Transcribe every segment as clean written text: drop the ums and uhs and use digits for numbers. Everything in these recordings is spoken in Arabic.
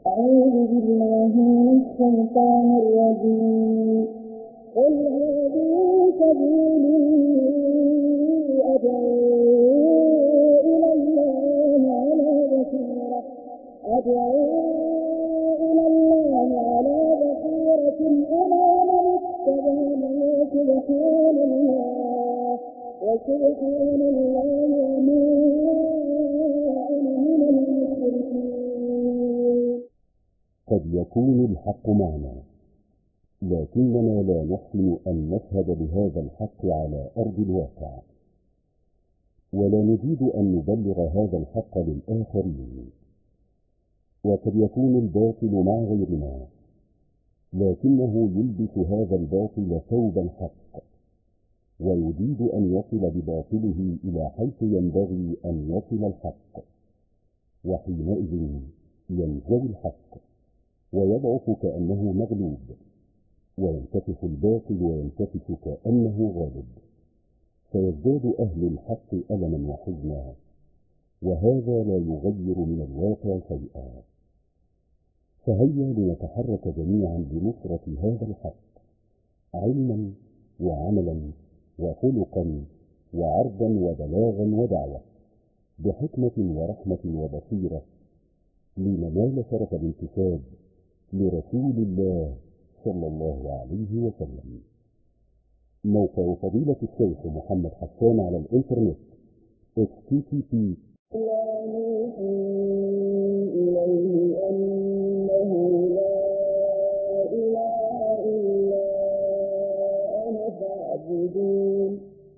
أعوذ بالله من الشيطان الرجيم. قل هذه سبيلي أدعو إلى الله على بصيرة أنا ومن اتبعني وسبحان الله وما أنا من المشركين. قد يكون الحق معنا، لكننا لا نحسن أن نشهد بهذا الحق على أرض الواقع، ولا نريد أن نبلغ هذا الحق للآخرين. وقد يكون الباطل مع غيرنا، لكنه يلبس هذا الباطل ثوب الحق، ويريد أن يصل بباطله إلى حيث ينبغي أن يصل الحق، وحينئذ ينزوي الحق ويضعف كأنه مغلوب، وينتفخ الباطل وينتفخ كأنه غالب، فيزداد أهل الحق ألما وحزنا، وهذا لا يغير من الواقع شيئا. فهيا لنتحرك جميعا لنصرة هذا الحق، علما وعملا وخلقا وعرضا وبلاغا ودعوة، بحكمة ورحمة وبصيرة، لننال شرف الانتساب لرسول الله صلى الله عليه وسلم. موقع فضيلة الشيخ محمد حسان على الإنترنت http إليه أنه لا إله إلا أنا فاعبدون.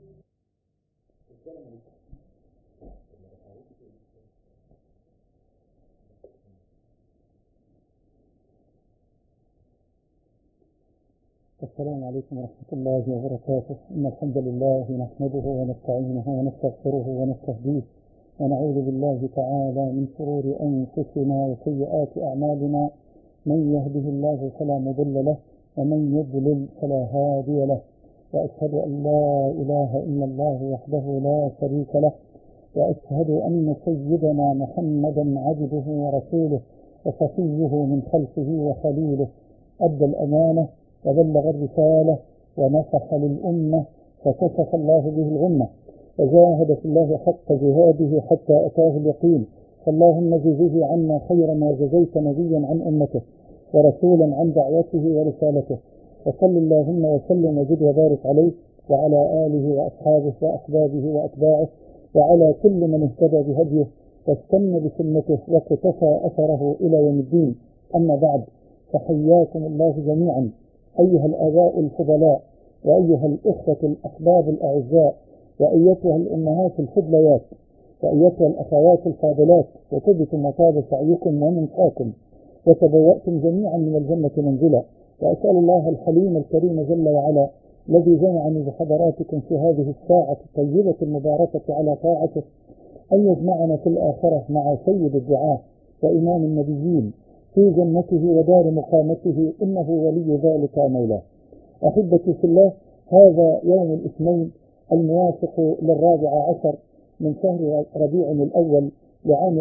السلام عليكم ورحمة الله وبركاته. إن الحمد لله نحمده ونستعينه ونستغفره ونستهديه، ونعوذ بالله تعالى من شرور أنفسنا وسيئات أعمالنا، من يهده الله فلا مضل له ومن يضلل فلا هادي له، وأشهد أن لا إله إلا الله وحده لا شريك له، وأشهد أن سيدنا محمدا عبده ورسوله وصفيه من خلقه وخليله، أدى الأمانة وبلغ الرسالة ونصح للأمة، فكشف الله به الغمة، وجاهد في الله حق جهاده حتى أتاه اليقين. فاللهم جزه عنا خير ما جزيت نبيا عن أمته ورسولا عن دعوته ورسالته، وصل اللهم وسلم وزد وبارك عليه وعلى آله وأصحابه وأحبابه وأتباعه وعلى كل من اهتدى بهديه واستنى بسنته وقتفى أثره إلى يوم الدين. أما بعد، فحياكم الله جميعا أيها الآباء الفضلاء، وأيها الإخوة الأحباب الأعزاء، وأيتها الأمهات الفضليات، وأيتها الأخوات الفاضلات، وطبتم وطاب سعيكم ومنقاكم، وتبوأتم جميعا من الجنة منزلا. وأسأل الله الحليم الكريم جل وعلا الذي جمعني بحضراتكم في هذه الساعة الطيبة المباركة على طاعته أن يجمعنا في الآخرة مع سيد الدعاة وإمام النبيين في جنته ودار مقامته، إنه ولي ذلك مولاه. أحبتي في الله، هذا يوم الاثنين الموافق ل14 من شهر ربيع الأول لعام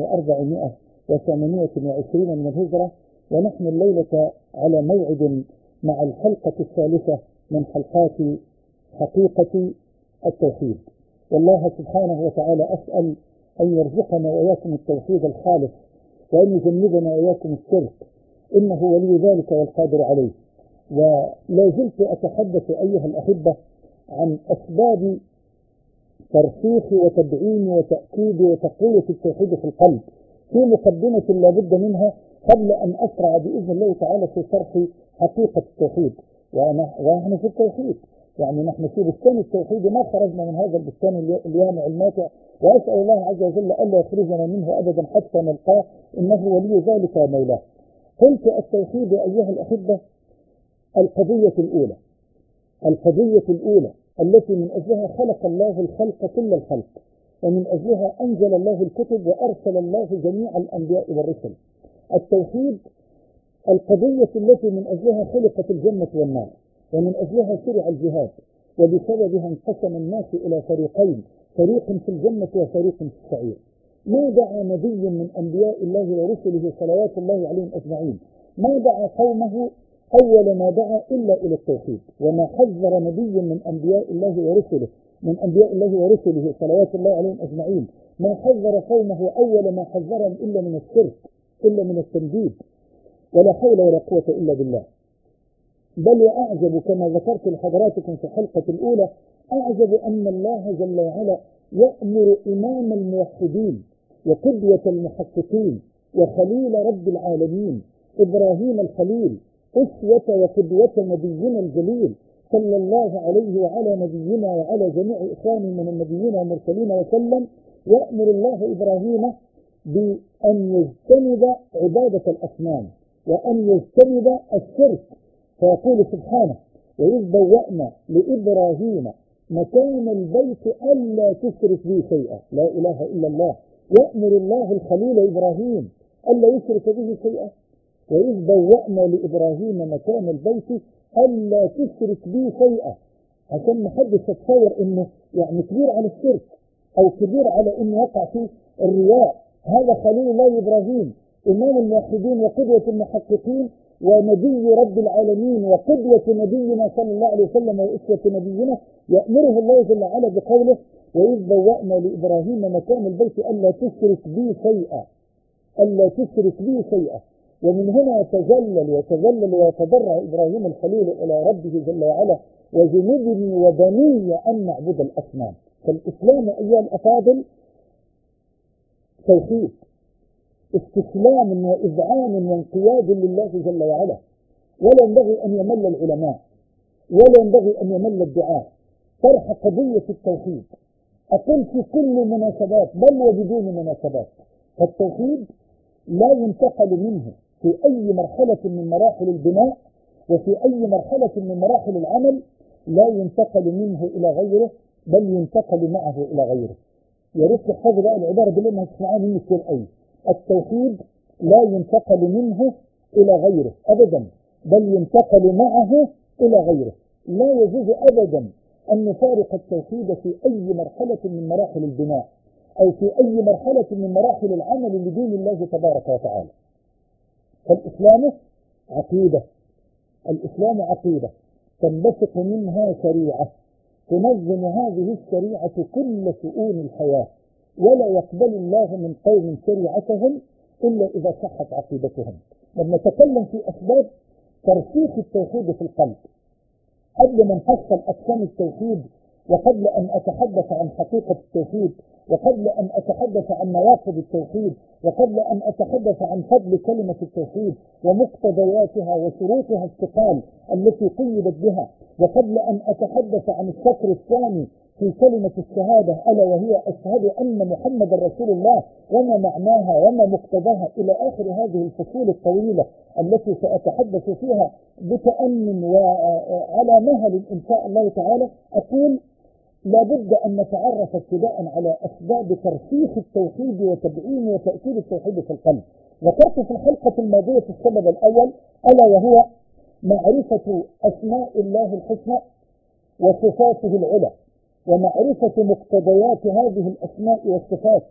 1428 من الهجرة، ونحن الليلة على موعد مع الحلقة الثالثة من حلقات حقيقة التوحيد. والله سبحانه وتعالى أسأل أن يرزقنا وإياكم التوحيد الخالص، وأن يجنبنا وإياكم الشرك، إنه ولي ذلك والقادر عليه. ولا زلت أتحدث أيها الأحبة عن أسباب ترسيخ وتدعيم وتأكيد وتقوية التوحيد في القلب في مقدمة لا بد منها قبل أن أسرع بإذن الله تعالى في شرح حقيقة التوحيد. ونحن في التوحيد، يعني نحن في بستان التوحيد، ما خرجنا من هذا البستان اليامع الماتع، وأسأل الله عز وجل ألا يخرجنا منه أبدا حتى نلقاه، إنه ولي ذلك مولاه. قلت التوحيد أيها الأحبة القضية الأولى التي من أجلها خلق الله الخلق كل الخلق، ومن أجلها أنزل الله الكتب وأرسل الله جميع الأنبياء والرسل. التوحيد القضية التي من أجلها خلقت الجنة والنار، ومن أجلها شرع الجهاد، وبسببها انقسم الناس إلى فريقين، فريق في الجنة وفريق في السعير. ما دعا نبي من أنبياء الله ورسله صلوات الله عليهم أجمعين، ما دعا قومه أول ما دعا إلا إلى التوحيد. وما حذر نبي من أنبياء الله ورسله صلوات الله عليهم أجمعين ما حذر قومه أول ما حذرهم إلا من الشرك، إلا من التنديد. ولا حول ولا قوة إلا بالله. بل وأعجب كما ذكرت لحضراتكم في الحلقة الأولى، أعجب أن الله جل وعلا يأمر إمام الموحدين وقدوة المحققين وخليل رب العالمين إبراهيم الخليل، أسوة وقدوة نبينا الجليل صلى الله عليه وعلى نبينا وعلى جميع إخوانه من النبيين والمرسلين وسلم، يأمر الله إبراهيم بأن يجتنب عبادة الأصنام وأن يجتنب الشرك، فيقول سبحانه: وإذ بوأنا لإبراهيم مكان البيت ألا تشرك به شيئا. لا إله إلا الله. يأمر الله الخليل إبراهيم ألا يشرك به شيئا. وإذ بوأنا لإبراهيم مكان البيت ألا تشرك به شيئا، عشان محدش يتصور إنه يعني كبير على الشرك أو كبير على إنه يقع في الرياء. هذا خليل الله إبراهيم، إمام الموحدين وقدوة المحققين ونبي رب العالمين وقدوة نبينا صلى الله عليه وسلم وأسوة نبينا، يأمره الله جل وعلا بقوله: وإذ بوأنا لإبراهيم مكان البيت ألا تشرك بي شيئا، ألا تشرك بي شيئا. ومن هنا يتذلل ويتضرع إبراهيم الخليل إلى ربه جل وعلا: وجنبني وبني أن نعبد الأصنام. فالإسلام أيها الأفاضل توحيد، استسلام وإذعان وانقياد لله جل وعلا. ولا ينبغي أن يمل العلماء ولا ينبغي أن يمل الدعاء طرح قضية التوحيد. أقول في كل مناسبات بل وبدون مناسبات، فالتوحيد لا ينتقل منه في أي مرحلة من مراحل البناء وفي أي مرحلة من مراحل العمل، لا ينتقل منه إلى غيره بل ينتقل معه إلى غيره. يا ريت تحفظوا بقى العبارة دي لأنها تسمعوها مني كتير قوي. التوحيد لا ينتقل منه إلى غيره أبدا بل ينتقل معه إلى غيره. لا يجوز أبدا أن نفارق التوحيد في أي مرحلة من مراحل البناء أو في أي مرحلة من مراحل العمل لدين الله تبارك وتعالى. فالإسلام عقيدة، الإسلام عقيدة تنبثق منها شريعة تنظم هذه الشريعة كل شؤون الحياة، ولا يقبل الله من قوم شريعتهم إلا إذا صحت عقيدتهم. لما نتكلم في أسباب ترسيخ التوحيد في القلب، قبل ما نفصل أقسام التوحيد وقبل أن أتحدث عن حقيقة التوحيد وقبل أن أتحدث عن نواقض التوحيد وقبل أن أتحدث عن فضل كلمة التوحيد ومقتضياتها وشروطها الثقال التي قيدت بها، وقبل أن أتحدث عن الشطر الثاني في كلمة الشهادة ألا وهي أشهد أن محمد رسول الله وما معناها وما مقتضاها إلى آخر هذه الفصول الطويلة التي سأتحدث فيها بتأمن وعلى مهل إن شاء الله تعالى، أقول لابد أن نتعرف ابتداء على أسباب ترسيخ التوحيد وتدعيم وتأكيد التوحيد في القلب. ذكرت في الحلقة الماضية السبب الأول ألا وهو معرفة أسماء الله الحسنى وصفاته العلى، ومعرفة مقتضيات هذه الأسماء والصفات،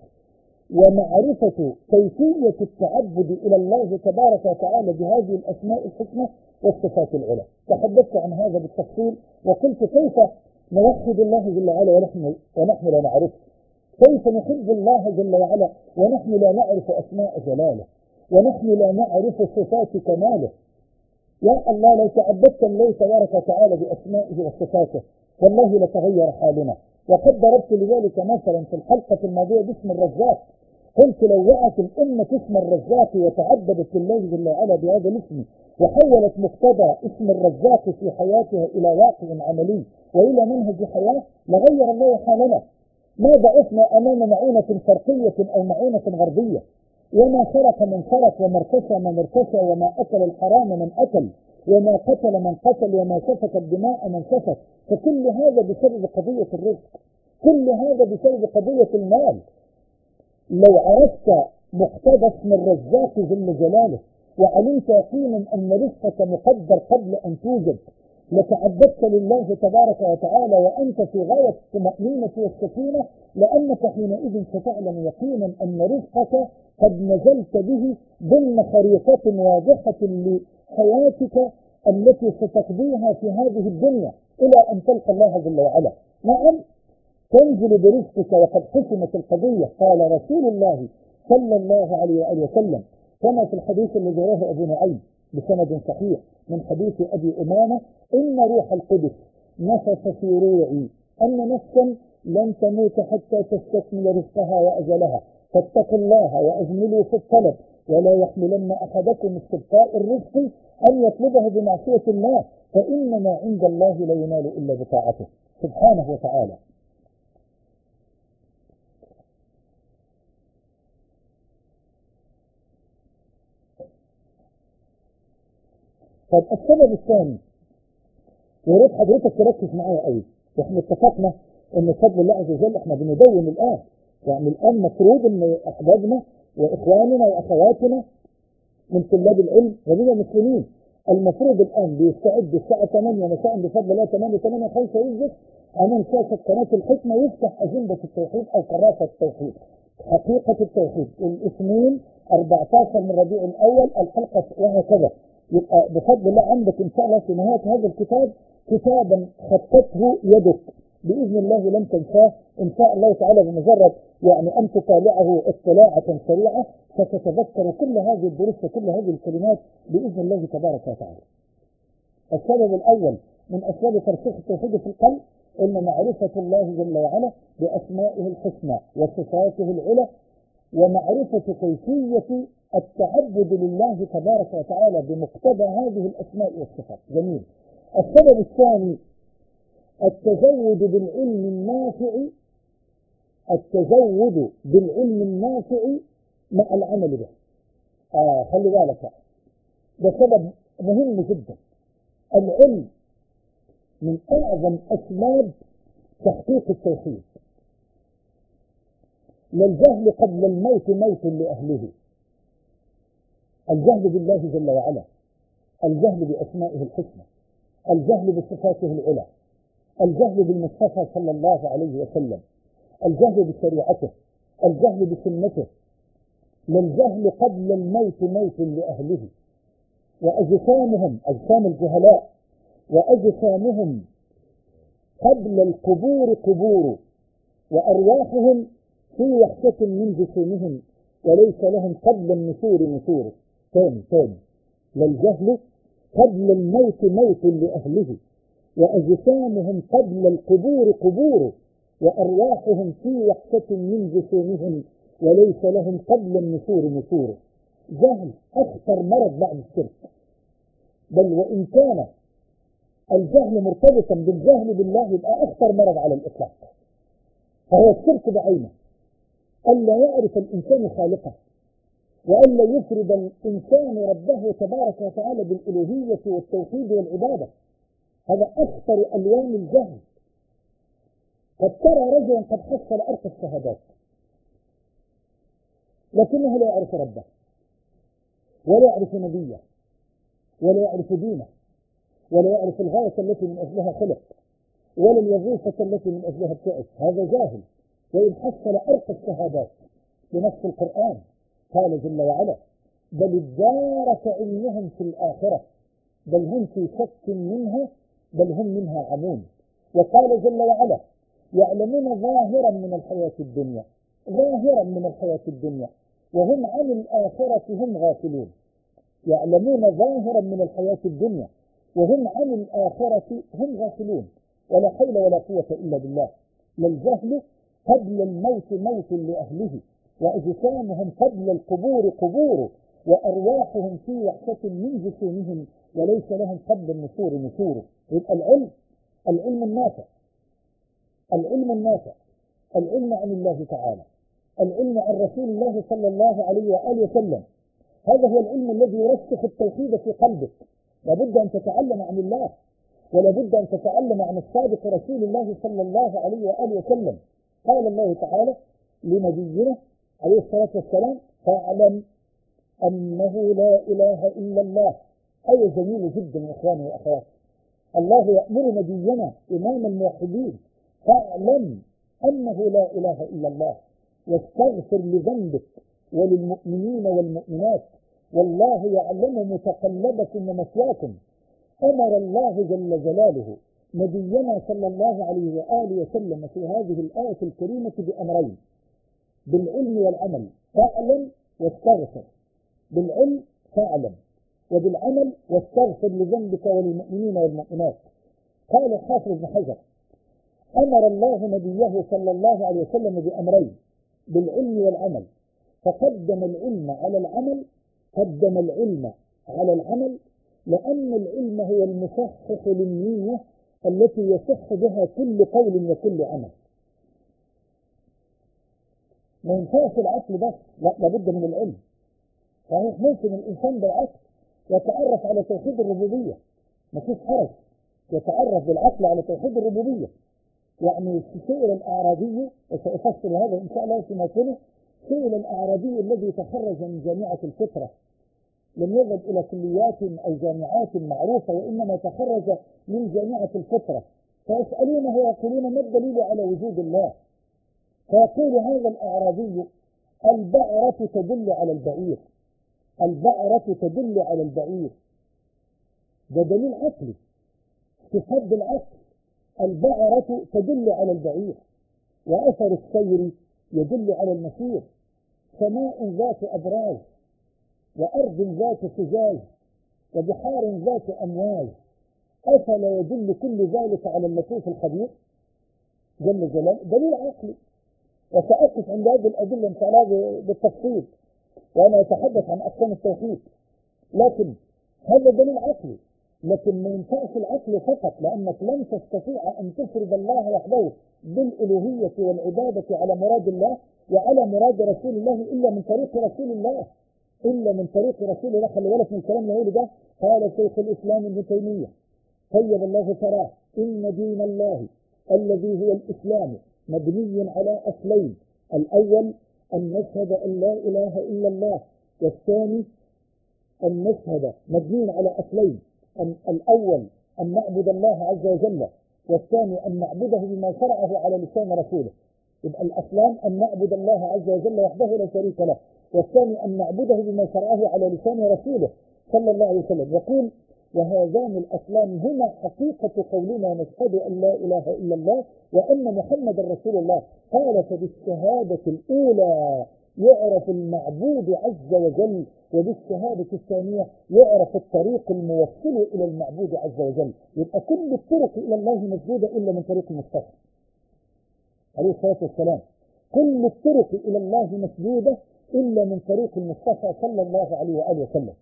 ومعرفة كيفية التعبد إلى الله تبارك وتعالى بهذه الأسماء الحسنى والصفات العلى. تحدثت عن هذا بالتفصيل وقلت كيف نوحد الله جل وعلا ونحن لا نعرفه، كيف نحب الله جل وعلا ونحن لا نعرف أسماء جلاله ونحن لا نعرف صفات كماله. يا الله لو تعبدت الله تبارك وتعالى بأسمائه وصفاته والله لتغير حالنا. وقد ضربت لذلك مثلا في الحلقة الماضية باسم الرزاق، قلت لو وقعت الأمة اسم الرزاق وتعبدت لله جل وعلا بهذا الاسم وحولت مقتضى اسم الرزاق في حياتها إلى واقع عملي وإلى منهج حياة لغير الله حالنا. ما ضعفنا أمام معونة شرقية أو معونة غربية، وما سرق من سرق وما ارتشى من ارتشى وما أكل الحرام من أكل وما قتل من قتل وما سفك الدماء من سفك، فكل هذا بسبب قضية الرزق، كل هذا بسبب قضية المال. لو عرفت مقتضى اسم الرزاق جل جلاله وعلمت يقينا أن رزقك مقدر قبل أن توجد لتعبدت لله تبارك وتعالى وأنت في غاية الطمأنينة والسكينة، لأنك حينئذ ستعلم يقينا أن رزقك قد نزلت به ضمن خريطة واضحة لحياتك التي ستقضيها في هذه الدنيا إلى أن تلقى الله جل وعلا. نعم، تنزل برزقك وقد حسمت القضية. قال رسول الله صلى الله عليه وآله وسلم كما في الحديث الذي رواه أبو نعيم بسند صحيح من حديث أبي أمامة: إن روح القدس نفث في روعي أن نفسا لن تموت حتى تستكمل رزقها وأجلها، فاتقوا الله وأجملوا في الطلب، ولا يحملن أحدكم استبقاء الرزق أن يطلبه بمعصية الله، فإن ما عند الله لا ينال إلا بطاعته سبحانه وتعالى. طب السبب الثاني، يا ريت حضرتك تركز معايا قوي. احنا اتفقنا ان بفضل الله عز وجل احنا بندون الان، يعني الان مفروض ان احبابنا واخواننا واخواتنا من طلاب العلم ومن المسلمين المفروض الان بيستعد الساعه 8 مساء بفضل الله 8:05 يجلس امام شاشه قناه الحكمه يفتح اجنده التوحيد او كراسه التوحيد حقيقه التوحيد الاثنين 14 من ربيع الاول الحلقه وهكذا. يبقى بفضل الله عندك ان شاء الله في نهايه هذا الكتاب كتابا خطته يدك باذن الله لن تنساه ان شاء الله تعالى، بمجرد يعني ان تطالعه اطلاعه سريعه ستتذكر كل هذه الدروس وكل هذه الكلمات باذن الله تبارك وتعالى. السبب الاول من اسباب ترسيخ التوحيد في القلب ان معرفه الله جل وعلا باسمائه الحسنى وصفاته العلى، ومعرفه كيفيه التعبد لله تبارك وتعالى بمقتضى هذه الاسماء والصفات. جميل. السبب الثاني التزود بالعلم النافع، التزود بالعلم النافع مع العمل به. خلي بالك، ده سبب مهم جدا. العلم من اعظم اسباب تحقيق التوحيد. للجهل قبل الموت موت لاهله. الجهل بالله جل وعلا، الجهل باسمائه الحسنى، الجهل بصفاته العلى، الجهل بالمصطفى صلى الله عليه وسلم، الجهل بشريعته، الجهل بسنته. للجهل قبل الموت موت لأهله. وأجسامهم أجسام الجهلاء وأجسامهم قبل القبور قبور، وأرواحهم في وحشة من جسومهم وليس لهم قبل النشور نشور. ثاني للجهل قبل الموت موت لأهله، وأجسامهم قبل القبور قبور، وأرواحهم في وحشة من جسومهم وليس لهم قبل النشور نشور. جهل أخطر مرض بعد الشرك، بل وإن كان الجهل مرتبطا بالجهل بالله يبقى أخطر مرض على الإطلاق، فهو الشرك بعينه. ألا يعرف الإنسان خالقه، وألا يفرد الإنسان ربه تبارك وتعالى بالألوهية والتوحيد والعبادة، هذا أخطر ألوان الجهل. قد ترى رجلا قد حصل أرقى الشهادات لكنه لا يعرف ربه ولا يعرف نبيه ولا يعرف دينه ولا يعرف الغاية التي من أجلها خلق ولا الوظيفة التي من أجلها ابتعث. هذا جاهل. وإن حصل أرقى الشهادات بنفس القرآن قال جل وعلا: بل ادارك علمهم في الآخرة بل هم في شك منها بل هم منها عمون. وقال جل وعلا: يعلمون ظاهرا من الحياة الدنيا، ظاهرا من الحياة الدنيا وهم عن الآخرة هم غافلون. يعلمون ظاهرا من الحياة الدنيا وهم عن الآخرة هم غافلون. ولا حول ولا قوة إلا بالله. للجهل قبل الموت موت لأهله، وأجسامهم قبل القبور قبور، وأرواحهم في وحشة من جسومهم وليس لهم قبل النشور نشور. يبقى العلم النافع، العلم النافع، العلم عن الله تعالى، العلم عن رسول الله صلى الله عليه وآله وسلم، هذا هو العلم الذي يرسخ التوحيد في قلبك. لابد أن تتعلم عن الله، ولابد أن تتعلم عن الصادق رسول الله صلى الله عليه وآله وسلم. قال الله تعالى لنبينا عليه الصلاة والسلام: فاعلم أنه لا إله إلا الله. أي جميل جدا يا إخواني وأخواتي. الله يأمر نبينا إمام الموحدين: فاعلم أنه لا إله إلا الله واستغفر لذنبك وللمؤمنين والمؤمنات والله يعلم متقلبكم ومثواكم. أمر الله جل جلاله نبينا صلى الله عليه وآله وسلم في هذه الآية الكريمة بأمرين: بالعلم والعمل، فاعلم واستغفر. بالعلم فاعلم، وبالعمل واستغفر لذنبك وللمؤمنين والمؤمنات. قال الحافظ ابن حجر: أمر الله نبيه صلى الله عليه وسلم بأمرين: بالعلم والعمل، فقدم العلم على العمل، قدم العلم على العمل، لأن العلم هو المصحح للنية التي يصح بها كل قول وكل عمل. ما ينفعش العقل بس، لا، لابد من العلم. صحيح ممكن الإنسان بالعقل يتعرف على توحيد الربوبية، ما فيش حرج يتعرف بالعقل على توحيد الربوبية. يعني سئل الأعرابي، وسأفصل هذا إن شاء الله فيما يكون، سئل الأعرابي الذي تخرج من جامعة الفطرة، لم يذهب إلى كليات أو جامعات معروفة، وإنما تخرج من جامعة الفطرة، فيسألونه ويقولون: ما الدليل على وجود الله؟ فيقول هذا الأعرابي: البعرة تدل على البعير، البعرة تدل على البعير. ده دليل عقلي، استفاد العقل. البعرة تدل على البعير، وأثر السير يدل على المسير. سماء ذات أبراج، وأرض ذات فجاج، وبحار ذات أمواج، أفلا يدل كل ذلك على اللطيف الخبير جل جلاله؟ دليل عقلي. وسأقف عند هذه الأدلة إن شاء الله بالتفصيل وأنا أتحدث عن أقسام التوحيد، لكن هذا دليل عقلي. لكن ما ينفعش العقل فقط، لأنك لن تستطيع أن تفرد الله وحده بالألوهية والعبادة على مراد الله وعلى مراد رسول الله إلا من طريق رسول الله، إلا من طريق رسول الله. خلي بالك من الكلام اللي هقوله ده. قال شيخ الإسلام ابن تيمية طيب الله ثراه: إن دين الله الذي هو الإسلام مبني على أصلين: الأول أن نشهد أن لا إله إلا الله، والثاني أن نشهد مبني على أصلين: الأول أن نعبد الله عز وجل، والثاني أن نعبده بما شرعه على لسان رسوله. يبقى الأصلان أن نعبد الله عز وجل وحده لا شريك له، والثاني أن نعبده بما شرعه على لسان رسوله صلى الله عليه وسلم. يقول: وهذان الأصلان هما حقيقة قولنا نشهد أن لا إله إلا الله وأن محمد رسول الله. قال: فبالشهادة الأولى يعرف المعبود عز وجل، وبالشهادة الثانية يعرف الطريق الموصل إلى المعبود عز وجل. يبقى كل الطرق إلى الله مسدودة إلا من طريق المصطفى عليه الصلاة والسلام. كل الطرق إلى الله مسدودة إلا من طريق المصطفى صلى الله عليه وآله وسلم.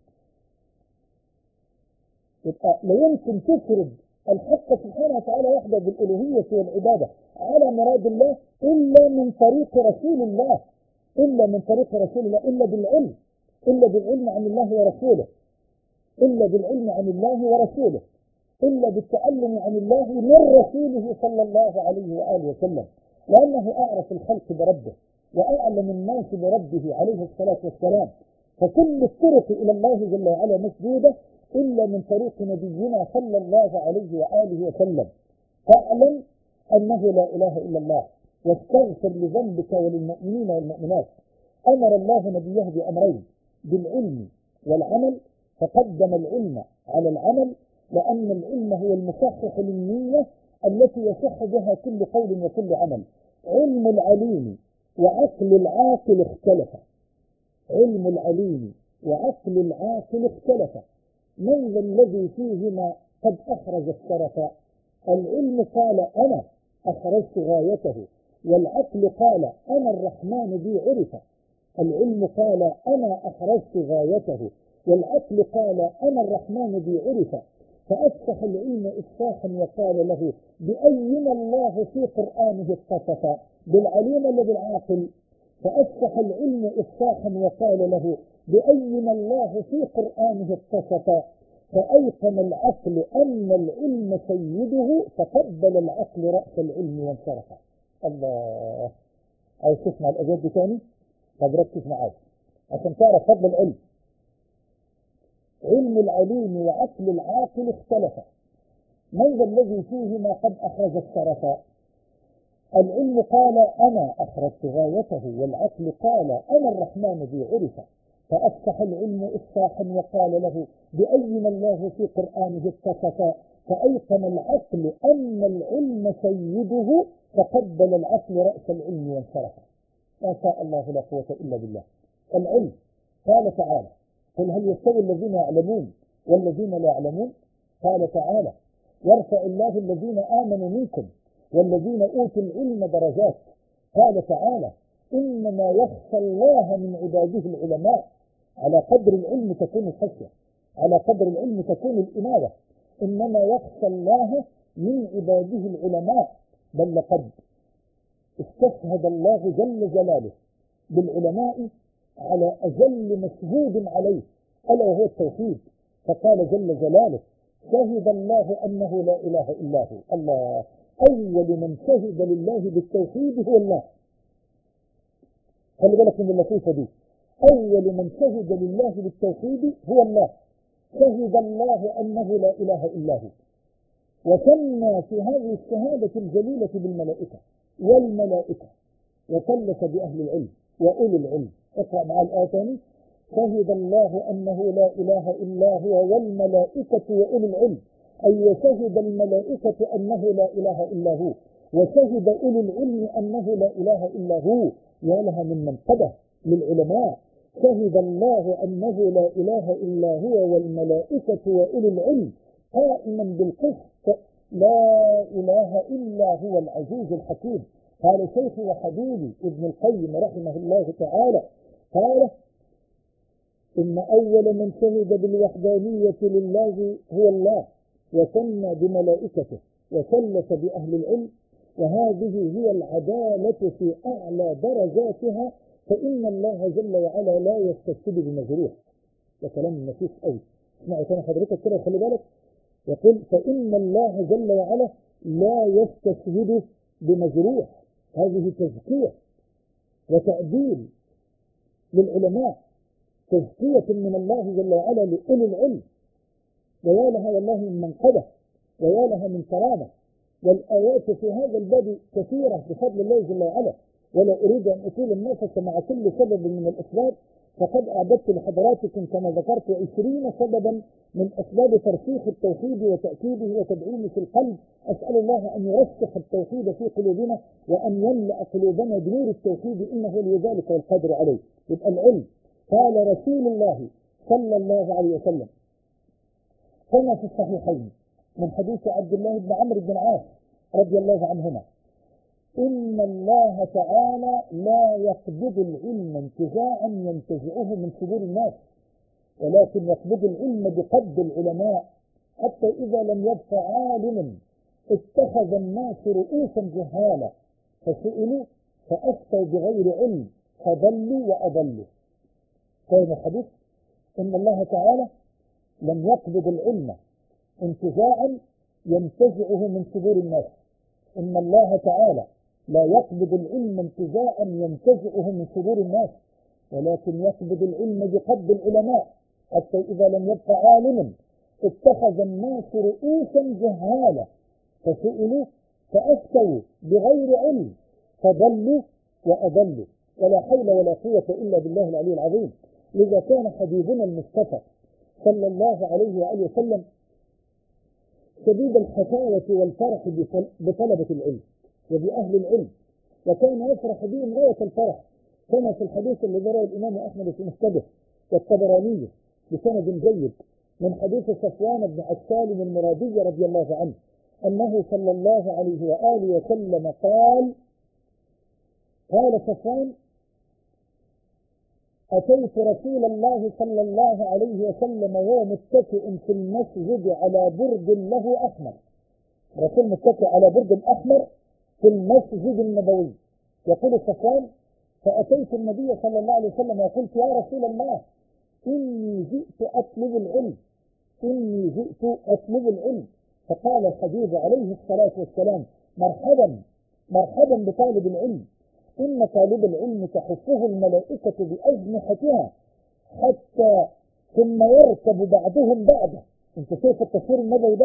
يبقى لا يمكن تفرد الحق سبحانه وتعالى وحده بالألوهية والعبادة على مراد الله إلا من طريق رسول الله، إلا من طريق رسول الله، إلا بالعلم، إلا بالعلم عن الله ورسوله، إلا بالعلم عن الله ورسوله، إلا بالتعلم عن الله من رسوله صلى الله عليه وآله وسلم، لأنه أعرف الخلق بربه وأعلم الناس بربه عليه الصلاة والسلام. فكل الطرق إلى الله جل وعلا مسدودة إلا من طريق نبينا صلى الله عليه وآله وسلم. فاعلم أنه لا إله إلا الله واستغفر لذنبك وللمؤمنين والمؤمنات. أمر الله نبيه بأمرين: بالعلم والعمل، فقدم العلم على العمل، لأن العلم هو المصحح للنية التي يصح بها كل قول وكل عمل. علم العليم وعقل العاقل اختلف، علم العليم وعقل العاقل اختلف. من ذا الذي فيهما قد أخرج الشرف؟ العلم قال: أنا أخرجت غايته، والعقل قال: أنا الرحمن بي عرف. العلم قال: أنا أخرجت غايته، والعقل قال: أنا الرحمن بي عرف. فأفصح العلم إفصاحا وقال له: بأينا الله في قرآنه اتصف؟ بالعليم ولا بالعاقل؟ فأفصح العلم إفصاحا وقال له: بأينا الله في قرآنه اتصف؟ فأيقن العقل أن العلم سيده، فقبل العقل رأس العلم وانصرف. الله، عايز تسمع الأجوبة دي تاني؟ طب ركز معايا عشان تعرف فضل العلم. علم العليم وعقل العاقل اختلف. من ذا الذي فيهما قد أخرج الشرف؟ العلم قال أنا أخرجت غايته، والعقل قال أنا الرحمن ذي عرف. فأفصح العلم إفصاحا وقال له بأيما الله في قرآنه اتصف. فأيقن العقل أن العلم سيده، فقبل العقل رأس العلم وانصرف. ما شاء الله لا قوة إلا بالله. العلم قال تعالى قل هل يستوي الذين يعلمون والذين لا يعلمون؟ قال تعالى يرفع الله الذين آمنوا منكم والذين أوتوا العلم درجات. قال تعالى إنما يخشى الله من عباده العلماء. على قدر العلم تكون الخشية، على قدر العلم تكون الإنابة. إنما يخشى الله من عباده العلماء. بل لقد استشهد الله جل جلاله بالعلماء على أجل مشهود عليه ألا وهو التوحيد. فقال جل جلاله شهد الله أنه لا إله إلا هو. الله أول من شهد لله بالتوحيد هو الله. خلي بالك من اللطيفة دي، أول من شهد لله بالتوحيد هو الله. شهد الله أنه لا إله إلا هو، وسمى في هذه الشهادة الجليلة بالملائكة والملائكة، وثلث بأهل العلم وأولي العلم. اقرأ مع الآية ثاني شهد الله أنه لا إله إلا هو والملائكة وأولي العلم، أي شهد الملائكة أنه لا إله إلا هو، وشهد أولي العلم أنه لا إله إلا هو. يا لها من منقبة للعلماء. شهد الله أنه لا إله إلا هو والملائكة وأولي العلم قائما بالقسط لا إله إلا هو العزيز الحكيم. قال شيخي وحبيبي ابن القيم رحمه الله تعالى قال إن أول من شهد بالوحدانية لله هو الله، وثنى بملائكته، وثلث بأهل العلم، وهذه هي العدالة في أعلى درجاتها. فإن الله جل وعلا لا يستشهد بمجروح. ده كلام نفيس قوي. اسمعوا تاني حضرتك كده وخلي بالك. يقول فإن الله جل وعلا لا يستشهد بمجروح. هذه تزكية وتأديل للعلماء، تزكية من الله جل وعلا لأولي العلم. ويا لها والله من منقبة، ويا لها من كرامة. والآيات في هذا الباب كثيرة بفضل الله جل وعلا، ولا أريد أن أطيل النفس مع كل سبب من الأسباب. فقد أعددت لحضراتكم كما ذكرت 20 سببا من أسباب ترسيخ التوحيد وتأكيده وتدعيمه في القلب. أسأل الله أن يرسخ التوحيد في قلوبنا وأن يملأ قلوبنا بنور التوحيد، إنه لذلك والقدر عليه. يبقى العلم قال رسول الله صلى الله عليه وسلم كما في الصحيحين من حديث عبد الله بن عمرو بن العاص رضي الله عنهما إن الله تعالى لا يقبض العلم انتزاعا ينتزعه من صدور الناس، ولكن يقبض العلم بقبض العلماء، حتى إذا لم يبق عالم اتخذ الناس رؤوسا جهالا فسئلوا فأفتوا بغير علم فضلوا وأضلوا. كان الحديث إن الله تعالى لم يقبض العلم انتزاعا ينتزعه من صدور الناس. إن الله تعالى لا يقبض العلم انتزاعا ينتزعه من صدور الناس، ولكن يقبض العلم بقبض العلماء، حتى إذا لم يبق عالم اتخذ الناس رؤوسا جهالا فسئلوا فأفتوا بغير علم فضلوا وأضلوا. ولا حول ولا قوة إلا بالله العلي العظيم. لذا كان حبيبنا المصطفى صلى الله عليه وآله وسلم شديد الحفاوة والفرح بطلبة العلم وبأهل العلم، وكان يفرح بهم غاية الفرح، كما في الحديث الذي رواه الإمام أحمد في مسنده والطبراني بسند جيد من حديث صفوان بن عسال المرادي رضي الله عنه أنه صلى الله عليه وآله وسلم قال صفوان أتيت رسول الله صلى الله عليه وسلم وهو متكئ في المسجد على برد له أحمر. رسول متكئ على برد أحمر في المسجد النبوي. يقول صفوان فأتيت النبي صلى الله عليه وسلم وقلت يا رسول الله إني جئت أطلب العلم، إني جئت أطلب العلم. فقال الحبيب عليه الصلاة والسلام مرحبا مرحبا بطالب العلم، إن طالب العلم تحفه الملائكة بأجنحتها حتى ثم يركب بعضهم بعضا. انت شايف التصوير النبوي ده؟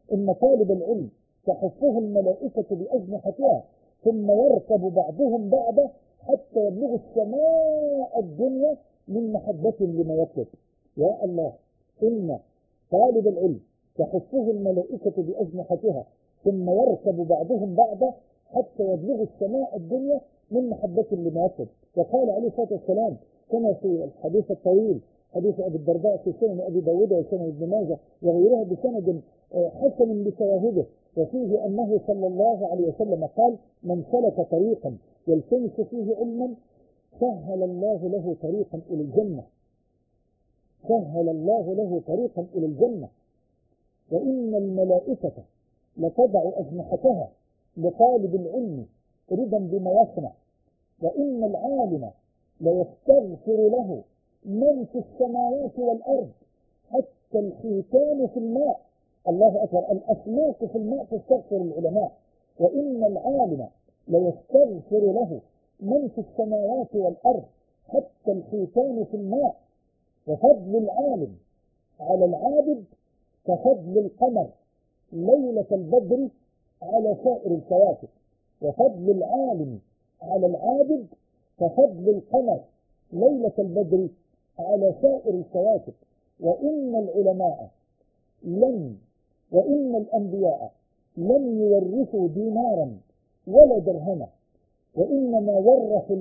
إن طالب العلم تحفه الملائكة بأجنحتها ثم يركب بعضهم بعضا حتى يبلغ السماء الدنيا من محبة لما يطلب. يا الله، إن طالب العلم تحفه الملائكة بأجنحتها ثم يركب بعضهم بعضا حتى يبلغ السماء الدنيا من محبة لما يطلب. وقال عليه الصلاة والسلام كما في الحديث الطويل حديث أبي الدرداء في سنن أبي داود وسنن ابن ماجه وغيرها بسند حسن بشواهده، وفيه أنه صلى الله عليه وسلم قال: من سلك طريقا يلتمس فيه علما سهل الله له طريقا إلى الجنة. سهل الله له طريقا إلى الجنة. وإن الملائكة لتضع أجنحتها لطالب العلم رضا بما يصنع. وإن العالم ليستغفر له من في السماوات والأرض حتى الحيتان في الماء. الله أكبر، الأسماك في الماء تستغفر العلماء. وإن العالم ليستغفر له من في السماوات والأرض حتى الحيتان في الماء. وفضل العالم على العابد كفضل القمر ليلة البدر على سائر الكواكب. وفضل العالم على العابد كفضل القمر ليلة البدر على سائر الكواكب. وإن العلماء وإن الأنبياء لم يورثوا دينارا ولا درهما، وإنما ورثوا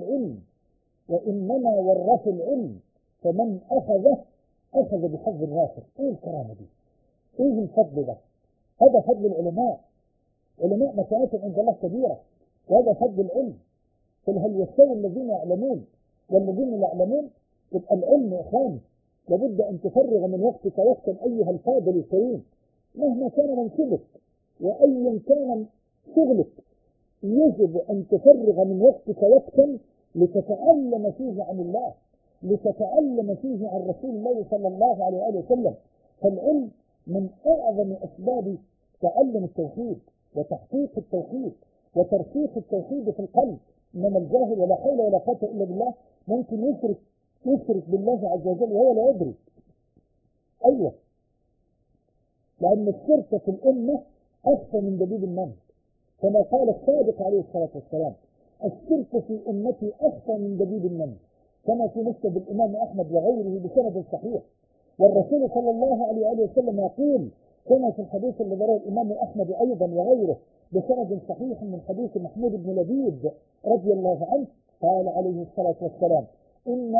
العلم فمن أخذ بحظ الرافع. إيه الكرامة دي؟ إيه الفضل ده؟ هذا فضل العلماء. علماء مكانتهم عند الله كبيرة، وهذا فضل العلم. قل هل يستوي الذين يعلمون والذين لا يعلمون؟ يبقى العلم يا إخواني لابد أن تفرغ من وقتك وقتا أيها الفاضل الكريم، مهما كان منصبك وأيا كان شغلك، يجب أن تفرغ من وقتك وقتا لتتعلم فيه عن الله، لتتعلم فيه عن رسول الله صلى الله عليه وآله وسلم. فالعلم من أعظم أسباب تعلم التوحيد وتحقيق التوحيد وترسيخ التوحيد في القلب. إنما الجاهل ولا حول ولا قوة إلا بالله ممكن يشرك بالله عز وجل وهو لا يدري. أيوة، لأن الشرك في الأمة أخفى من دبيب النمل، كما قال الصادق عليه الصلاة والسلام: الشرك في أمتي أخفى من دبيب النمل، كما في مسند الإمام أحمد وغيره بسند صحيح. والرسول صلى الله عليه وسلم يقول كما في الحديث الذي رواه الإمام أحمد أيضا وغيره بسند صحيح من حديث محمود بن لبيد رضي الله عنه، قال عليه الصلاة والسلام: إن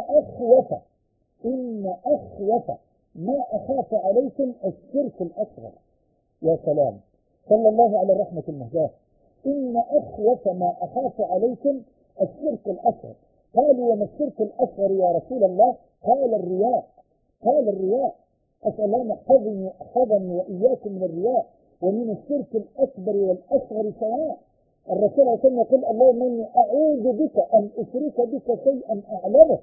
أخوف ما أخاف عليكم الشرك الأصغر. يا سلام، صلى الله على الرحمة المهداة. إن أخوف ما أخاف عليكم الشرك الأصغر. قالوا: وما الشرك الأصغر يا رسول الله؟ قال: الرياء. أسأل الله يحفظني وإياكم من الرياء ومن الشرك الأكبر والأصغر سواء. الرسول صلى الله عليه وسلم يقول: اللهم إني أعوذ بك أن أشرك بك شيئا أعلمه.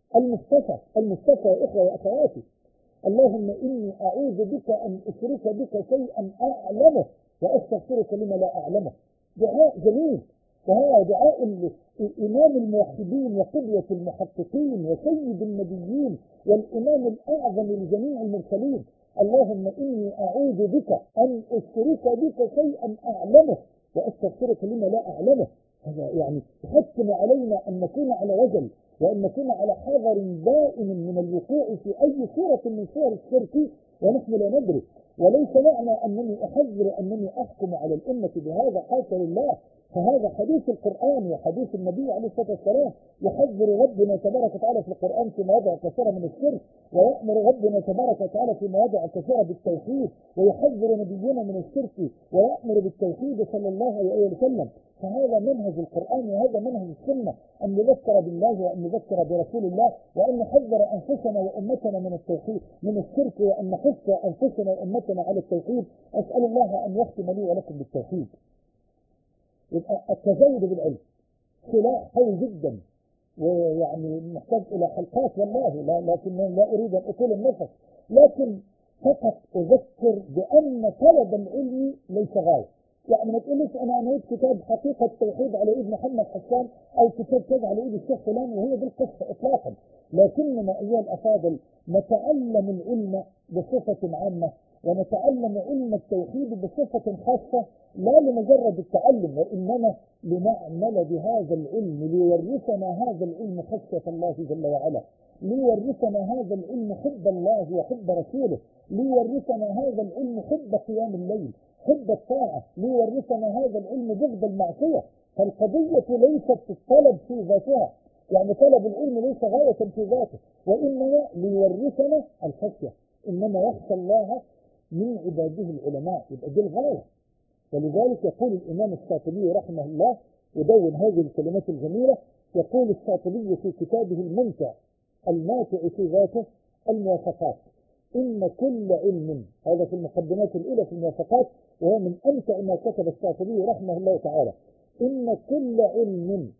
المصطفى يا إخوة وأخواتي، اللهم إني أعوذ بك أن أشرك بك شيئا أعلمه وأستغفرك لما لا أعلمه. دعاء جميل، وهذا دعاء إمام الموحدين وقدوة المحققين وسيد النبيين والإمام الأعظم لجميع المرسلين: اللهم إني أعوذ بك أن أشرك بك شيئا أعلمه وأستغفرك لما لا أعلمه. هذا يعني يحتم علينا أن نكون على وجل وأن نكون على حذر دائم من الوقوع في أي صورة من صور الشرك ونحن لا ندرك. وليس معنى أنني أحذر أنني أحكم على الأمة بهذا، حاشا لله، فهذا حديث القرآن وحديث النبي عليه الصلاة والسلام. يحذر ربنا تبارك وتعالى في القرآن في مواضع كثيرة من الشرك، ويأمر ربنا تبارك وتعالى في مواضع كثيرة بالتوحيد، ويحذر نبينا من الشرك ويأمر بالتوحيد صلى الله عليه وسلم. فهذا منهج القرآن وهذا منهج السنة، أن نذكر بالله وأن نذكر برسول الله، وأن نحذر أنفسنا وأمتنا من التوحيد من الشرك، وأن نحث أنفسنا وأمتنا على التوحيد. أسأل الله أن يختم لي ولكم بالتوحيد. يبقى التزود بالعلم سلاح قوي جدا، ويعني نحتاج إلى حلقات والله، لكن لا أريد أن أطيل النفس، لكن فقط أذكر بأن طلب العلم ليس غاية. يعني ما تقولش أنا نريد كتاب حقيقة التوحيد على إيد محمد حسان أو كتاب كذا على إيد الشيخ فلان، وهي دي القصة إطلاقا. لكننا أيها الأفاضل نتعلم العلم بصفة عامة ونتعلم علم التوحيد بصفة خاصة لا لمجرد التعلم، وإنما لنعمل بهذا العلم ليورثنا هذا العلم خشية الله جل وعلا، ليورثنا هذا العلم حب الله وحب رسوله، ليورثنا هذا العلم حب قيام الليل، حب الطاعة، ليورثنا هذا العلم بغض المعصية. فالقضية ليست في الطلب في ذاتها، يعني طلب العلم ليس غاية في ذاته، وإنما ليورثنا الخشية، إنما يخشى الله من عباده العلماء، يبقى دي الغاية. ولذلك يقول الإمام الشاطبي رحمه الله، يدون هذه الكلمات الجميلة، يقول الشاطبي في كتابه الممتع الماتع في ذاته الموافقات: إن كل علم، هذا في المقدمات الأولى في الموافقات، وهو من أمتع ما كتب الشاطبي رحمه الله تعالى: إن كل علم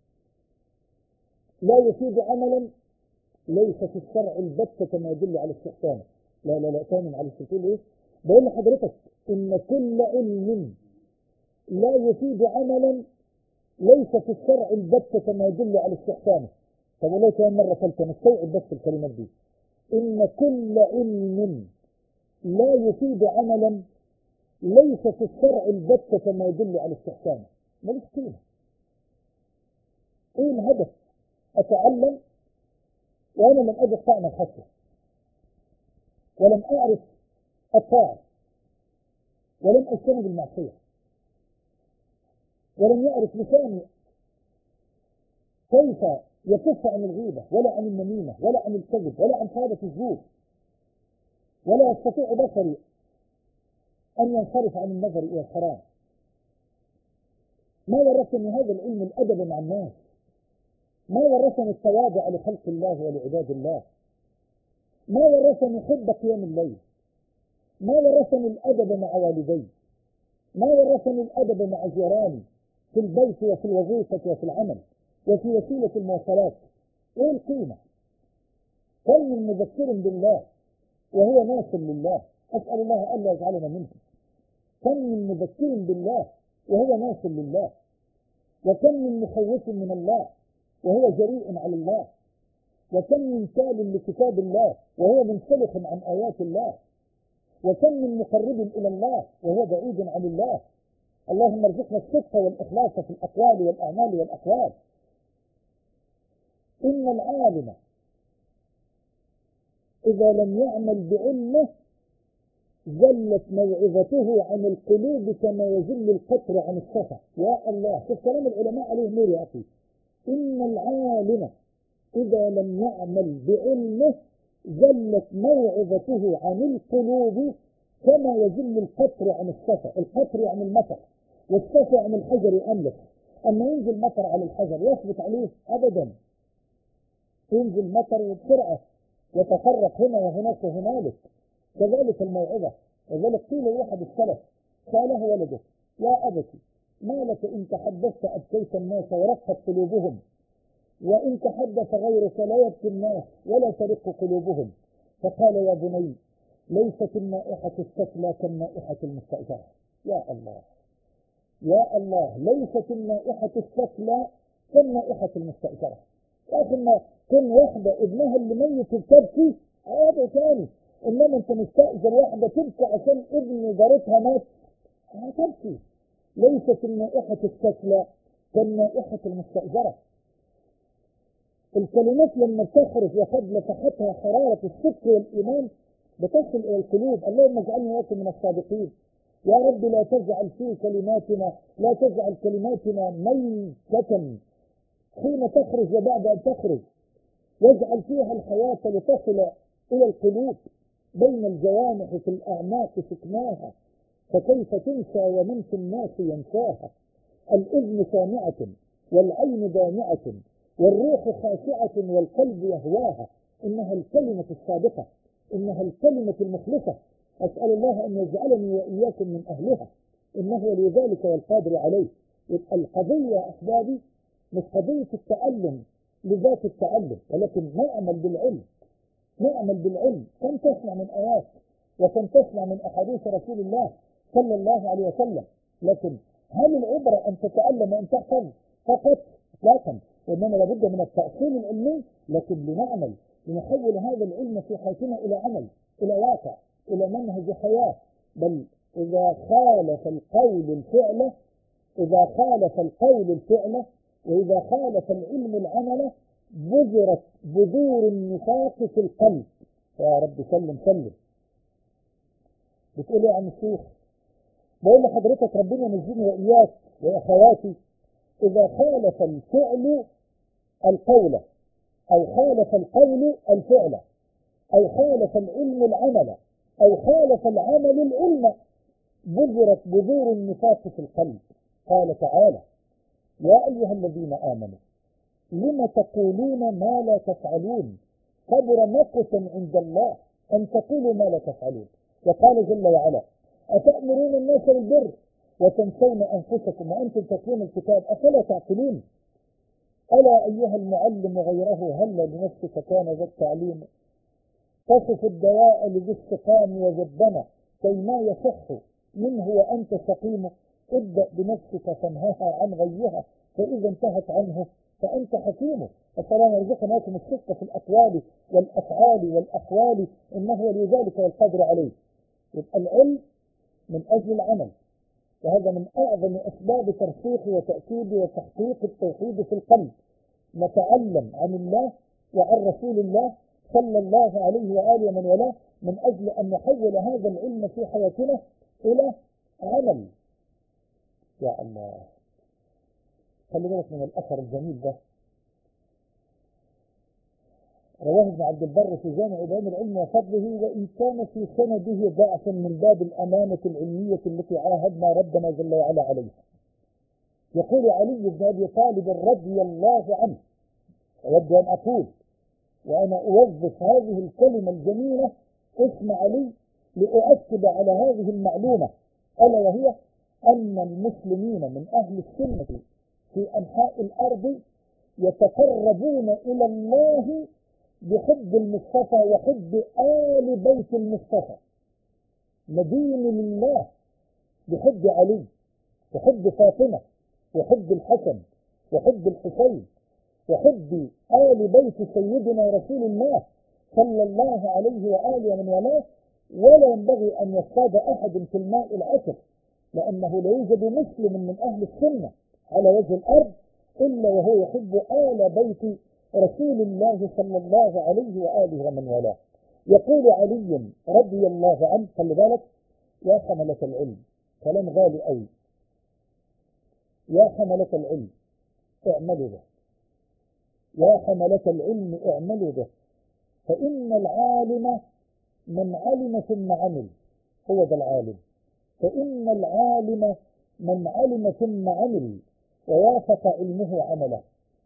لا يفيد عملا ليس في الشرع البتة كما يدل على استحسانه. لا تامن على الشيطان ايه؟ بقول لحضرتك ان كل علم لا يفيد عملا ليس في الشرع البتة كما يدل على استحسانه. طب والله كمان مرة ثالثة نستوعب بس الكلمات دي: ان كل علم لا يفيد عملا ليس في الشرع البتة كما يدل على استحسانه. ماليش قيمة. ايه الهدف؟ اتعلم وانا لم اجد طعم الخشية، ولم اعرف الطاعة، ولم اجتنب المعصية، ولم يعرف لساني كيف يكف عن الغيبة ولا عن النميمة ولا عن الكذب ولا عن شهادة الزور، ولا يستطيع بصري أن ينصرف عن النظر إلى الحرام. ما ورثني هذا العلم الأدب مع الناس، ما ورثني التواضع لخلق الله ولعباد الله، ما ورثني حب قيام الليل، ما ورثني الأدب مع والدي، ما ورثني الأدب مع جيراني في البيت وفي الوظيفة وفي العمل وفي وسيلة المواصلات. ايه القيمة؟ كم من مذكر بالله وهو ناصر لله، أسأل الله ألا يجعلنا منه. كم من مذكر بالله وهو ناصر لله، وكم من مخوف من الله وهو جريء على الله، وكم من تال لكتاب الله وهو منسلخ عن آيات الله، وكم من مقرب إلى الله وهو بعيد عن الله. اللهم ارزقنا الصدق والإخلاص في الأقوال والأعمال والأقوال. إن العالم إذا لم يعمل بعلمه زلت موعظته عن القلوب كما يزل القطر عن السفح. يا الله، شوف كلام العلماء عليه نور يا أخي. إن العالم إذا لم يعمل بعلمه زلت موعظته عن القلوب كما يزل القطر عن السفح. القطر يعني المطر، والسفح عن الحجر يأملك. أما ينزل مطر على الحجر يثبت عليه أبدا، ينزل مطر وبسرعة يتفرق هنا وهناك وهنالك. كذلك الموعظة. وذلك قيل لأحد السلف سأله ولده: يا أبتي ما لك إن تحدثت أبكيت الناس ورقت قلوبهم، وإن تحدث غيرك لا يبكي الناس ولا ترق قلوبهم؟ فقال: يا بني ليست النائحة السفلى كالنائحة المستأجرة. يا الله يا الله، ليست النائحة السفلى كالنائحة المستأجرة. لكن كل واحدة ابنها اللي ميت بتبكي هذا ثاني، انما انت مستأجر واحدة تبكي عشان ابن جارتها مات هتبكي. ليست النائحة السفلى كالنائحة المستأجرة. الكلمات لما تخرج وقد لفحتها حرارة الصدق والإيمان بتصل إلى القلوب. اللهم اجعلنا وإياكم من الصادقين. يا رب لا تجعل في كلماتنا، لا تجعل كلماتنا ميتة حين تخرج وبعد أن تخرج، واجعل فيها الحياة لتصل إلى القلوب بين الجوانح في الأعماق سكناها، فكيف تنسى ومن في الناس ينساها. الأذن سامعة والعين دامعة والروح خاشعة والقلب يهواها. إنها الكلمة الصادقة، إنها الكلمة المخلصة. أسأل الله أن يجعلني وإياكم من أهلها، إنه ولي ذلك والقادر عليه. القضية يا أحبابي مش قضية التعلم لذات التعلم، ولكن نعمل بالعلم. نعمل بالعلم. كم تسمع من آيات وكم تسمع من أحاديث رسول الله صلى الله عليه وسلم، لكن هل العبرة أن تتعلم وأن تحفظ فقط؟ لا، وإنما لابد من التأصيل العلمي، لكن لنعمل، لنحول هذا العلم في حياتنا إلى عمل، إلى واقع. إلى منهج حياة، بل إذا خالف القول الفعل، إذا خالف القول الفعل وإذا خالف العلم العمل بذرت بذور النفاق في القلب. يا رب سلم سلم. بتقول يا عم الشيخ؟ بقول لحضرتك ربنا ينجيني وإياك وأخواتي، إذا خالف الفعل القول، أو خالف القول الفعل، أو خالف العلم العمل، أو خالف العمل العلم، بذرت بذور النفاق في القلب. قال تعالى: يا أيها الذين آمنوا لم تقولون ما لا تفعلون كبر مقتا عند الله أن تقولوا ما لا تفعلون. وقال جل وعلا: أتأمرون الناس بالبر وتنسون أنفسكم وأنتم تتلون الكتاب أفلا تعقلون. ألا أيها المعلم غيره هل لنفسك كان ذا التعليم، تصف الدواء لذي السقام وذبنا كيما يصح منه وأنت سقيم. ابدأ بنفسك فانهها عن غيها فإذا انتهت عنه فأنت حكيم. فسلام يرزقناكم الصدق في الأقوال والأفعال والأحوال إنه ولي ذلك والقدر عليه. يبقى العلم من أجل العمل، وهذا من أعظم أسباب ترسيخ وتأكيد وتحقيق التوحيد في القلب. نتعلم عن الله وعن رسول الله صلى الله عليه وآله ومن والاه من أجل أن نحول هذا العلم في حياتنا إلى عمل. يا الله، خلي بالك من الأثر الجميل ده. رواه ابن عبد البر في جامع بيان العلم وفضله: وإن كان في سنده ضعف من باب الأمانة العلمية التي عاهدنا ربنا جل وعلا عليها. يقول علي بن أبي طالب رضي الله عنه: أود أن أقول وأنا أوظف هذه الكلمة الجميلة اسم علي لأؤكد على هذه المعلومة، ألا وهي أن المسلمين من أهل السنة في أنحاء الأرض يتقربون إلى الله بحب المصطفى وحب آل بيت المصطفى، ندين لله بحب علي وحب فاطمة وحب الحسن وحب الحسين وحب آل بيت سيدنا رسول الله صلى الله عليه وآله ومن والاه. ولا ينبغي أن يصطاد أحد في الماء العسر، لأنه لا يوجد مسلم من أهل السنة على وجه الأرض إلا وهو يحب آل بيت رسول الله صلى الله عليه وآله ومن والاه. يقول علي رضي الله عنه، خلي بالك يا حملة العلم، كلام غالي قوي: يا حملة العلم اعملوا به، يا حملة العلم اعملوا به، فإن العالم من علم ثم عمل. هو ده العالم. فإن العالم من علم ثم عمل ووافق علمه عمله.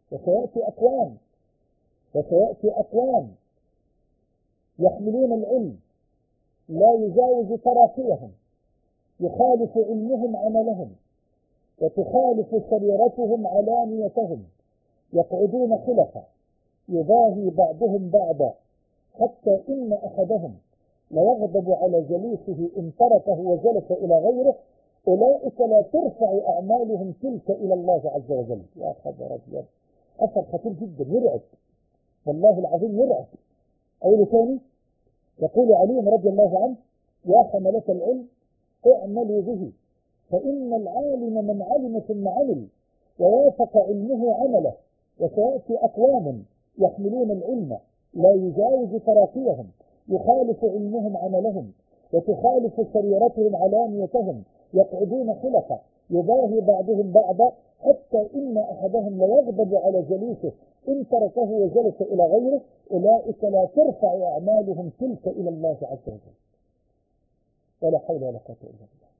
وسيأتي أقوام يحملون العلم لا يجاوز تراقيهم، يخالف علمهم عملهم، وتخالف سريرتهم علانيتهم، يقعدون خلفا يباهي بعضهم بعضا، حتى إن أحدهم ليغضب على جليسه إن تركه وجلس إلى غيره. أولئك لا ترفع أعمالهم تلك إلى الله عز وجل. يا خبر أبيض، أثر خطير جدا يرعب، والله العظيم يرعب. أقول ثاني، يقول علي رضي الله عنه: يا حملة العلم اعملوا به، فإن العالم من علم ثم عمل ووافق علمه عمله. وسيأتي أقوام يحملون العلم لا يجاوز تراقيهم، يخالف علمهم عملهم، وتخالف سريرتهم علانيتهم، يقعدون خلفا يباهي بعضهم بعضا، حتى إن أحدهم ليغضب على جليسه إن تركه وجلس إلى غيره. أولئك لا ترفع أعمالهم تلك إلى الله عز وجل. ولا حول ولا قوة إلا بالله.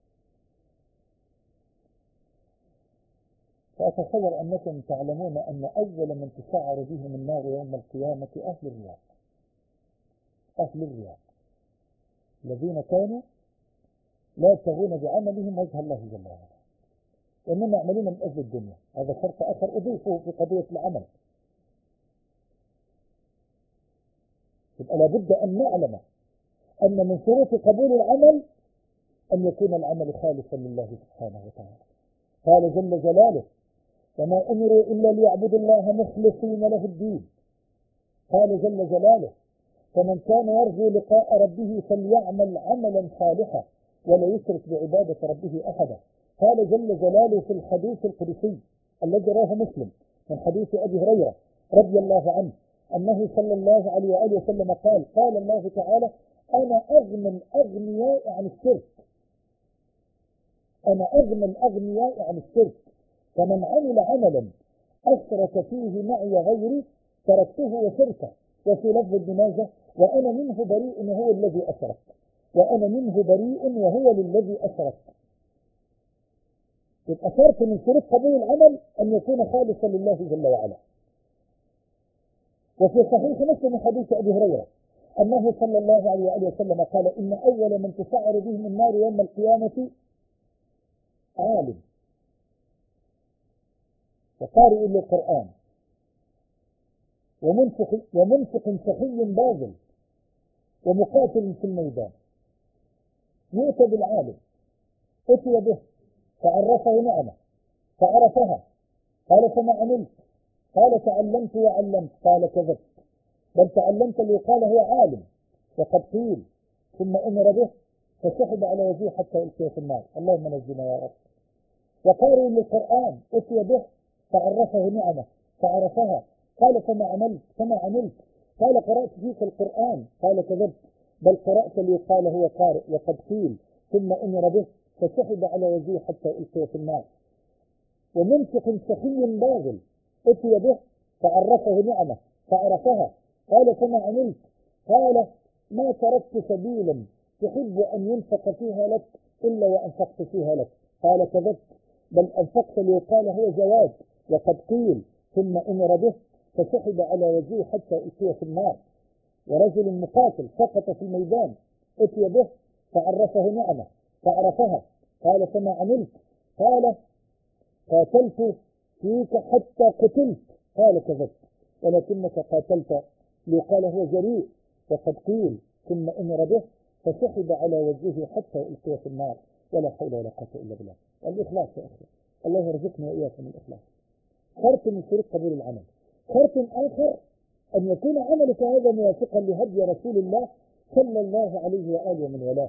فأتصور أنكم تعلمون أن أول من تسعر بهم النار يوم القيامة أهل الرياء. أهل الرياء الذين كانوا لا يبتغون بعملهم وجه الله جل وعلا، وإنما يعملون من أجل الدنيا. هذا شرط آخر أضيفه في قضية العمل. يبقى لابد أن نعلم أن من شروط قبول العمل أن يكون العمل خالصا لله سبحانه وتعالى. قال جل جلاله: وما أمروا إلا ليعبدوا الله مخلصين له الدين. قال جل جلاله: فمن كان يرجو لقاء ربه فليعمل عملا صالحا ولا يشرك بعبادة ربه أحدا. قال جل جلاله في الحديث القدسي الذي رواه مسلم من حديث أبي هريرة رضي الله عنه أنه صلى الله عليه وآله وسلم قال قال الله تعالى: أنا أغنى الأغنياء عن الشرك، أنا أغنى الأغنياء عن الشرك، فمن عمل عملا أشرك فيه معي غيري تركته وشركه. وفي لفظ ابن ماجه: وأنا منه بريء وهو الذي أشرك، وأنا منه بريء وهو للذي أشرك. يبقى شرط من شروط قبول العمل أن يكون خالصا لله جل وعلا. وفي صحيح مسلم من حديث أبي هريرة أنه صلى الله عليه وآله وسلم قال: إن أول من تسعر بهم النار يوم القيامة عالم وقارئ للقرآن ومنفق سخي باذل ومقاتل في الميدان. يؤتى بالعالم أتي به فعرفه نعمة فعرفها قال: فما عملت؟ قال: تعلمت وعلمت. قال: كذبت، بل تعلمت ليقال هو عالم وقد قيل. ثم أمر به فسحب على وجهه حتى ألقي في النار. اللهم نجنا يا رب. وقارئ للقرآن أتي به فعرفه نعمة فعرفها قال: فما عملت؟ قال: قرأت فيك القرآن. قال: كذبت، بل قرأت ليقال هو قارئ وقد قيل. ثم أمر به فسحب على وجهه حتى ألقي في النار. ومنفق سخي باذل أتي به فعرفه نعمة فعرفها قال: فما عملت؟ قال: ما تركت سبيلا تحب أن ينفق فيها لك إلا وأنفقت فيها لك. قال: كذبت، بل أنفقت ليقال هو جواد وقد قيل. ثم أمر به فسحب على وجهه حتى ألقي في النار. ورجل مقاتل سقط في الميدان أتي به فعرفه نعمة فعرفها قال: فما عملت؟ قال: قاتلت فيك حتى قتلت. قال: كذبت، ولكنك قاتلت ليقال هو جريء وقد قيل. ثم أمر به فسحب على وجهه حتى ألقي في النار. ولا حول ولا قوة إلا بالله. الإخلاص يا أخي، الله يرزقنا وإياكم الإخلاص. شرط من شروط قبول العمل. شرط آخر أن يكون عملك هذا موافقا لهدي رسول الله صلى الله عليه وآله ومن والاه،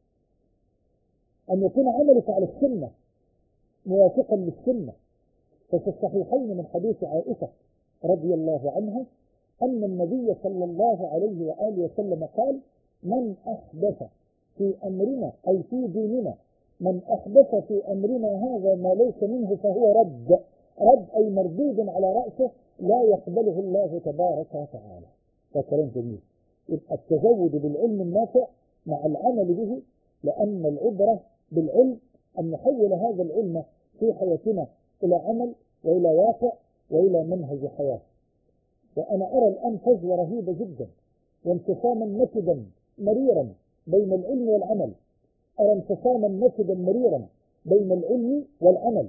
أن يكون عملك على السنة موافقا للسنة. ففي الصحيحين من حديث عائشة رضي الله عنها أن النبي صلى الله عليه وآله وسلم قال: من أحدث في أمرنا أي في ديننا، من أحدث في أمرنا هذا ما ليس منه فهو رد أي مردود على رأسه لا يقبله الله تبارك وتعالى. فكلام جميل. يبقى التزود بالعلم النافع مع العمل به، لأن العبرة بالعلم أن نحول هذا العلم في حياتنا إلى عمل وإلى واقع وإلى منهج حياة. وأنا أرى الآن فجوة رهيبة جدا وانقساما نكدا مريرا بين العلم والعمل. أرى انقساما نكدا مريرا بين العلم والعمل.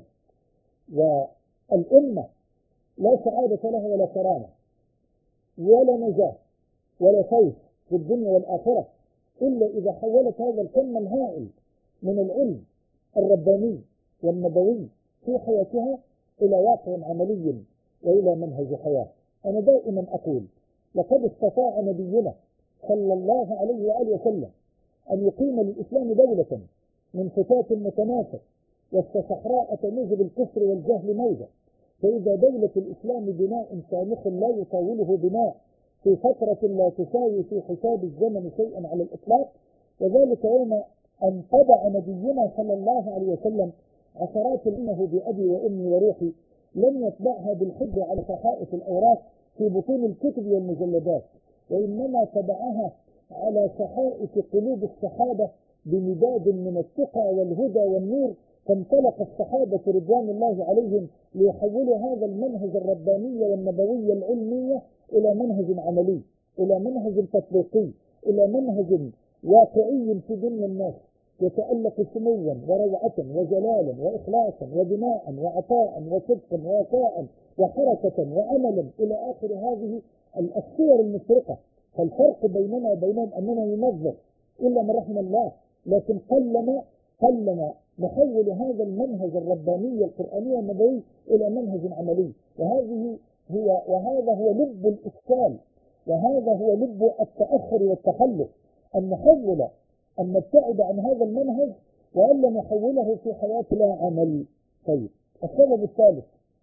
والأمة لا سعادة لها ولا كرامة ولا نجاة ولا فوز في الدنيا والآخرة إلا إذا حولت هذا الكم الهائل من العلم الرباني والنبوي في حياتها إلى واقع عملي وإلى منهج حياة. أنا دائما أقول: لقد استطاع نبينا صلى الله عليه وآله وسلم أن يقيم للإسلام دولة من فتات متنافس والصحراء تموج بالكفر والجهل موجة. فإذا دولة الإسلام بناء سامخ لا يطاوله بناء في فترة لا تساوي في حساب الزمن شيئا على الإطلاق، وذلك يوم أن طبع نبينا صلى الله عليه وسلم عشرات منه بأبي وأمي وروحي لم يطبعها بالحج على صحائف الأوراق في بطون الكتب والمجلدات، وإنما طبعها على صحائف قلوب الصحابة بمداد من التقى والهدى والنور. فانطلق الصحابة رضوان الله عليهم ليحولوا هذا المنهج الرباني والنبوي العلمي إلى منهج عملي، إلى منهج تطبيقي، إلى منهج واقعي في دنيا الناس يتألق سموا وروعة وجلالا وإخلاصا ودماء وعطاء وصدقا ووفاء وحركة وعملا إلى آخر هذه الصور المشرقة. فالفرق بيننا وبينهم أننا ننظر إلا من رحم الله، لكن قلما نحول هذا المنهج الرباني القرآني النبوي إلى منهج عملي. وهذا هو لب الإشكال وهذا هو لب التأخر والتخلف، أن نحول، أن نبتعد عن هذا المنهج وألا نحوله في حياتنا عمل. طيب، السبب الثالث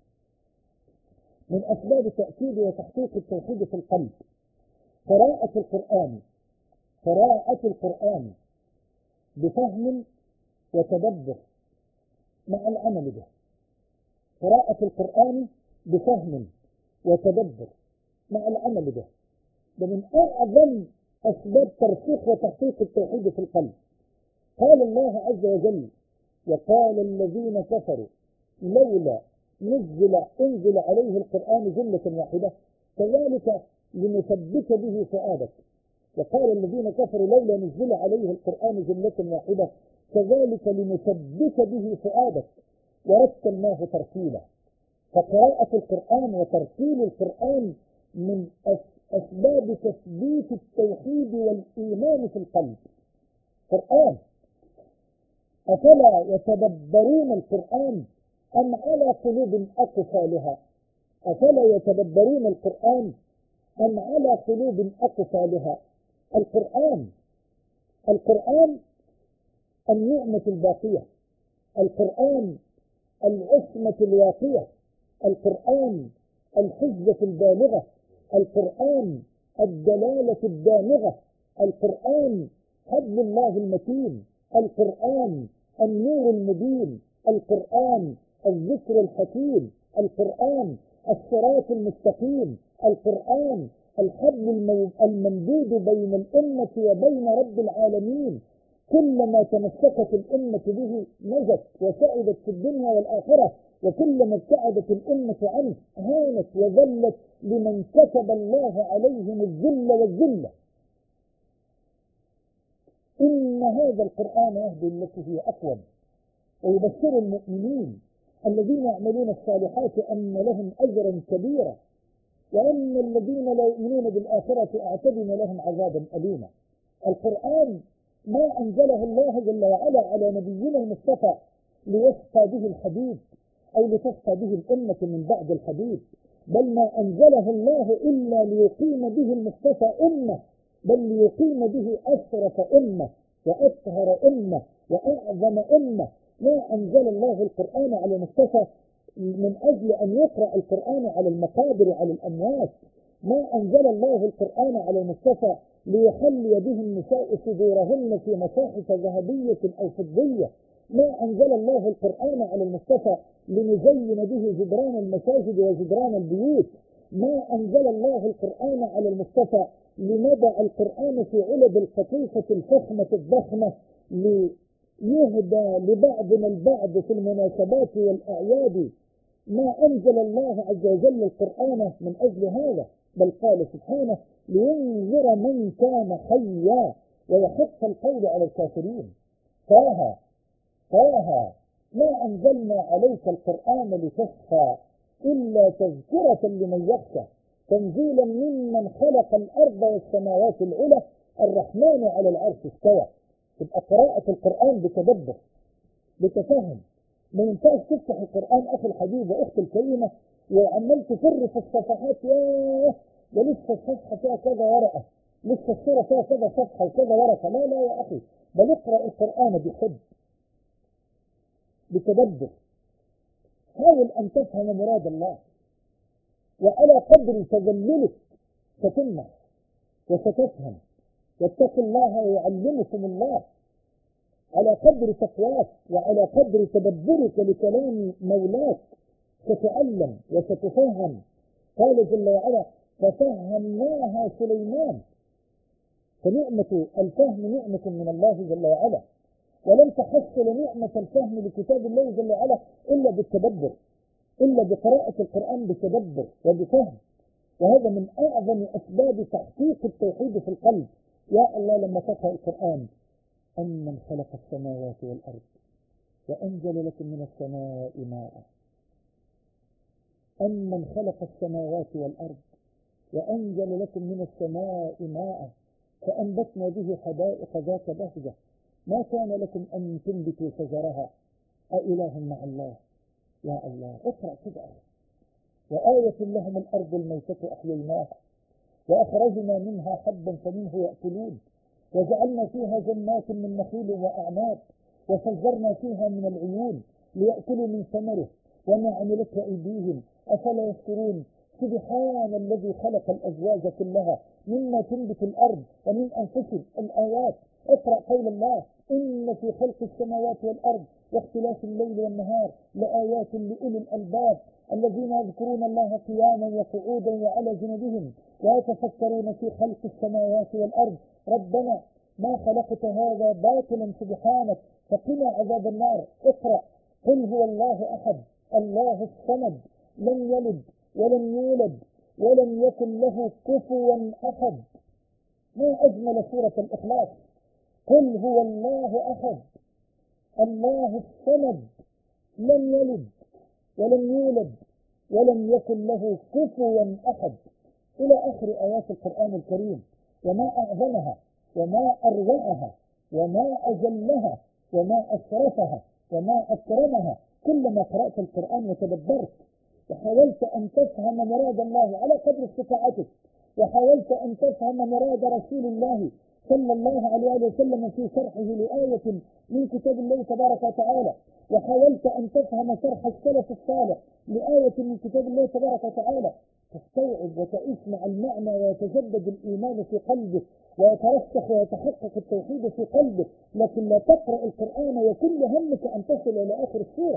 من أسباب تأكيد وتحقيق التوحيد في القلب قراءة القرآن، قراءة القرآن بفهم وتدبر مع العمل به. قراءة القرآن بفهم وتدبر مع العمل به، ده من أعظم أسباب ترسيخ وتحقيق التوحيد في القلب. قال الله عز وجل: وقال الذين كفروا لولا أنزل عليه القرآن جملة واحدة كذلك لنثبت به فؤادك. وقال الذين كفروا لولا نزل عليه القرآن جملة واحدة كذلك لنثبت به فؤادك ورتلناه ترتيلا. فقراءة القرآن وترتيل القرآن من أسباب تثبيت التوحيد والإيمان في القلب. قرآن، أفلا يتدبرون القرآن أم على قلوب أقفالها؟ أفلا يتدبرون القرآن أم على قلوب أقفالها؟ القرآن النعمة الباقية، القرآن العصمة الواقية، القرآن الحجة البالغة، القرآن الدلالة الدامغة، القرآن حبل الله المتين، القرآن النور المبين، القرآن الذكر الحكيم، القرآن الصراط المستقيم، القرآن الحبل الممدود بين الأمة وبين رب العالمين. كلما تمسكت الأمة به نجت وسعدت في الدنيا والآخرة، وكلما ابتعدت الأمة عنه هانت وذلت لمن كتب الله عليهم الذل والذلة. إن هذا القرآن يهدي التي هي أقوم ويبشر المؤمنين الذين يعملون الصالحات أن لهم أجرا كبيرا، وأن الذين لا يؤمنون بالآخرة أعتدنا لهم عذابا أليما. القرآن ما أنزله الله جل وعلا على نبينا المصطفى ليشقى به الحبيب أو لتشقى به الأمة من بعد الحبيب، بل ما أنزله الله إلا ليقيم به المصطفى أمة، بل ليقيم به أشرف أمة وأطهر أمة وأعظم أمة. ما أنزل الله القرآن على المصطفى من أجل أن يقرأ القرآن على المقابر وعلى الأموات. ما أنزل الله القرآن على المصطفى ليحلي به النساء صدورهن في مصاحف ذهبية أو فضية. ما أنزل الله القرآن على المصطفى لنزين به جدران المساجد وجدران البيوت. ما أنزل الله القرآن على المصطفى لنضع القرآن في علب القطيفة الفخمة الضخمة ليهدى لبعضنا البعض في المناسبات والأعياد. ما أنزل الله عز وجل القرآن من أجل هذا، بل قال سبحانه: لينذر من كان حيا ويحق القول على الكافرين. طه ما أنزلنا عليك القرآن لتشقى إلا تذكرة لمن يخشى تنزيلا ممن خلق الأرض والسماوات العلى الرحمن على العرش استوى. تبقى قراءة القرآن بتدبر بتفهم. ما ينفعش تفتح القرآن أخي الحبيب وأختي الكريمة وعمال تفر في الصفحات، ياه ده لسه الصفحة فيها كذا ورقة، لسه السورة فيها كذا صفحة وكذا ورقة. لا يا أخي، بل اقرأ القرآن بحب بتدبر. حاول أن تفهم مراد الله، وعلى قدر تذللك ستنمح وستفهم. واتق الله ويعلمكم الله. على قدر تقواك وعلى قدر تدبرك لكلام مولاك تتعلم وتتفهم. قال جل وعلا: ففهمناها سليمان. فنعمة الفهم نعمة من الله جل وعلا، ولن تحصل نعمة الفهم لكتاب الله جل وعلا إلا بالتدبر، إلا بقراءة القرآن بتدبر وبفهم. وهذا من أعظم أسباب تحقيق التوحيد في القلب. يا الله لما تقرأ القرآن: أمن خلق السماوات والأرض وأنزل لكم من السماء ماء. أمن خلق السماوات والأرض وأنزل لكم من السماء ماء فأنبتنا به حدائق ذات بهجة ما كان لكم أن تنبتوا شجرها أإله مع الله. يا الله اقرأ كده. وآية لهم الأرض الميتة أحييناها وأخرجنا منها حبا فمنه يأكلون، وجعلنا فيها جنات من نخيل وأعناب، وفجرنا فيها من العيون ليأكلوا من ثمره وما عملته أيديهم أفلا يشكرون. سبحان الذي خلق الأزواج كلها مما تنبت الأرض ومن أنفسهم. الآيات. اقرأ قول الله: إن في خلق السماوات والأرض واختلاف الليل والنهار لآيات لأولي الألباب الذين يذكرون الله قياما وقعودا وعلى جنوبهم ويتفكرون في خلق السماوات والأرض ربنا ما خلقت هذا باطلا سبحانك فقنا عذاب النار. اقرأ: قل هو الله أحد الله الصمد لم يلد ولم يولد ولم يكن له كفوا أحد. ما أجمل سورة الإخلاص. قل هو الله أحد الله الصمد لم يلد ولم يولد ولم يكن له كفوا أحد، إلى آخر آيات القرآن الكريم. وما أعظمها وما أروعها وما أجلها وما أشرفها وما أكرمها. كلما قرأت القرآن وتدبرت وحاولت أن تفهم مراد الله على قدر استطاعتك، وحاولت أن تفهم مراد رسول الله صلى الله عليه وسلم في شرحه لآية من كتاب الله تبارك وتعالى، وحاولت أن تفهم شرح السلف الصالح لآية من كتاب الله تبارك وتعالى، تستوعب وتعيش مع المعنى ويتجدد الإيمان في قلبك ويترسخ ويتحقق التوحيد في قلبك. لكن لا تقرأ القرآن وكل همك أن تصل إلى آخر السورة.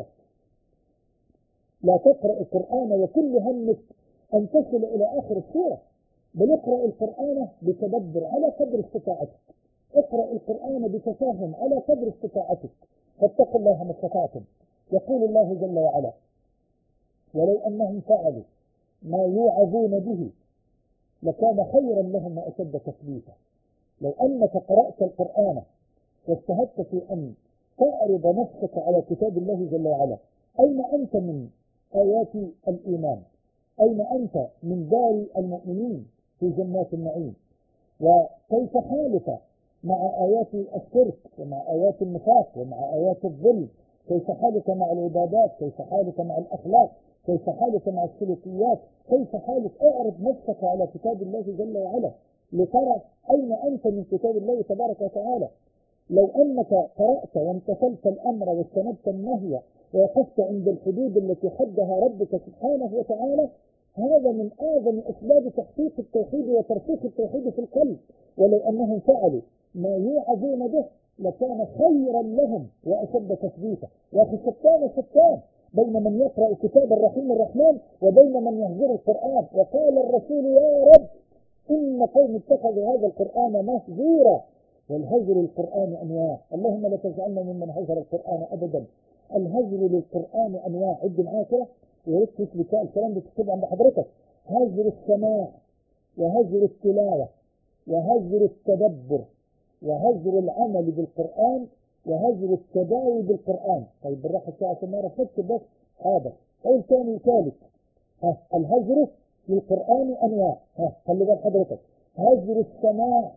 لا تقرأ القرآن وكل همك أن تصل إلى آخر السورة، بل اقرأ القرآن بتدبر على قدر استطاعتك. اقرأ القرآن بتفاهم على قدر استطاعتك. فاتقوا الله ما استطعتم. يقول الله جل وعلا: ولو أنهم فعلوا ما يوعظون به لكان خيرا لهم وأشد تثبيتا. لو أنك قرأت القرآن واجتهدت في أن تعرض نفسك على كتاب الله جل وعلا، أين أنت من آيات الإيمان؟ أين أنت من دار المؤمنين في جنات النعيم؟ وكيف حالك مع آيات الشرك ومع آيات النفاق ومع آيات الظلم؟ كيف حالك مع العبادات؟ كيف حالك مع الأخلاق؟ كيف حالك مع السلوكيات؟ كيف حالك؟ اعرض نفسك على كتاب الله جل وعلا لترى أين أنت من كتاب الله تبارك وتعالى. لو أنك قرأت وامتثلت الأمر واجتنبت النهي ووقفت عند الحدود التي حدها ربك سبحانه وتعالى، هذا من أعظم أسباب تحقيق التوحيد وترسيخ التوحيد في القلب. ولو أنهم فعلوا ما يوعظون به لكان خيرا لهم وأشد تثبيتا. وفي شتان بين من يقرأ كتاب الرحيم الرحمن وبين من يهجر القرآن. وقال الرسول: يا رب إن قوم اتخذوا هذا القرآن مهجورا. والهجر القرآن أنواع، اللهم لا تجعلنا ممن هجر القرآن أبدا. الهجر للقرآن أنواع. عد معايا كده ويريد تثبت الكلام ده تكتب عند حضرتك: هجر السماع، وهجر التلاوة، وهجر التدبر، وهجر العمل بالقرآن، وهجر التداوي بالقرآن. طيب بالراحة ساعة النار فكر بس. هذا قول ثاني وثالث. الهجر للقرآن أنواع. خلي بال حضرتك: هجر السماع،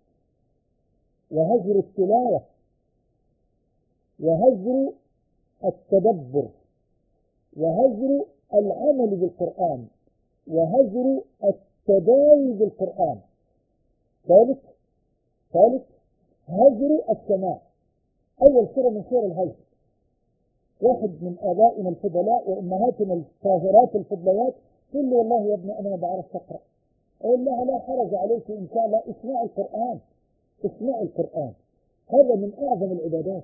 وهجر التلاوة، وهجر التدبر، وهجر العمل بالقرآن، وهجر التداوي بالقرآن. ثالث هجر السماع. أول سورة من سور الهجر. واحد من آبائنا الفضلاء وأمهاتنا الطاهرات الفضليات قل لي: والله يا ابني أنا ما بعرف أقرأ. أقول لها: لا حرج عليك إن شاء الله، اسمع القرآن. اسمع القرآن، هذا من أعظم العبادات.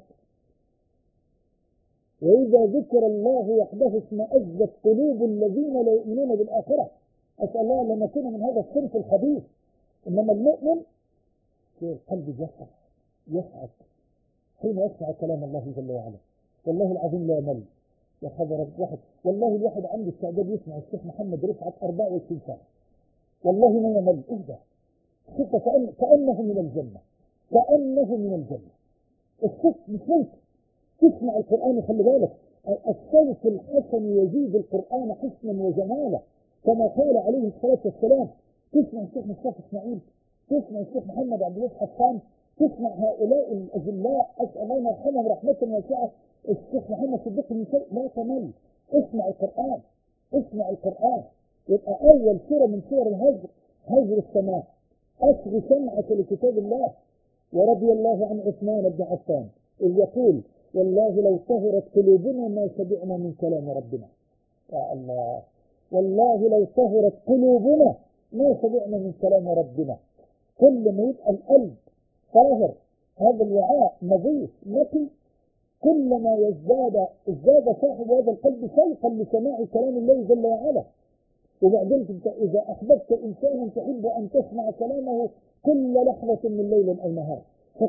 وإذا ذكر الله وحده اشمأزت قلوب الذين لا يؤمنون بالآخرة. أسأل الله أن نكون من هذا الصنف الخبيث. إنما المؤمن في القلب يسعد حين يسمع كلام الله جل وعلا. والله العظيم لا يمل. يا خبر واحد، والله الواحد عنده استعداد يسمع الشيخ محمد رفعت 24 ساعة، والله ما يمل. إيه ده؟ شوف كأنه من الجنة، كأنه من الجنة. الصوت مش ممكن. تسمع القرآن، خلي بالك، الصوت الحسن يزيد القرآن حسنا وجمالا، كما قال عليه الصلاة والسلام. تسمع الشيخ مصطفى اسماعيل، تسمع الشيخ محمد عبد الله حسان، تسمع هؤلاء الأجلاء، أسأل الله أن يرحمهم رحمة واسعة، الشيخ محمد صديق المسيء، لا تمل. اسمع القرآن، اسمع القرآن. يبقى أول سورة من سور الهجر هجر السماع، أصغ سمعك لكتاب الله. ورضي الله عن عثمان بن عفان إذ يقول: والله لو طهرت قلوبنا ما سمعنا من كلام ربنا. يا الله، والله لو طهرت قلوبنا ما سمعنا من كلام ربنا. كل ما يبقى القلب طاهر، هذا الوعاء نظيف نقي، كلما ازداد صاحب هذا القلب شوقا لسماع كلام الله جل وعلا. وبعدين انت اذا احببت انسانا تحب ان تسمع كلامه كل لحظه من ليل او نهار،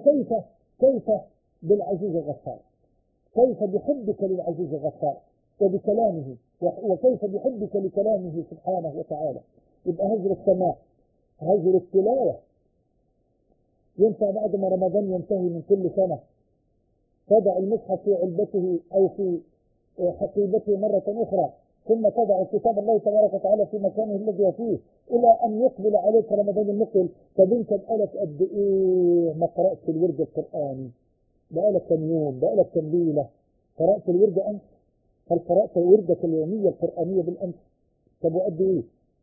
كيف بالعزيز الغفار، كيف بحبك للعزيز الغفار وبكلامه، وكيف بحبك لكلامه سبحانه وتعالى. يبقى هجر السماع، هجر التلاوه. ينفع بعد ما رمضان ينتهي من كل سنه تضع المصحف في علبته او في حقيبته مرة أخرى، ثم تضع كتاب الله تبارك وتعالى في مكانه الذي فيه إلى أن يقبل عليك رمضان المقبل؟ طب أنت بقالك قد إيه ما قرأت الورد القرآني؟ بقالك كم يوم؟ بقالك كم ليلة قرأت الورد أمس؟ هل قرأت وردك اليومية القرآنية بالأمس؟ طب وقد إيه؟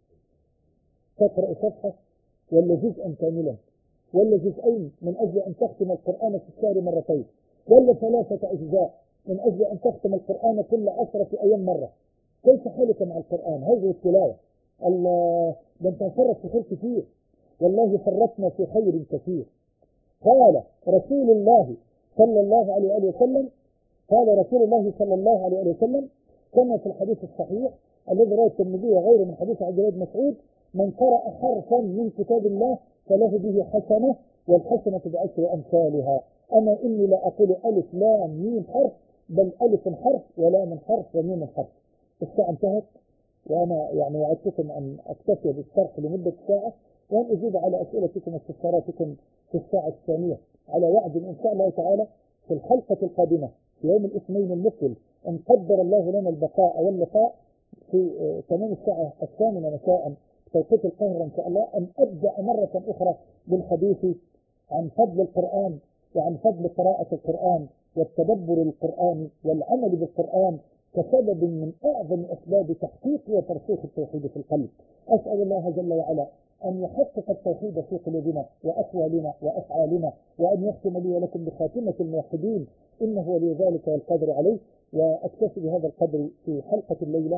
تقرأ صفحة ولا جزءا كاملا ولا جزئين من أجل أن تختم القرآن في الشهر مرتين، ولا 3 أجزاء من أجل أن تختم القرآن كل 10 أيام مرة؟ كيف حالك مع القرآن؟ هذه التلاوة. الله، ده انت فرط في خير كثير، والله فرطنا في خير كثير. قال رسول الله صلى الله عليه وسلم، قال رسول الله صلى الله عليه وسلم كما في الحديث الصحيح الذي رواه الترمذي وغيره من حديث عبد الله بن مسعود: من قرأ حرفا من كتاب الله فله به حسنة، والحسنة ب10 أمثالها. أما إني لا أقول ألف لام ميم حرف، بل ألف حرف ولام حرف وميم حرف. الساعة انتهت، وأنا يعني وعدتكم أن أكتفي بالشرح لمدة ساعة، وأن أجيب على أسئلتكم واستفساراتكم في الساعة الثانية، على وعد إن شاء الله تعالى في الحلقة القادمة في يوم الاثنين المقبل إن قدر الله لنا البقاء واللقاء في تمام الساعة 8 مساء توقيت القاهرة إن شاء الله، أن أبدأ مرة أخرى بالحديث عن فضل القرآن وعن فضل قراءة القرآن والتدبر القرآني والعمل بالقرآن كسبب من أعظم أسباب تحقيق وترسيخ التوحيد في القلب. أسأل الله جل وعلا أن يحقق التوحيد في قلوبنا وأقوالنا وأفعالنا، وأن يختم لي ولكم بخاتمة الموحدين، إنه ولي ذلك والقدر عليه. وأكتفي بهذا القدر في حلقة الليلة،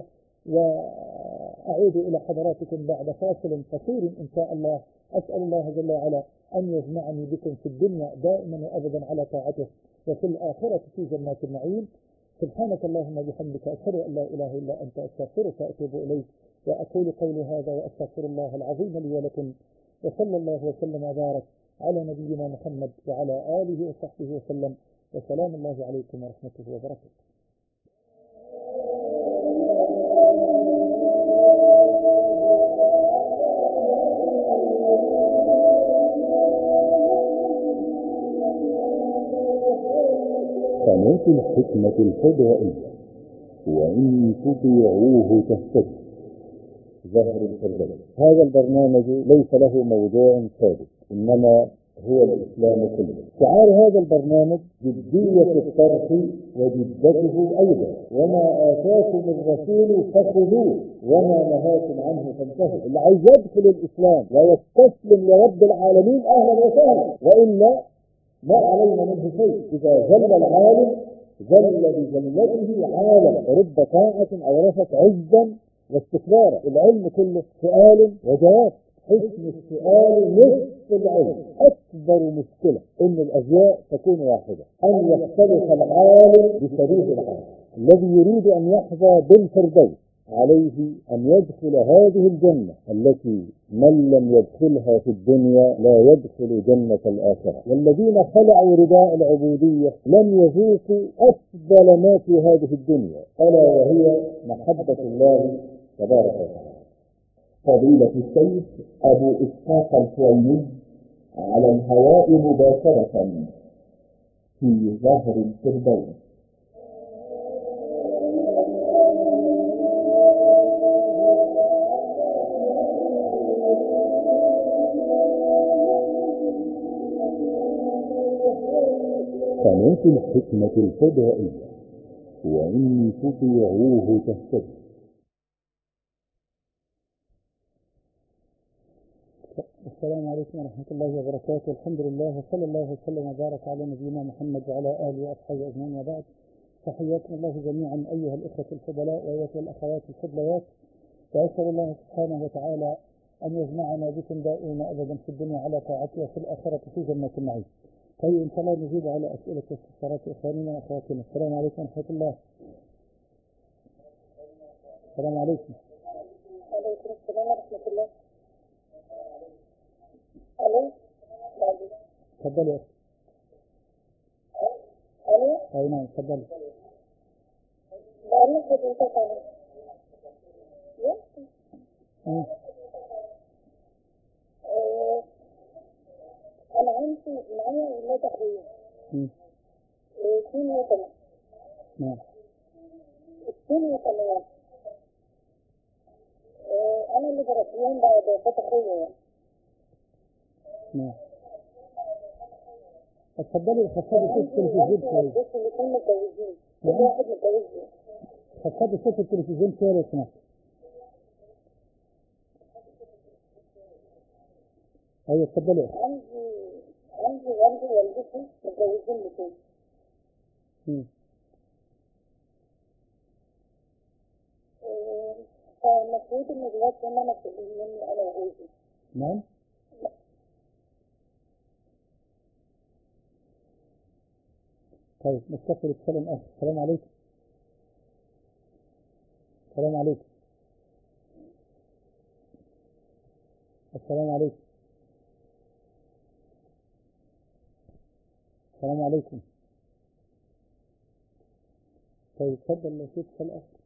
وأعود إلى حضراتكم بعد فاصل قصير إن شاء الله. أسأل الله جل وعلا أن يجمعني بكم في الدنيا دائما وأبدا على طاعته، وفي الآخرة في جنات النعيم. سبحانك اللهم وبحمدك، أشهد أن لا إله إلا أنت، أستغفرك وأتوب إليك. وأقول قولي هذا وأستغفر الله العظيم لي ولكم، وصلى الله وسلم وبارك على نبينا محمد وعلى آله وصحبه وسلم، وسلام الله عليكم ورحمته وبركاته. قناة الحكمة الفضائية، وإن تطيعوه تهتدوا. ظهر الفردوس. هذا البرنامج ليس له موضوع ثابت، إنما هو الإسلام كله. شعار هذا البرنامج جدية الطرح وجدته أيضا، وما آتاكم الرسول فخذوه وما نهاكم عنه فانتهوا. اللي عايز يدخل الإسلام ويستسلم لرب العالمين أهلا وسهلا، وإلا ما علينا منه شيء. إذا ذل العالم ذل بذلته عالم، رب طاعة أورثت عزا واستكبارا. العلم كله سؤال وجواب، حسن السؤال نصف العلم. أكبر مشكلة إن الأجزاء تكون واحدة، أن يختلف العالم بشريف العالم. الذي يريد أن يحظى بالفردوس عليه أن يدخل هذه الجنة التي من لم يدخلها في الدنيا لا يدخل جنة الآخرة. والذين خلعوا رداء العبودية لم يذوقوا أفضل ما في هذه الدنيا، ألا وهي محبة الله تبارك وتعالى. فضيلة الشيخ أبو إسحاق الحويني على الهواء مباشرة في ظهر الفردوس. قناة الحكمة الفضائية، وإن تطيعوه تهتدوا. السلام عليكم ورحمة الله وبركاته. الحمد لله وصلى الله وسلم وبارك على نبينا محمد وعلى آله وأصحابه أجمعين وبعد. تحياتكم الله جميعا أيها الإخوة الفضلاء وأيها الأخوات الفضليات، وأسأل الله سبحانه وتعالى أن يجمعنا بكم دائما أبدا في الدنيا على طاعته وفي الآخرة في جنة النعيم. طيب إن شاء الله نزيد على أسئلة واستفسارات إخواننا وأخواتنا. السلام عليكم ورحمة الله. السلام عليكم. عليكم السلام ورحمة الله. ألو. تفضلي يا أخي. ألو. أي نعم تفضلي. بقول لحضرتك أنا. أنا عندي معايا ولاد أخويا. 2 وثمان. نعم. 2 وثمان. أنا اللي بربيهم بعد وفاة أخويا يعني. نعم. اتفضلي خفضي صوت التلفزيون شوية. بس الاثنين متجوزين. كل واحد متجوز. خفضي صوت التلفزيون شوية لو سمحت. أيوة اتفضلي. عندي والدتي متجوزين الاثنين. فالمفروض إن دلوقتي هم مسؤولين أنا وجوزي. نعم. طيب نستقبل السلام آخر. السلام عليكم. السلام عليكم. السلام عليكم. السلام عليكم. طيب تفضل لو فيك سؤال آخر.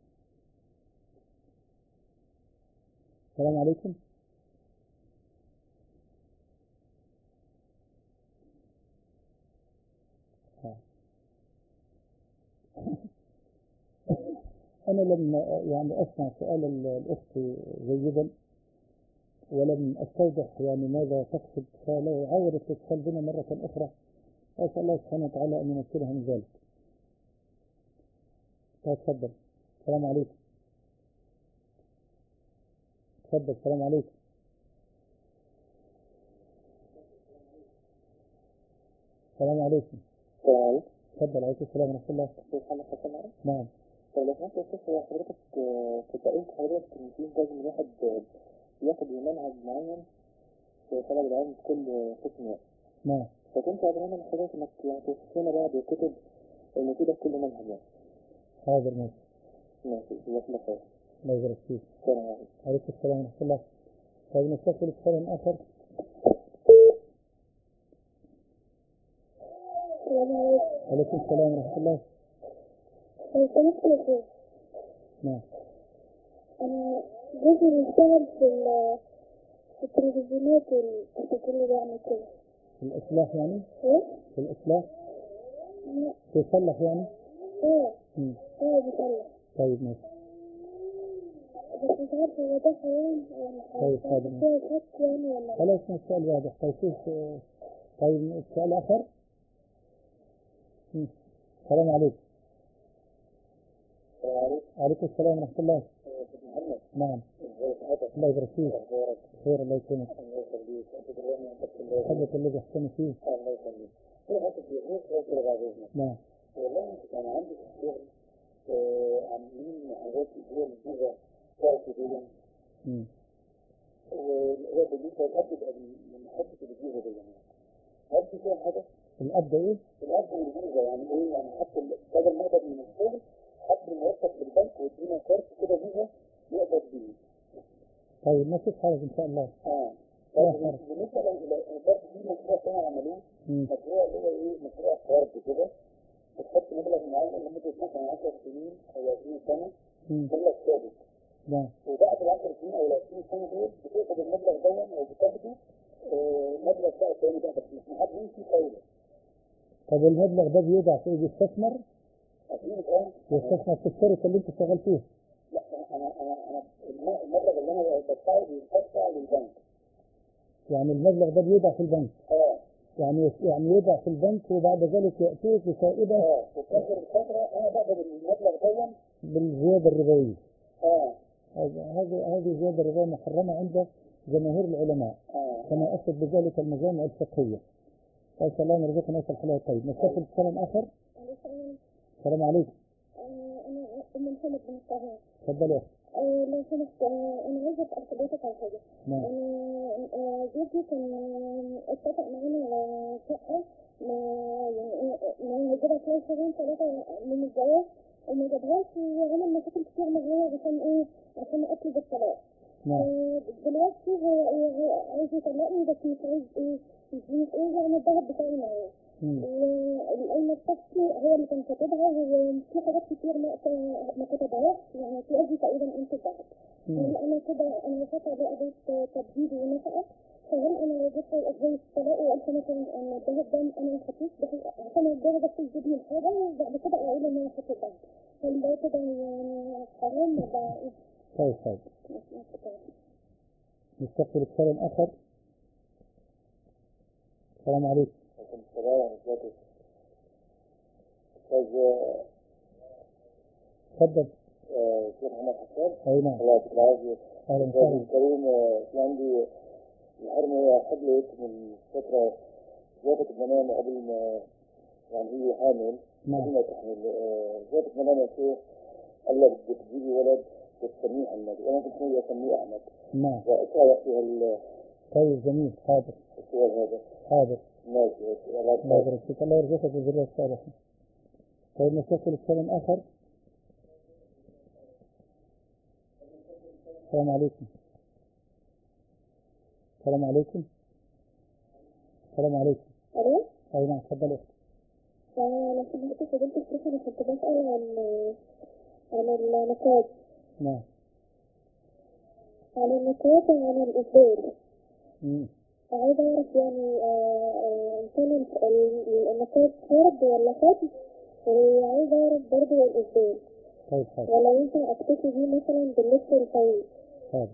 السلام عليكم. أنا لم يعني أسمع سؤال الأخت جيدا ولم أستوضح يعني ماذا تقصد، فلو عاودت تتصل بنا مرة أخرى أسأل الله سبحانه وتعالى أن يمكنها من ذلك. تفضل. السلام عليكم. تفضل. السلام عليكم. السلام عليكم. تفضل. عليكم السلام ورحمة الله. نعم. لو سمحت يا شيخ، هو حضرتك كنت قلت حضرتك إن في لازم الواحد ياخد منهج معين في طلب العلم في كل قسم يعني. نعم. فكنت أتمنى من حضرتك إنك يعني توصف لنا بعض الكتب المفيدة في كل منهج يعني. حاضر. ماشي. ماشي. جزاك الله خير. الله يبارك فيك. السلام عليكم. عليكم السلام ورحمة الله. طيب نستقبل السلام آخر. السلام عليكم. عليكم السلام ورحمة الله. لو سمحت يا شيخ. نعم. أنا جوزي بيشتغل في التلفزيونات والتسجيل يعني كده. في الإصلاح يعني؟ إيه؟ في الإصلاح؟ لا. تصلح يعني؟ إيه؟ بيصلح. طيب ماشي. بس مش عارفة هو ده حرام ولا طيب حاضر. فيها شك يعني ولا لا؟ خلاص السؤال واضح. طيب طيب السؤال آخر. السلام عليكم. عليكم السلام ورحمة الله. نعم. الله يبارك فيك. خير. الله يكرمك. حبك الذي أحسن فيه. الله يخليك. في حاجة كده بعد إذنك. نعم. والله كان عندي في الشغل عاملين حاجات اللي هي الفيزا كده. وهي بالنسبة للأب يبقى من حتة الفيزا دي يعني. هل في فيها حاجة؟ الأب إيه؟ الأب والفيزا يعني إيه؟ يعني حتى بدل ما يقبض من الشغل حتى المرتب في البنك ويدينا كارت كده فيزا يقبض بيه. طيب ما فيش حاجة إن شاء الله. بالنسبة للبنك في مشروع كانوا عملوه، مشروع اللي هو إيه؟ مشروع كارت كده. بتحط مبلغ معين لمدة مثلا 10 سنين أو 20 سنة مبلغ ثابت. نعم. وبعد ال 10 سنين أو ال 20 سنة دول بتاخد المبلغ ده أو بتاخده مبلغ بقى تاني بقى بس مش محددين فيه فايدة. طب المبلغ ده بيودع في إيه؟ بيستثمر؟ أكيد يستثمر في الشركة اللي أنت شغال فيها؟ لا أنا المبلغ اللي أنا بدفعه بيدفع للبنك. يعني المبلغ ده بيودع في البنك؟ يعني يودع في البنك وبعد ذلك يأتيك بفائدة. وفي آخر الفترة أنا باخد المبلغ ده بالزيادة الربوية. هذه الزيادة الربوية محرمة عند جماهير العلماء كما أثبت بذلك المجامع الفقهية. فأسأل الله أن يرزقنا نفس الحلال الطيب. نستقبل كلام آخر. السلام عليكم. أنا أم محمد بن الطاهر. تفضل يا أخي. لو سمحت أنا عايزة أسأل حضرتك على حاجة. نعم. أنا زوجي كان اتفق معانا على شقة ما جابها خلال شهرين 3 من الجواز وما جابهاش وعمل مشاكل كتير معايا عشان أطلب الطلاق. نعم. دلوقتي هو عايز يطلقني بس مش عايز يعني الضغط بتاعي معاه. والقايمة بتاعتي هو اللي كان كاتبها وفي حاجات كتير ما كتبهاش يعني في قصدي تقريبا قيمة الذهب. هل أنا كده أنا فاكرة بقى قضية تبديد ونفقة؟ فهل أنا لو جبت قضية الطلاق وقلت مثلا إن الذهب ده أنا ما خدتوش عشان الذهب بس يجيب لي حاجة وبعد كده أقول إن أنا خدت الذهب، هل ده كده يعني حرام ولا إيه؟ طيب. نستقبل الكلام آخر. السلام عليكم. وعليكم السلام ورحمة الله وبركاته. تفضل. شيخ محمد حسان. أي نعم. الله يعطيك العافية. أهلا وسهلا. الكريم في عندي الحرمة حبلت من فترة جابت المنام قبل ما يعني هي حامل. نعم. قبل ما تحمل جابت المنام يا شيخ قال لها بدك تجيبي ولد تسميه محمد وأنا كنت ناوي أسميه أحمد. نعم. وإيش رأيك في طيب جميل. حاضر. السؤال هذا؟ حاضر. ماشي. الله يبارك فيك. الله يرزقك بالذرية الصالحة. طيب نستقبل الكلام آخر. السلام عليكم. السلام عليكم. السلام عليكم. ألو؟ أي نعم. تفضل يا أختي. أنا حضرتك فضلت الشيخ أنا كنت بسأل عن النقاط. نعم. عن النقاط وعن الإسبال. عايزة أعرف يعني إن كان النقاط فرد ولا فضل، وعايزة أعرف برضه الإسبال. طيب حاضر. ولا ينفع أكتفي بيه مثلا باللبس الطويل. حاضر.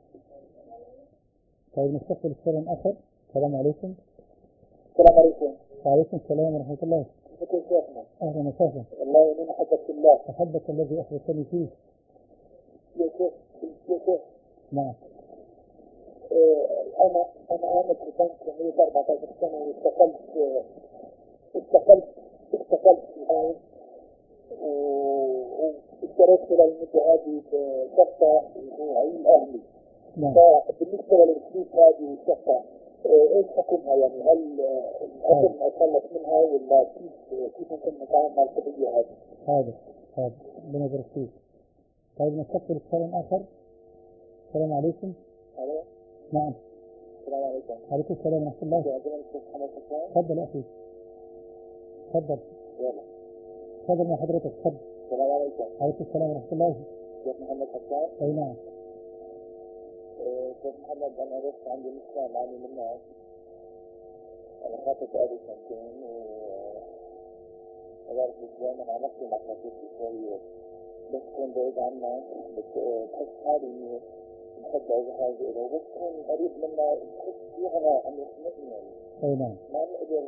طيب نستقبل الكلام آخر. السلام عليكم. السلام عليكم. وعليكم السلام ورحمة الله. كيف شيخنا؟ أهلا وسهلا. والله إني أحبك في الله. أحبك الذي أحببتني فيه. يا شيخ. نعم. أنا عامل في بنك لمدة 14 سنة واستقلت في هاي واشتريت خلال المدة هذه بشقة وعين أهلي. نعم. فبالنسبة للفلوس هذه والشقة ايش حكمها يعني؟ هل الحكم اتخلص منها ولا كيف ممكن نتعامل مع القضية هذه؟ حاضر. ربنا يبارك فيك. طيب نستقبل الكلام آخر. السلام عليكم. الو. نعم. السلام عليكم. وعليكم السلام ورحمة الله. تفضل يا أخي. تفضل. يلا. تفضل مع حضرتك. تفضل. السلام عليكم. وعليكم السلام ورحمة الله. شيخ محمد حسان. أي نعم. شيخ محمد أنا بس عندي مشكلة معاني منها. أنا خاطب بقالي سنتين وأعرف الإسلام أنا علاقتي مع خطيبتي شوية بس كون بعيد عنها بحس حالي إني بحب أي حاجة إليه وبس كون قريب منها بحس فيها عم يخنقني يعني. أي نعم. ما عم أقدر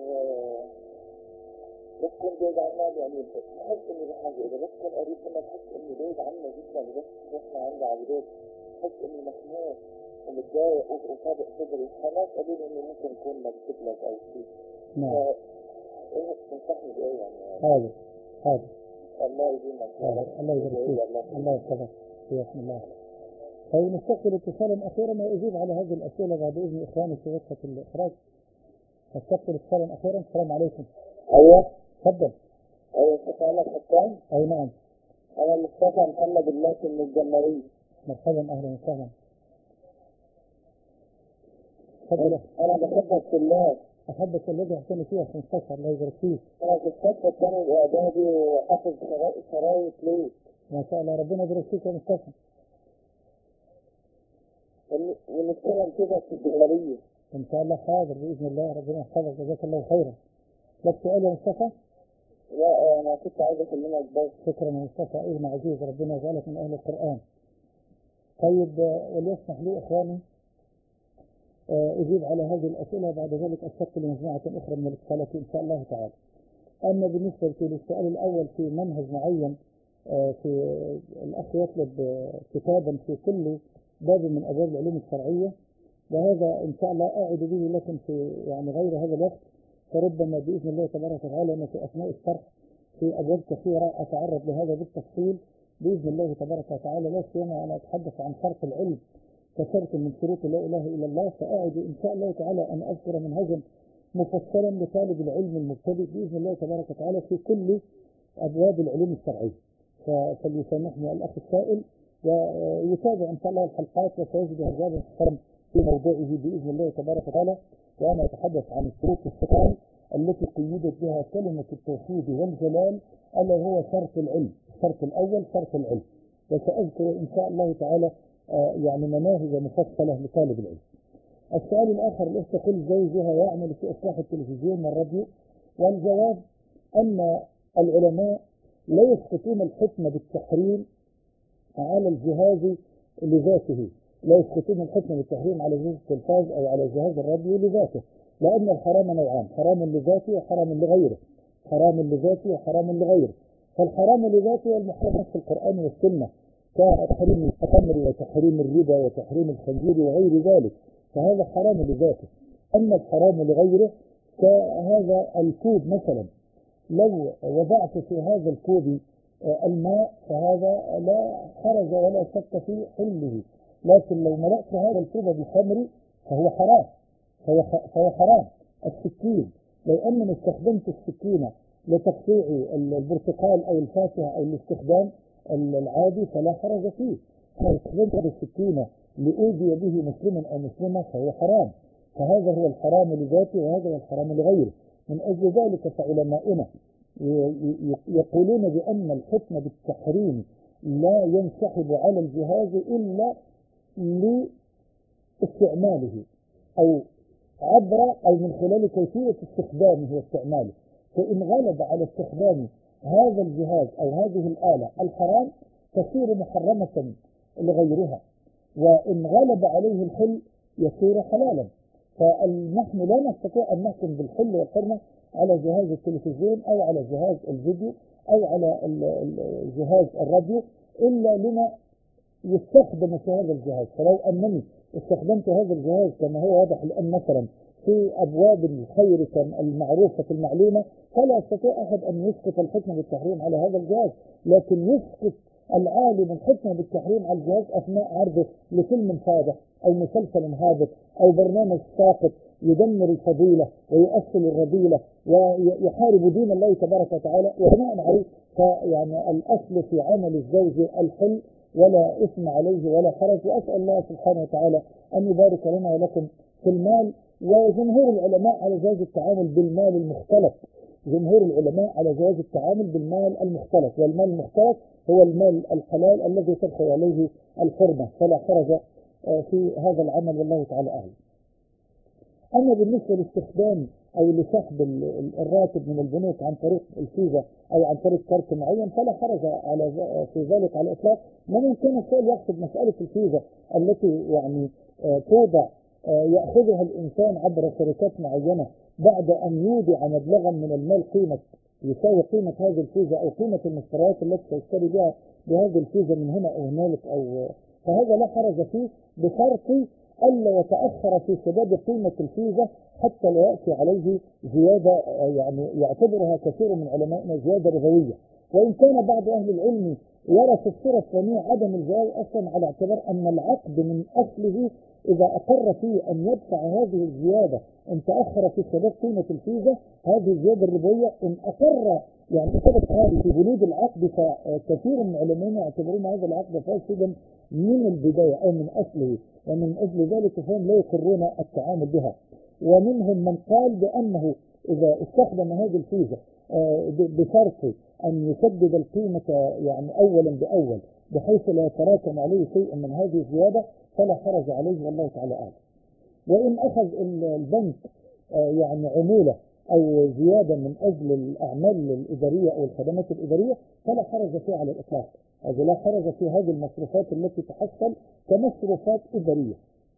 بس كون بعيد عنها يعني بحس إني بحاجة إليه بس كون قريب منها بحس إني بعيد عنها جدا بس رحنا عندها على البيت بحس إني مخنوق ومتضايق وصابق صدري فناس قالوا لي إني ممكن أكون مكتوب لك أو شيء. نعم. إيه تنصحني بإيه يعني؟ حاضر. الله يجزيك. الله يبارك فيك. الله يحفظك. بسم الله. طيب نستقبل اتصالا أخيرا وأجيب على هذه الأسئلة بعد إذن إخواني في غرفة الإخراج. نستقبل اتصالا أخيرا. السلام عليكم. أيوه. تفضل. أيوه شيخ محمد حسان. أي نعم. أنا مصطفى محمد اللاسي من الجمهورية. مرحبا. أهلا وسهلا. تفضل. أنا بحبك في الله. أحبك الذي أحسن فيها في المستشفى. الله يبارك فيك. أنا في المستشفى الثاني الإعدادي وحافظ شرايط ليك. ما شاء الله. ربنا يبارك فيك يا مصطفى. ونشتغل كده في الجمهورية. إن شاء الله. حاضر بإذن الله. ربنا يحفظك. جزاك الله خيرا. لك سؤال يا مصطفى؟ لا أنا كنت عايز أكلمك بس. شكرا يا مصطفى. ابن عزيز. ربنا يجعلك من أهل القرآن. طيب وليسمح لي إخواني أجيب على هذه الأسئلة بعد ذلك أستقبل مجموعة أخرى من الاتصالات إن شاء الله تعالى. أما بالنسبة للسؤال الأول في منهج معين في الأخ يطلب كتابا في كل باب من أبواب العلوم الشرعية وهذا إن شاء الله أعد به لكم في يعني غير هذا الوقت، فربما بإذن الله تبارك وتعالى أن في أثناء الشرح في أبواب كثيرة أتعرض لهذا بالتفصيل بإذن الله تبارك وتعالى. لا سيما أنا أتحدث عن شرط العلم كشرط من شروط لا إله إلا الله، فأعد إن شاء الله تعالى أن أذكر منهجا مفصلا لطالب العلم المبتدئ بإذن الله تبارك وتعالى في كل أبواب العلوم الشرعية. فليسامحني الأخ السائل ويتابع إن شاء الله الحلقات وسيجد إجابة محترم في موضوعه بإذن الله تبارك وتعالى. وأنا أتحدث عن الشروط الثقال التي قيدت بها كلمة التوحيد والجلال، ألا هو شرط العلم. الشرط الأول شرط العلم، وسأذكر إن شاء الله تعالى يعني مناهج مفصلة لطالب العلم. السؤال الآخر، الأخت كل زوجها يعمل في إصلاح التلفزيون والراديو، والجواب أن العلماء لا يسقطون الحكم بالتحريم على الجهاز لذاته، لا يسقطون الحكم بالتحريم على جهاز التلفاز أو على جهاز الراديو لذاته، لأن الحرام نوعان، حرام لذاته وحرام لغيره، حرام لذاته وحرام لغيره. فالحرام لذاته المحرم في القرآن والسنة كتحريم الخمر وتحريم الربا وتحريم الخنزير وغير ذلك، فهذا حرام لذاته. أما الحرام لغيره كهذا الكوب مثلا، لو وضعت في هذا الكوب الماء فهذا لا حرج ولا شك في حله، لكن لو ملأت هذا الكوب بالخمر فهو حرام، فهو حرام. السكين، لو أنني استخدمت السكينة لتقطيع البرتقال أو الفاكهة أو الاستخدام العادي فلا حرج فيه. لو استخدمت السكينة لأوذي به مسلما أو مسلمة فهو حرام. فهذا هو الحرام لذاته وهذا هو الحرام لغيره. من أجل ذلك فعلماؤنا يقولون بأن الحكم بالتحريم لا ينسحب على الجهاز إلا لاستعماله أو عبر أو من خلال كيفية استخدامه واستعماله. فإن غلب على استخدام هذا الجهاز أو هذه الآلة الحرام تصير محرمة لغيرها، وإن غلب عليه الحل يصير حلالا. فنحن لا نستطيع أن نحكم بالحل والحرمة على جهاز التلفزيون أو على جهاز الفيديو أو على جهاز الراديو إلا لما يستخدم في هذا الجهاز. فلو أنني استخدمت هذا الجهاز كما هو واضح الآن مثلا في أبواب الخير المعروفة المعلومة، فلا يستطيع أحد أن يسقط الحكم بالتحريم على هذا الجهاز، لكن يسقط العالم الحكم بالتحريم على الجهاز أثناء عرضه لفيلم فاضح أو مسلسل هابط أو برنامج ساقط يدمر الفضيلة ويؤصل الرذيلة ويحارب دين الله تبارك وتعالى وبناء عليه. فيعني الأصل في عمل الزوج الحل ولا إثم عليه ولا حرج. وأسأل الله سبحانه وتعالى أن يبارك لنا ولكم في المال. وجمهور العلماء على جواز التعامل بالمال المختلط، جمهور العلماء على جواز التعامل بالمال المختلط، والمال المختلط هو المال الحلال الذي تدخل عليه الحرمة، فلا حرج في هذا العمل والله تعالى أعلم. أما بالنسبة لاستخدام أو لسحب الراتب من البنوك عن طريق الفيزا أو عن طريق كارت معين فلا حرج على في ذلك على الإطلاق. من كان السؤال يقصد مسألة الفيزا التي يعني توضع يأخذها الإنسان عبر شركات معينة بعد أن يودع مبلغا من المال قيمة يساوي قيمة هذه الفيزا أو قيمة المشتريات التي تشتري بها بهذه الفيزا من هنا أو هنالك فهذا لا حرج فيه، بشرط ألا يتأخر في سداد قيمة الفيزا حتى لا يأتي عليه زيادة يعني يعتبرها كثير من علمائنا زيادة ربوية. وإن كان بعض أهل العلم يرى في الصورة الثانية عدم الجواز أصلا على اعتبار أن العقد من أصله إذا أقر فيه أن يدفع هذه الزيادة إن تأخر في سداد قيمة الفيزا هذه الزيادة الربوية إن أقر يعني ثبت هذه في بنود العقد، فكثير من علمائنا يعتبرون هذا العقد فاسدا من البداية أو من أصله، ومن أجل ذلك فهم لا يقرون التعامل بها. ومنهم من قال بأنه إذا استخدم هذه الفيزا بشرط أن يسدد القيمة يعني أولا بأول بحيث لا يتراكم عليه شيء من هذه الزيادة فلا حرج عليه والله تعالى أعلم. وإن أخذ البنك يعني عمولة أو زيادة من أجل الأعمال الإدارية أو الخدمات الإدارية فلا حرج فيها على الإطلاق. هذا لا حرج في هذه المصروفات التي تحصل كمصروفات إدارية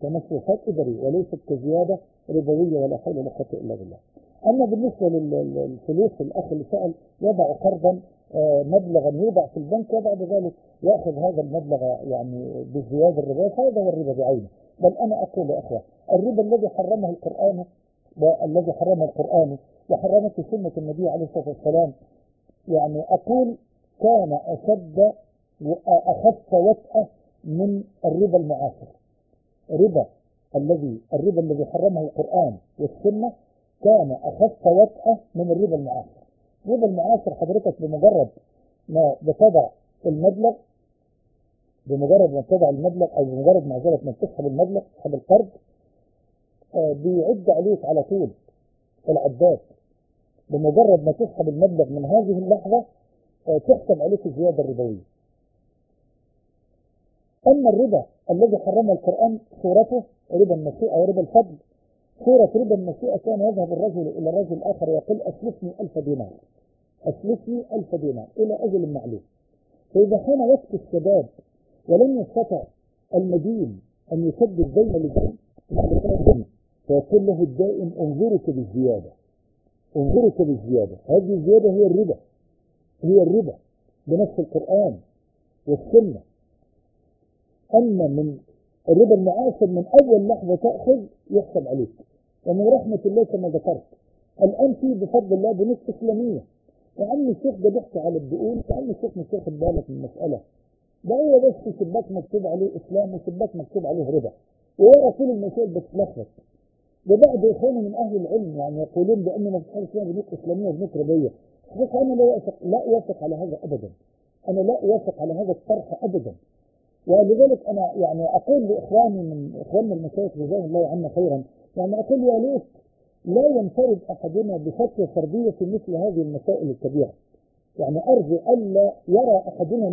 وليست كزيادة ربوية ولا حول ولا قوة إلا بالله. أما بالنسبة للفلوس الأخ اللي سأل يضع قرضا مبلغا يوضع في البنك وبعد ذلك يأخذ هذا المبلغ يعني بالزيادة الربوية، هذا هو الربا بعينه. بل أنا أقول يا أخوة الربا الذي حرمه القرآن والذي حرمه القرآن وحرمته سنة النبي عليه الصلاة والسلام، يعني أقول كان أشد وأخف وطأة من الربا المعاصر. الربا الذي حرمه القرآن والسنة كان أخف وطأة من الربا المعاصر. الربا المعاصر حضرتك بمجرد ما بتضع المبلغ، أو بمجرد معذرة ما تسحب المبلغ، تسحب القرض، بيعد عليك على طول العداد. بمجرد ما تسحب المبلغ من هذه اللحظة تحسب عليك الزيادة الربوية. أما الربا الذي حرمه القرآن صورته ربا النسيئة وربا الفضل. صورة ربا النسيئة كان يذهب الرجل إلى الرجل آخر ويقول أسلفني 1000 دينار، أسلفني 1000 دينار إلى أجل معلوم. فإذا كان وقت السداد ولم يستطع المدين أن يسدد دين لدين فيقول له الدائن انظرك بالزيادة. هذه الزيادة هي الربا بنفس القرآن والسنة. أما من الربا المعاصر من أول لحظة تأخذ يحسب عليك. ومن رحمة الله كما ذكرت الآن في بفضل الله بنوك إسلامية. يا عم الشيخ ده بيحكي على الدقون، يا عم الشيخ مش واخد بالك من المسألة. ده هو بس شباك مكتوب عليه إسلام وشباك مكتوب عليه ربا، وهو كل المسائل بتتلخبط. وبعض إخواني من أهل العلم يعني يقولون بأن ما فيش حاجة اسمها بنوك إسلامية وبنوك ربوية. بس أنا لا أوافق على هذا أبدا. أنا لا أوافق على هذا الطرح أبدا. ولذلك أنا يعني أقول لإخواني من إخواننا المشايخ جزاهم الله عنا خيرا، يعني أقول يا ليت لا ينفرد أحدنا بفتوى فردية في مثل هذه المسائل الكبيرة. يعني أرجو ألا يرى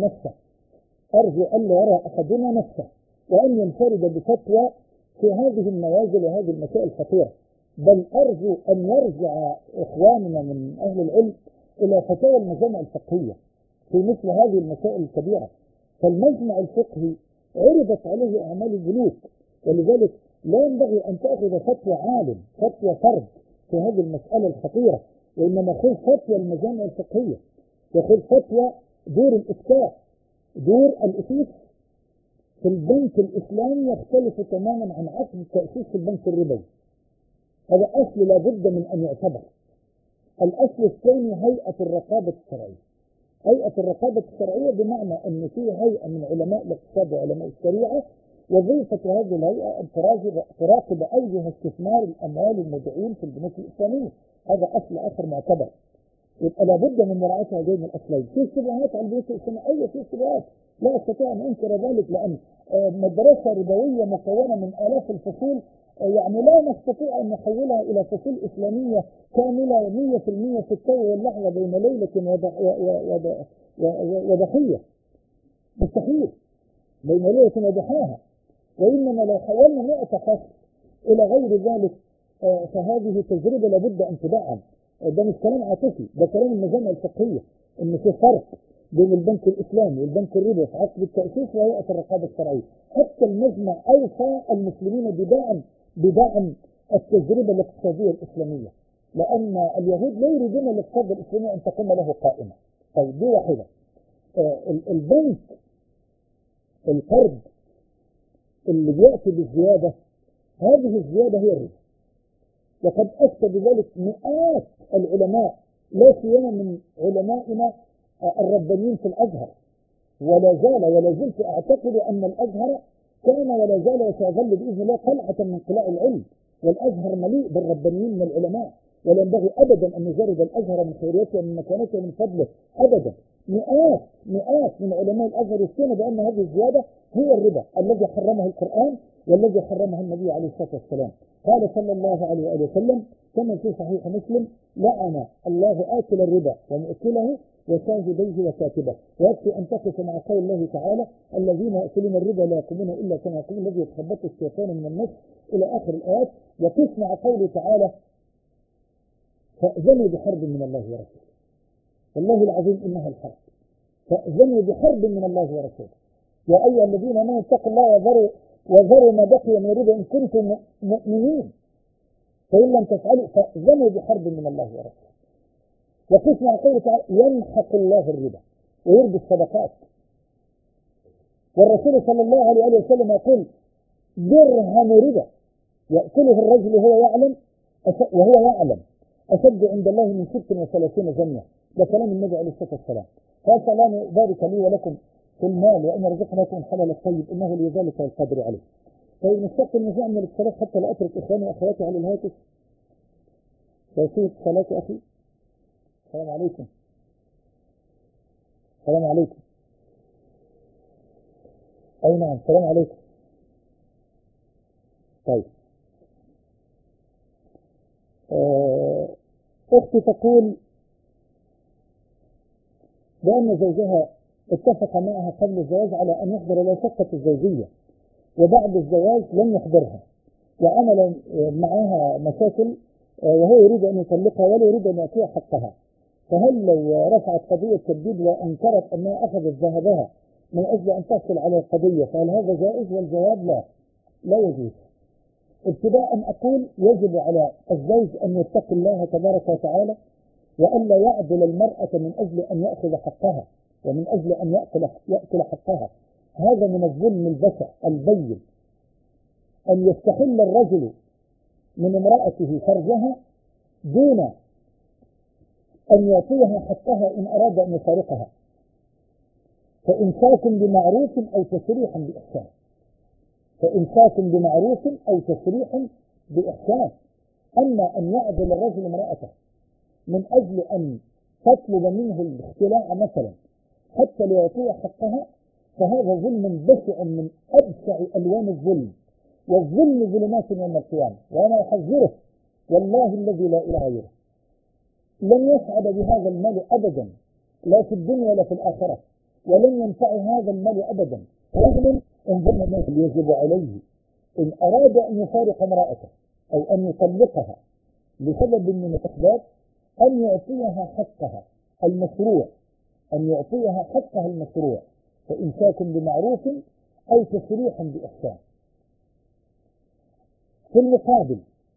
أحدنا نفسه وأن ينفرد بفتوى في هذه النوازل وهذه المسائل الخطيرة. بل أرجو أن يرجع إخواننا من أهل العلم إلى فتاوى المجامع الفقهية في مثل هذه المسائل الكبيرة. فالمجمع الفقهي عرضت عليه أعمال البنوك، ولذلك لا ينبغي أن تأخذ فتوى عالم، فتوى فرد في هذه المسألة الخطيرة، وإنما خذ فتوى المجامع الفقهية وخذ فتوى دور الإفتاء. دور الإفتاء في البنك الإسلامي يختلف تماما عن عقد التأسيس في البنك الربوي. هذا أصل لابد من أن يعتبر. الأصل الثاني هيئة الرقابة الشرعية. هيئة الرقابة الشرعية بمعنى أن في هيئة من علماء الاقتصاد وعلماء الشريعة، وظيفة هذه الهيئة أن تراقب أوجه استثمار الأموال المودعين في البنوك الإسلامية. هذا أصل آخر معتبر. يبقى لابد من مراعاة هذين الأصلين. في شبهات على البنوك الإسلامية، أيوة في شبهات لا أستطيع أن أنكر ذلك، لأن مدرسة ربوية مكونة من آلاف الفصول يعني لا نستطيع أن نحولها إلى فصول إسلامية كاملة 100% في التو واللحظة بين ليلة وضحية. مستحيل بين ليلة وضحاها. وإنما لو حولنا 100 فصل إلى غير ذلك فهذه تجربة لابد أن تدعم. ده مش كلام عاطفي، ده كلام المجامع الفقهية، إن في فرق بين البنك الإسلامي والبنك الربوي في عقد التأسيس وهيئة الرقابة الشرعية. حتى المجمع أوصى المسلمين بدعم التجربة الاقتصادية الإسلامية، لأن اليهود لا يريدون الاقتصاد الإسلامي أن تقوم له قائمة. طيب دي واحدة. البنك القرض اللي بيأتي بالزيادة، هذه الزيادة هي الربا. وقد أفتى بذلك مئات العلماء، لا سيما من علمائنا الربانيين في الأزهر. ولا زلت أعتقد أن الأزهر كان ولا زال وسيظل بإذن الله قلعة من قلاع العلم، والأزهر مليء بالربانيين من العلماء، ولا ينبغي أبدا أن نجرد الأزهر من خيريته ومن مكانته ومن فضله أبدا. مئات من علماء الأزهر يفتون بأن هذه الزيادة هي الربا الذي حرمه القرآن والذي حرمه النبي عليه الصلاة والسلام. قال صلى الله عليه وآله وسلم كما في صحيح مسلم: لعن الله آكل الربا ومؤكله وشاهديه وكاتبه. ويكفي أن تقف مع قول الله تعالى: الذين يأكلون الربا لا يقومون إلا كما يقوم الذي يتخبطه الشيطان من المس، إلى آخر الآيات. وقف مع قوله تعالى: فأذنوا بحرب من الله ورسوله. والله العظيم إنها الحرب. فأذنوا بحرب من الله ورسوله. يا أيها الذين آمنوا اتقوا الله وذروا ما بقي من الربا إن كنتم مؤمنين، فإن لم تفعلوا فأذنوا بحرب من الله ورسوله. وقسم على قوله تعالى يمحق الله الربا ويربي الصدقات. والرسول صلى الله عليه وسلم يقول درهم ربا يأكله الرجل وهو يعلم أشد عند الله من 36 جنة. ده كلام النبي عليه الصلاة والسلام. فأسأل الله أن يبارك لي ولكم في المال وأن يرزقنا الحلال الطيب إنه لذلك والقدر عليه. طيب نستقبل المزيد من الاتصالات حتى لا أترك إخواني وأخواتي على الهاتف. كيفية صلاة أخي؟ السلام عليكم. السلام عليكم. أي نعم السلام عليكم. طيب أختي تقول بأن زوجها اتفق معها قبل الزواج على أن يحضر لها شقة الزوجية، وبعد الزواج لم يحضرها وعمل معها مشاكل، وهو يريد أن يطلقها ولا يريد أن يعطيها حقها. فهل لو رفعت قضية تبديد وأنكرت أنها أخذت ذهبها من أجل أن تحصل على القضية فهل هذا جائز؟ والجواب لا يجوز. ابتداء أقول يجب على الزوج أن يتقي الله تبارك وتعالى وأن لا يعدل المرأة من أجل أن يأخذ حقها ومن أجل أن يأكل حقها. هذا من الظلم البشع البين أن يستحل الرجل من امرأته فرجها دون أن يعطيها حقها إن أراد أن يفارقها. فإمساك بمعروف أو تسريح بإحسان. فإمساك بمعروف أو تسريح بإحسان. أما أن يعدل الرجل امرأته من أجل أن تطلب منه الاختلاع مثلا حتى ليعطيها حقها فهذا ظلم بشع من أبشع ألوان الظلم. والظلم ظلمات يوم القيامة. وأنا أحذره والله الذي لا إله غيره لن يسعد بهذا المال أبدا لا في الدنيا ولا في الآخرة ولن ينفع هذا المال أبدا. رجل انظرنا الناس يجب عليه إن أراد أن يفارق امرأته أو أن يطلقها لسبب من الأسباب أن يعطيها حقها المشروع أن يعطيها حقها المشروع. فإمساك بمعروف أو تسريح بإحسان. في المقابل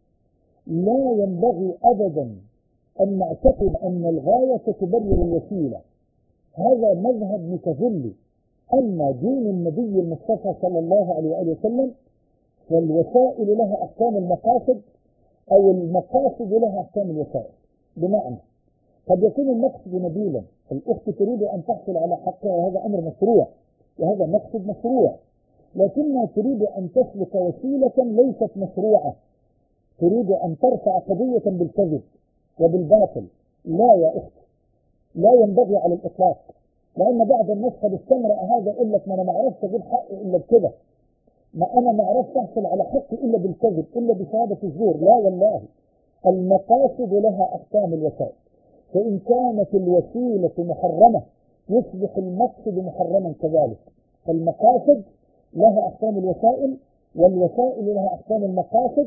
لا ينبغي أبدا أن نعتقد أن الغاية تبرر الوسيلة. هذا مذهب متزلي. أما دين النبي المصطفى صلى الله عليه وسلم والوسائل لها أحكام المقاصد أو المقاصد لها أحكام الوسائل. بمعنى قد يكون المقصد نبيلا الأخت تريد أن تحصل على حقها وهذا أمر مشروع وهذا مقصد مشروع لكنها تريد أن تسلك وسيلة ليست مشروعة. تريد أن ترفع قضية بالكذب وبالباطل. لا يا أخت لا ينبغي على الإطلاق. لأن بعض الناس قد استمرأ هذا يقول لك ما أنا ما عرفت أجيب حقي إلا بكذا ما أنا ما عرفت أحصل على حقي إلا بالكذب إلا بشهادة الزور. لا والله المقاصد لها أحكام الوسائل. فإن كانت الوسيلة محرمة يصبح المقصد محرما كذلك. فالمقاصد لها أحكام الوسائل والوسائل لها أحكام المقاصد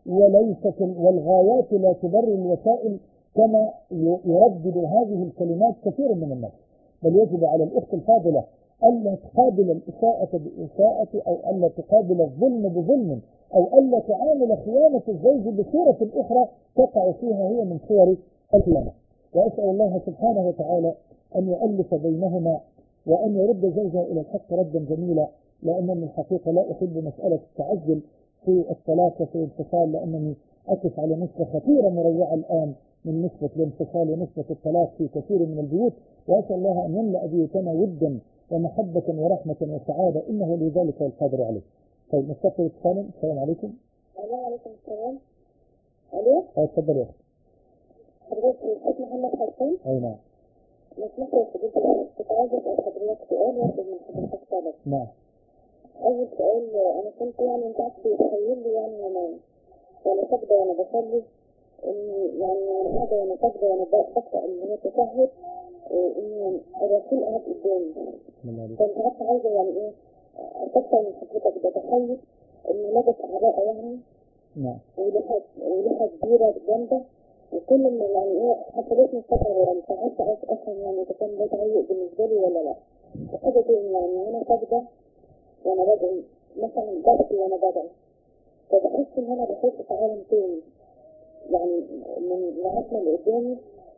والغايات لا تبرر الوسائل كما يردد هذه الكلمات كثير من الناس. بل يجب على الأخت الفاضلة ألا تقابل الإساءة بإساءة أو ألا تقابل الظلم بظلم أو ألا تعامل خيانة الزوج بصورة أخرى تقع فيها هي من صور الخيانة. وأسأل الله سبحانه وتعالى أن يؤلف بينهما وأن يرد زوجها إلى الحق ردا جميلا. لأنني الحقيقة لا أحب مسألة التعجل في الطلاق وفي الانفصال لأنني أقف على نسبة خطيرة مريعة الآن من نسبة الانفصال ونسبة الطلاق في كثير من البيوت. وأسأل الله أن يملأ بيوتنا ودا ومحبة ورحمة وسعادة إنه لذلك والقادر عليه. طيب نستقبل اتصالا. السلام عليكم. وعليكم السلام. ألو. تفضل يا أخي. حضرتك الأستاذ محمد حسين. أي نعم. نسمح يا حضرتك كنت عايزة أسأل حضرتك سؤال واحد من حضرتك طلب. نعم. أول سؤال أنا كنت يعني أنت بتخيل لي يعني وأنا ساجدة وأنا بصلي إني يعني وأنا قاعدة وأنا ساجدة وأنا بقرأ اللي هو التشهد إن الرسول قاعد قدامي. كنت عايزة يعني إيه أكثر من حضرتك بتخيل إن لابس عباءة يعني نعم. ولحى كبيرة جامدة وكل اللي يعني إيه حصلتني الفترة يعني فعرفت أفهم يعني إذا كان ده تهيؤ بالنسبة لي ولا لا. وحاجة تاني يعني وأنا ساجدة وأنا بدعي مثلا ببكي وأنا بدعي فبحس إن أنا بخش في عالم تاني يعني من العتمة اللي قدامي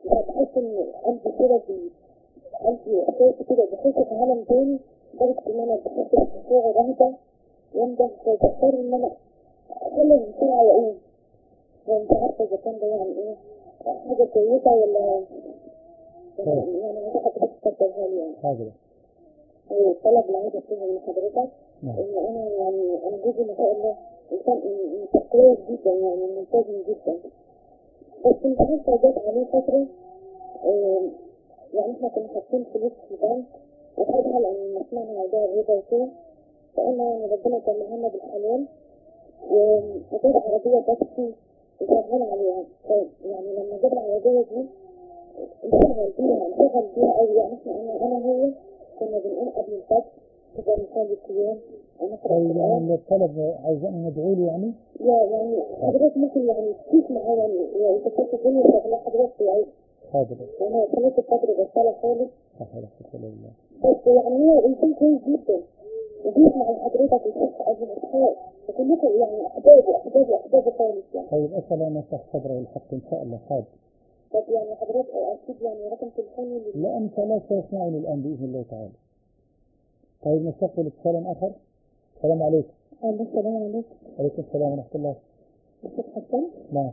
بحس إن قلبي كده قلبي إحساسي كده بحس في عالم تاني، لدرجة إن أنا بحس بخشوع ورهبة وأندم، فبضطر إن أنا أتكلم بسرعة وأقوم. ومش عارفة إذا كان ده يعني إيه حاجة كويسة ولا يعني عايزة حضرتك تفضلها لي يعني. حاضر. الطلب اللي عايزة فيها من حضرتك إن أنا يعني أنا جوزي ما شاء الله إنسان كويس جدا يعني ملتزم جدا، بس مش عارفة جت عليه فترة يعني إحنا كنا حاطين فلوس في البنك وفجأة لما سمعنا موضوع الربا وكده فقلنا يعني ربنا يكملها لنا بالحلال، وجاب عربية تاكسي وشغال عليها. يعني لما جاب العربية دي انشغل بيها أوي، يعني أنا هو كنا بنقوم قبل الفجر كده نصلي الصيام ونقرأ القرآن. يعني الطلب عايزين ندعو له يعني؟ يعني حضرتك ممكن يعني تشوف معايا يعني إذا كنت الدنيا شغالة حضرتك يعني. حاضر. أنا صلاة الفجر بصلي خالص. لا حول ولا قوة إلا بالله. بس يعني هو إنسان كويس جدا وبيسمع حضرتك ويشوف قبل الإسحاق وكلكم يعني أحبابي خالص يعني. طيب أسأل أنا شرح صدره الحق إن شاء الله. حاضر. طب يعني حضرتك أكيد يعني رقم تليفوني لا أنت لا تسمعني الآن بإذن الله تعالى. طيب نستقبل اتصالا آخر. السلام عليكم. السلام عليكم. عليكم السلام ورحمة الله. أستاذ حسن. نعم.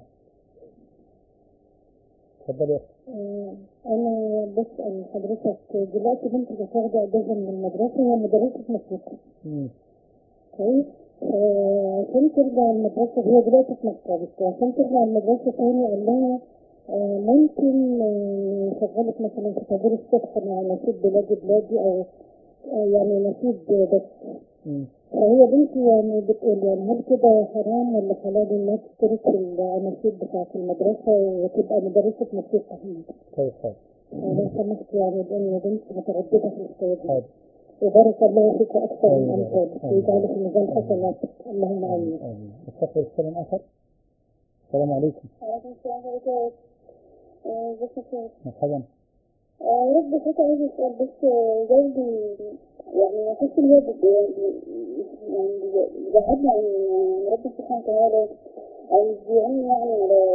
تفضل يا أخي. أنا بسأل حضرتك دلوقتي بنتي واخدة إجازة من المدرسة، هي مدرسة موسيقى. كويس. عشان ترجع المدرسة هي دلوقتي في مصر، بس عشان ترجع المدرسة تاني قال لها ممكن نشغلك مثلا في طابور الصبح مع نشيد بلادي بلادي أو يعني نشيد بس. فهي بنتي يعني بتقول يعني هل كده حرام ولا حلال الناس تشترك في الأناشيد بتاعة المدرسة وتبقى مدرسة موسيقى هناك؟ طيب حاضر. لو سمحت يعني لأن بنتي مترددة في الحكاية دي. حاضر. وبارك الله فيك أكثر من أمثالك ويجعل في ميزان حسناتك اللهم آمين. نستقبل السلام آخر. السلام عليكم. وعليكم السلام ورحمة الله. مرحبا. رب فيك عايز أسأل بس زوجي يعني أحس إن هو يعني بيبعدني عن ربنا سبحانه وتعالى أو يبيعني يعني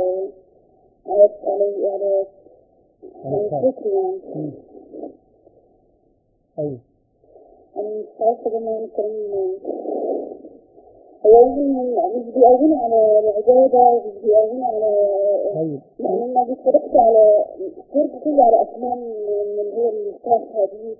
على الذكر يعني. أيوه. أنا مش عارفة جماعة الكريم هو يعني مش بيقوينا على العبادة ومش بيقوينا على يعني ما بيتفرقش على كله على أفلام من اللي هي الصراحة دي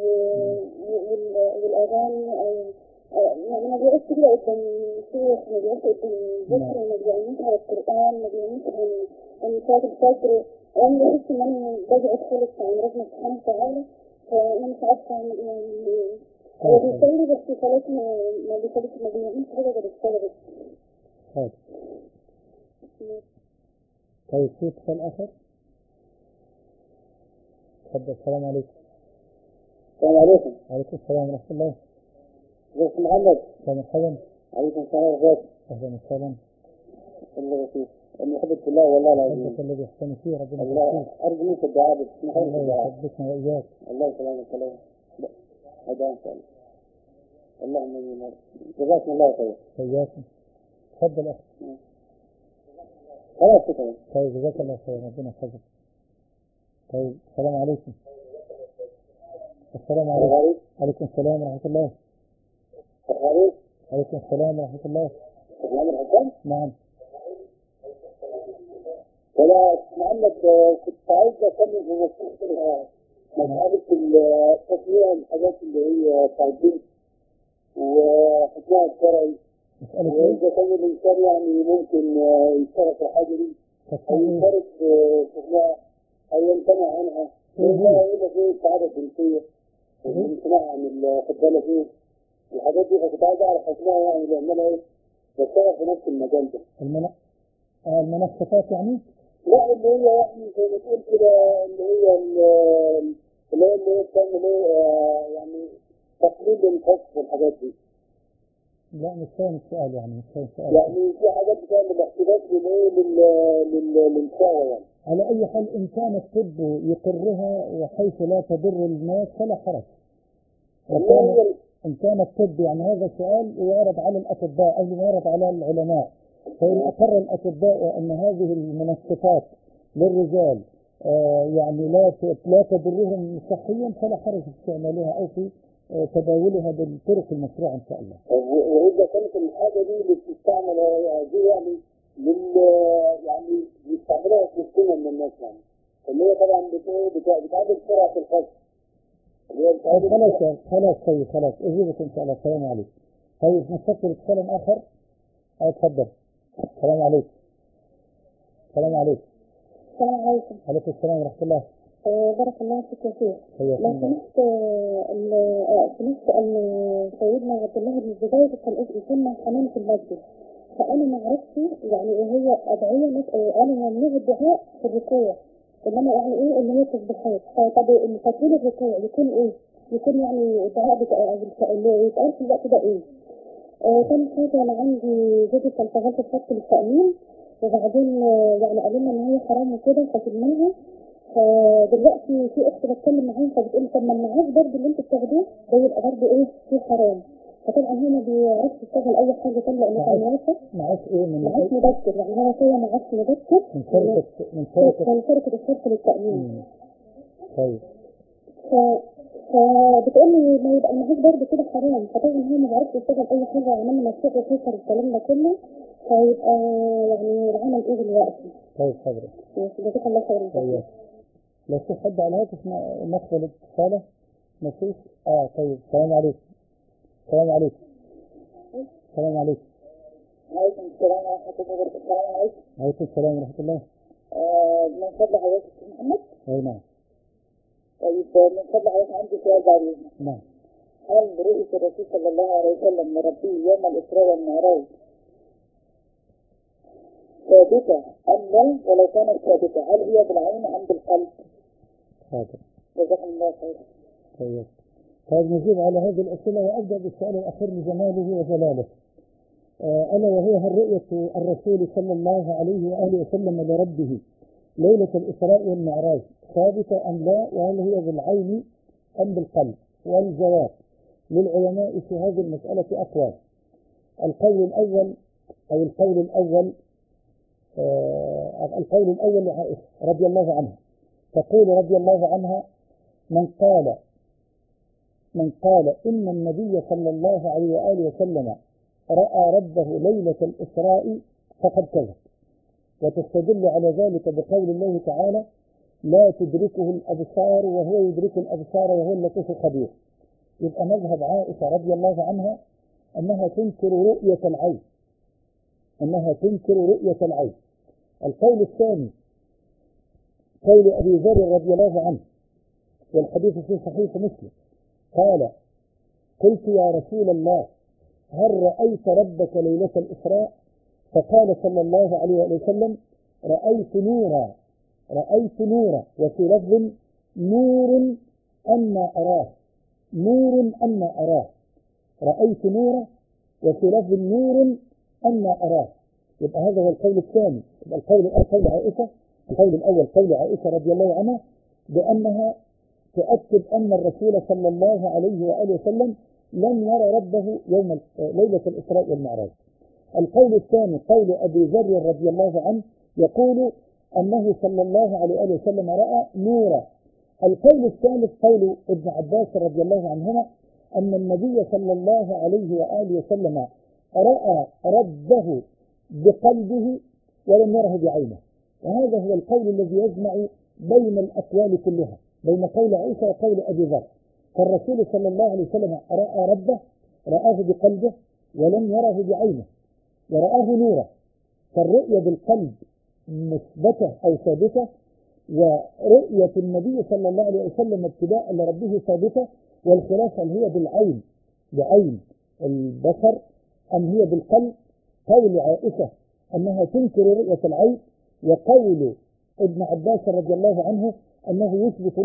والأغاني يعني ما بيعيش كده قدام الشيخ، ما بيعيش قدام الذكر، ما بيعيش على القرآن، ما بيعيش عن صلاة الفجر. وأنا بحس إن أنا باجي أدخل عن ربنا سبحانه وتعالى، فأنا مش عارفة أعمل إيه. هو بيصلي بس صلاته ما بيصليش، ما بيعملش حاجة غير الصلاة بس. حاضر. طيب في اتصال آخر؟ تفضل. السلام عليكم. السلام عليكم. وعليكم السلام ورحمة الله. ازيك يا محمد؟ مرحبا. عليكم السلام ورحمة الله. أهلا وسهلا. الله يخليك. أنا أحبك في الله والله العظيم. أحبك الذي أحسن فيه ربنا الله يحفظك. أرجو منك الدعاء بس ما حدش الله الدعاء. يحفظكم وإياك. الله يسلمك سلام. هذا إن شاء الله. اللهم آمين. جزاكم الله خير. وإياكم. تفضل أخي. خلاص كده. طيب جزاك الله خير ربنا يحفظك. طيب السلام عليكم. السلام عليكم. عليكم السلام ورحمة الله. عليكم السلام ورحمة الله. نعم. ولا محمد كنت عايز أكمل في مسألة التصنيع الحاجات اللي هي تعديل وحكاية الشرعي. وإذا كان الإنسان يعني ممكن يشترك في الحاجة دي أو يشترك في شغلها أو يمتنع عنها. وإذا في سعادة جنسية والامتناع عن الخدامة فيه الحاجات دي، فكنت عايز أعرف حكمها يعني لأنها إيه بشتغل في نفس المجال ده. المنصفات يعني؟ لا اللي هي يعني زي ما تقول كده اللي هي بتعمل ايه يعني تقليل الخص والحاجات دي. لا مش فاهم السؤال يعني مش فاهم السؤال. يعني في حاجات بتعمل احتباس للشهوة يعني. على أي حال إن كان الطب يقرها وحيث لا تضر الناس فلا حرج. إن كان الطب يعني هذا السؤال يعرض على الأطباء قبل ما يعرض على العلماء. فإن أقر الأطباء أن هذه المنشطات للرجال يعني لا تضرهم صحيا فلا حرج في استعمالها أو في تداولها بالطرق المشروعة إن شاء الله. وإذا كانت الحاجة دي اللي بتستعمل دي يعني يعني بيستعملوها في السنة من الناس يعني اللي هي طبعا بتعادل سرعة الخط اللي هي بتعادل خلاص طيب خلاص أجيبك إن شاء الله. السلام عليكم. طيب نستقبل اتصال آخر. اتفضل. السلام عليكم. السلام عليكم. السلام عليكم. عليكم السلام ورحمة الله. بارك الله فيك يا شيخ. حياك لو الله. سمعت أن سيدنا عبد الله بن الزبير كان يسمى حمام في المسجد، فأنا ما عرفتش يعني إيه هي أدعية أنا ممنوع الدعاء في الركوع، إنما يعني إيه اللي هي التسبيحات. طب تطويل الركوع يكون إيه؟ يكون يعني الدعاء اللي يتقال في الوقت ده إيه؟ ثاني حاجة أنا عندي زوجي كان شغال في خط التأمين، وبعدين يعني قالوا لنا إن هي حرام وكده فسيبناها. فدلوقتي في اخت بتكلم معاها فبتقول طب ما المعاش برضه اللي انتوا بتاخدوه ده يبقى برضه ايه فيه حرام. فطبعا هو ما بيعرفش يشتغل اي حاجه ثانيه لانه كان موافق. معاش ايه من معاش مبكر، يعني هو فيها معاش مبكر من شركة الشركه للتامين. طيب. فبتقول لي ما يبقى المعاش برضه كده حرام. فطبعا هو ما بيعرفش يشتغل اي حاجه وعمال مشروع وفكر الكلام ده كله، فيبقى يعني العمل ايه دلوقتي؟ طيب حضرتك. جزاك الله خيرا. طيب. لو في حد على الهاتف ندخل اتصاله. مفيش. طيب. السلام عليكم. السلام عليكم. السلام عليكم. عليكم السلام ورحمة الله وبركاته. السلام عليكم. عليكم السلام ورحمة الله. من فضل حضرتك محمد؟ أي نعم. طيب من فضل حضرتك عندي سؤال بعد إذنك. نعم. هل رؤية الرسول صلى الله عليه وسلم لربه يوم الإسراء والمعراج ثابتة أم لا؟ ولو كانت ثابتة هل هي بالعين أم بالقلب؟ حاضر. جزاكم الله خيرا. طيب. طيب نجيب على هذه الأسئلة وأبدأ بالسؤال الأخير لجماله وجلاله. ألا وهو هل رؤية الرسول صلى الله عليه وآله وسلم لربه ليلة الإسراء والمعراج ثابتة أم لا؟ وهل هي بالعين أم بالقلب؟ والجواب للعلماء في هذه المسألة أقوال. القول الأول لعائشة رضي الله عنها، تقول رضي الله عنها: من قال إن النبي صلى الله عليه وآله وسلم رأى ربه ليلة الإسراء فقد كذب. وتستدل على ذلك بقول الله تعالى: لا تدركه الأبصار وهو يدرك الأبصار وهو اللطيف الخبير. يبقى مذهب عائشة رضي الله عنها أنها تنكر رؤية العين. القول الثاني قول أبي ذر رضي الله عنه، والحديث في صحيح مسلم، قال: قلت يا رسول الله هل رأيت ربك ليلة الإسراء؟ فقال صلى الله عليه وسلم: رأيت نورا، وفي لفظ نور أما أراه، رأيت نورا وفي لفظ نور أما أراه. يبقى هذا هو القول الثاني. يبقى القول الأول قول عائشة رضي الله عنها بأنها تؤكد أن الرسول صلى الله عليه وآله وسلم لم يرى ربه يوم ليلة الإسراء والمعراج. القول الثاني قول أبي ذر رضي الله عنه، يقول أنه صلى الله عليه وآله وسلم رأى نورا. القول الثالث قول ابن عباس رضي الله عنهما أن النبي صلى الله عليه وآله وسلم رأى ربه بقلبه ولم يره بعينه. وهذا هو القول الذي يجمع بين الأقوال كلها، بين قول عائشة وقول أبي ذر. فالرسول صلى الله عليه وسلم رأى ربه، رآه بقلبه ولم يره بعينه، ورآه نورا. فالرؤية بالقلب مثبتة أو ثابتة، ورؤية النبي صلى الله عليه وسلم ابتداء لربه ثابتة. والخلاف هل هي بعين البصر أم هي بالقلب. قول عائشة أنها تنكر رؤية العين، وقول ابن عباس رضي الله عنه أنه يثبت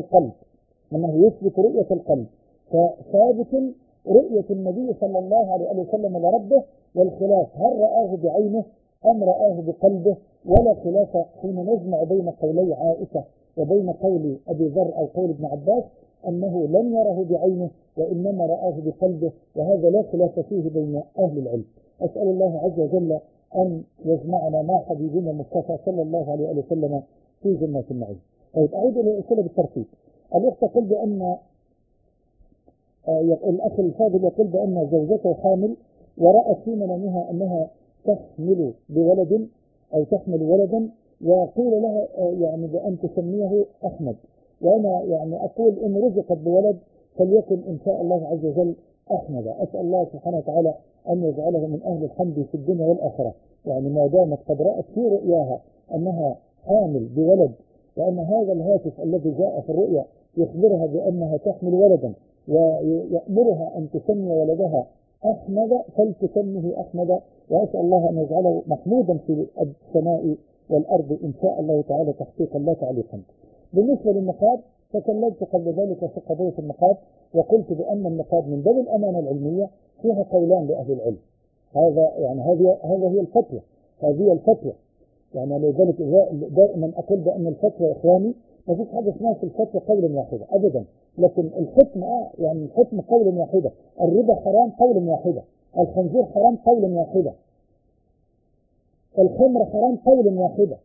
رؤية القلب. فثابت رؤية النبي صلى الله عليه وسلم لربه، والخلاف هل رآه بعينه أم رآه بقلبه. ولا خلاف حين نجمع بين قولي عائشة وبين قول أبي ذر أو قول ابن عباس أنه لم يره بعينه وإنما رآه بقلبه، وهذا لا خلاف فيه بين أهل العلم. أسأل الله عز وجل أن يجمعنا مع حبيبنا المصطفى صلى الله عليه وسلم في جنة النعيم. طيب أعيد إلى الأسئلة بالترتيب. الأخت تقول بأن الأخ الفاضل يقول بأن زوجته حامل ورأت في منامها أنها تحمل بولد أو تحمل ولدا، وقيل لها يعني بأن تسميه أحمد، وأنا يعني أقول إن رزقت بولد فليكن إن شاء الله عز وجل أحمد. أسأل الله سبحانه وتعالى أن يجعله من أهل الحمد في الدنيا والآخرة، يعني ما دامت قد رأت في رؤياها أنها حامل بولد، وأن هذا الهاتف الذي جاء في الرؤيا يخبرها بأنها تحمل ولدا ويأمرها أن تسمي ولدها أحمد فلتسمه أحمد، وأسأل الله أن يجعله محمودا في السماء والأرض إن شاء الله تعالى تحقيقا لا تعليقا. بالنسبة للنقاب تكلمت قبل ذلك في قضية النقاب، وقلت بأن النقاب من باب الأمانة العلمية فيها قولان لأهل العلم. هذا يعني هذا هي الفتوى، هذه الفتوى. يعني لذلك دائما أقول بأن الفتوى إخواني ما فيش حاجة اسمها في الفتوى قولا واحدا أبدا، لكن الحكم يعني الحكم قولا واحدا. الربا حرام قولا واحدا، الخنزير حرام قولا واحدا، الخمر حرام قولا واحدا،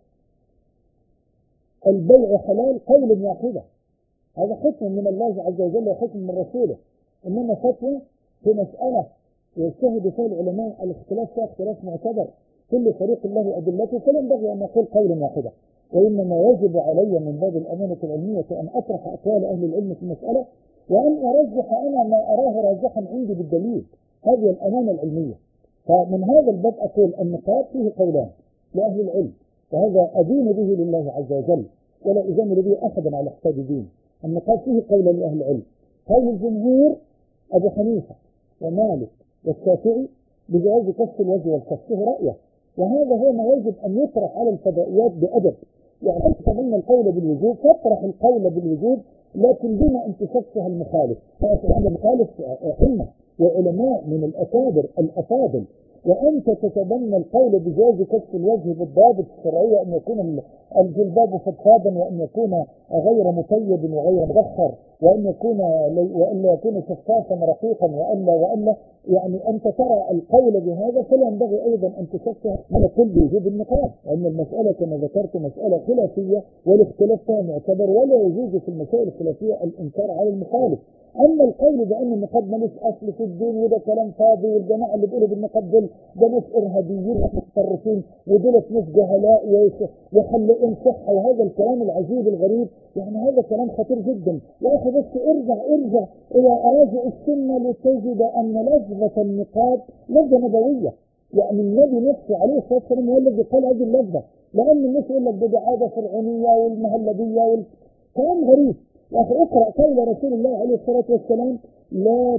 البيع حلال قولا واحدا. هذا حكم من الله عز وجل وحكم من رسوله. إنما فتوى في مسألة يجتهد فيها العلماء الاختلاف فيها اختلاف معتبر، كل فريق له أدلته، فلا ينبغي أن نقول قولا واحدا، وإنما يجب علي من باب الأمانة العلمية أن أطرح أقوال أهل العلم في المسألة، وأن أرجح أنا ما أراه راجحا عندي بالدليل. هذه الأمانة العلمية. فمن هذا الباب أقول النقاب فيه قولان لأهل العلم، وهذا أدين به لله عز وجل ولا أجامل به أحدا على حساب دين. النقاب فيه قول لأهل العلم، قول الجمهور أبو حنيفة ومالك والشافعي بجواز كف الوجه والكف رأيه، وهذا هو ما يجب أن يطرح على الفضائيات بأدب. يعني أنت تمنى القول بالوجوب فاطرح القول بالوجوب، لكن بما أن تشبه المخالف، فأسأل المخالف أئمة وعلماء من الأكابر الأفاضل، وأنت تتبنى القول بجواز كف الوجه بالضابط الشرعية، أن يكون الجلباب فضفاضا، وأن يكون غير مطيب وغير مبخر، وأن يكون شفافا رقيقا، وألا يعني أنت ترى القول بهذا، فلا ينبغي أيضا أن تشفه على كل وجوب النقاب، لأن المسألة كما ذكرت مسألة خلافية والاختلاف فيها معتبر، ولا يجوز في المسائل الخلافية الإنكار على المخالف. أما القول بأن النقاب ملوش أصل في الدين وده كلام فاضي، والجماعة اللي بيقولوا بالنقاب دول ده ناس إرهابيين متطرفين ودول ناس جهلاء وحلقين صحة، وهذا الكلام العجيب الغريب، يعني هذا كلام خطير جدا. يا أخي بس ارجع إلى أراجع السنة لتجد أن لفظة النقاب لفظة نبوية، يعني النبي نفسه عليه الصلاة والسلام هو الذي قال هذه اللفظة، لأن الناس يقول لك ده عادة فرعونية والمهلبية كلام غريب. يا أخي اقرأ قول رسول الله عليه الصلاة والسلام: لا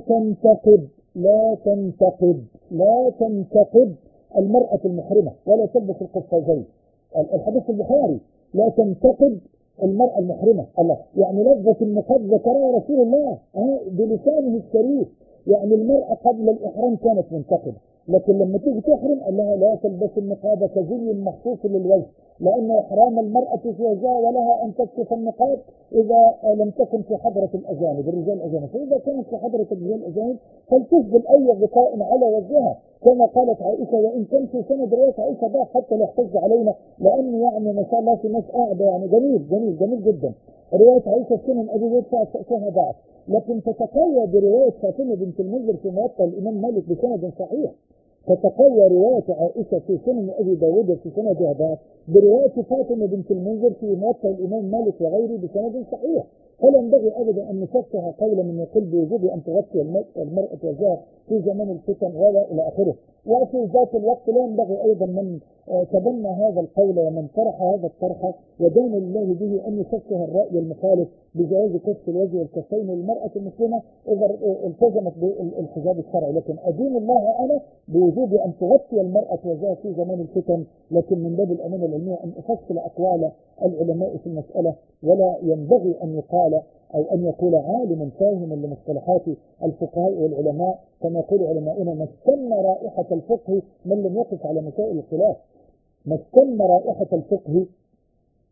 تنتقب المرأة المحرمة ولا تلبس القفازين. الحديث البخاري: لا تنتقب المرأة المحرمة. الله، يعني لفظة النقاب ذكرها رسول الله بلسانه الشريف. يعني المرأة قبل الإحرام كانت منتقبة، لكن لما تيجي تحرم قال لها لا تلبس النقاب كزي مخصوص للوجه، لأن إحرام المرأة في وجهها ولها أن تكشف النقاب إذا لم تكن في حضرة الأجانب الرجال الأجانب، فإذا كانت في حضرة الرجال الأجانب فلتسبل أي غطاء على وجهها، كما قالت عائشة. وإن كان في سند رواية عائشة ضاع حتى لا يحتج علينا، لأن يعني ما شاء الله في ناس قاعدة يعني جميل جدا. رواية عائشة سنن أبي زيد فيها ضعف، لكن تتقوى برواية فاطمة بنت المنذر في موطأ الإمام مالك بسند صحيح. تتقوى رواية عائشة في سنن أبي داود في سند ضعف برواية فاطمة بنت المنذر في موطأ الإمام مالك وغيره بسند صحيح. فلا ينبغي أبدا أن نشبه قولا من يقول بوجوب أن تغطي المرأة وجهها في زمان الفتن ولا إلى آخره. وفي ذات الوقت لا ينبغي أيضا من تبنى هذا القول ومن طرح هذا الطرح ودان الله به أن يشبه الرأي المخالف بجواز كشف الوجه والكفين للمرأة المسلمة إذا التزمت بالحجاب الشرعي. لكن أدين الله أنا بوجوب أن تغطي المرأة وجهها في زمان الفتن، لكن من باب الأمانة العلمية أن أفصل أقوال العلماء في المسألة، ولا ينبغي أن يقال أو أن يقول عالم فاهم لمصطلحات الفقهاء والعلماء كما يقول علماؤنا: ما استنى رائحة الفقه من لم يقف على مسائل الخلاف. ما استنى رائحة الفقه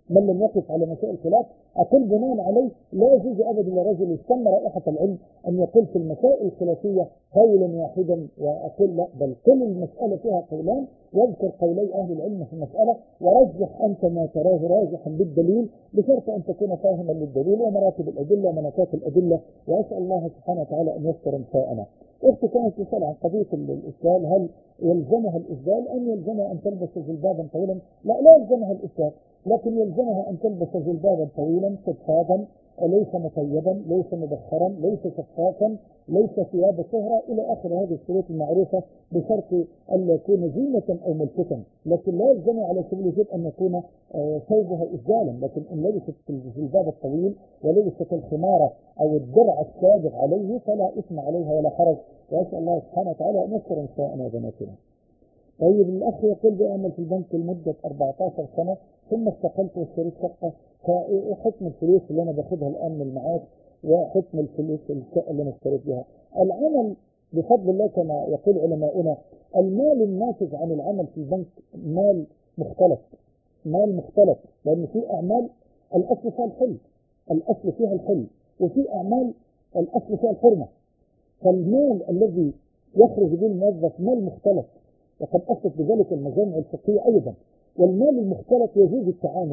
من لم يقف على مسائل الخلاف. أقول بناء عليه لا يجوز أبدا لرجل يشم رائحة العلم أن يقول في المسائل الخلافية قولا واحدا وأقول لا، بل كل المسألة فيها قولان، واذكر قولي أهل العلم في المسألة ورجح أنت ما تراه راجحا بالدليل، بشرط أن تكون فاهما للدليل ومراتب الأدلة ومناطات الأدلة. وأسأل الله سبحانه وتعالى أن يستر نساءنا. أختي كانت تسأل عن قضية الإسبال، هل يلزمها الإسبال أم يلزمها أن تلبس جلبابا طويلا؟ لا يلزمها الإسبال، لكن يلزمها أن تلبس جلبابا طويلا فضفاضا ليس مطيبا ليس مبخرا ليس شفافا ليس ثياب شهرة إلى آخر هذه الشروط المعروفة، بشرط أن لا يكون زينة أو ملفتا. لكن لا يلزم على سبيل الوجوب أن يكون ثوبها إسبالا، لكن إن لبست الجلباب الطويل ولبست الخمارة أو الدرع السابق عليه فلا إثم عليها ولا حرج. وأسأل الله سبحانه وتعالى أن يستر نساءنا وبناتنا. طيب الأخ يقول بأعمل في البنك لمدة 14 سنة ثم استقلت واشتريت شقة، فحكم الفلوس اللي أنا باخدها الآن من المعاش وحكم الفلوس الشقة اللي أنا اشتريت بها. العمل بفضل الله كما يقول علماؤنا المال الناتج عن العمل في البنك مال مختلط، لأن في أعمال الأصل فيها الحل وفي أعمال الأصل فيها الحرمة. فالمال الذي يخرج به الموظف مال مختلط، وقد أثبت بذلك المجامع الفقهية أيضا. والمال المختلط يجوز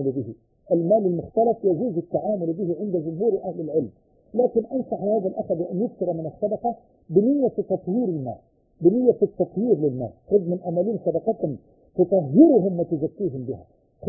التعامل به عند جمهور أهل العلم، لكن أنصح هذا الأخ بأن يكثر من الصدقة بنية تطهير المال، بنية التطهير للمال. خذ من أمالهم صدقة تطهرهم وتزكيهم بها،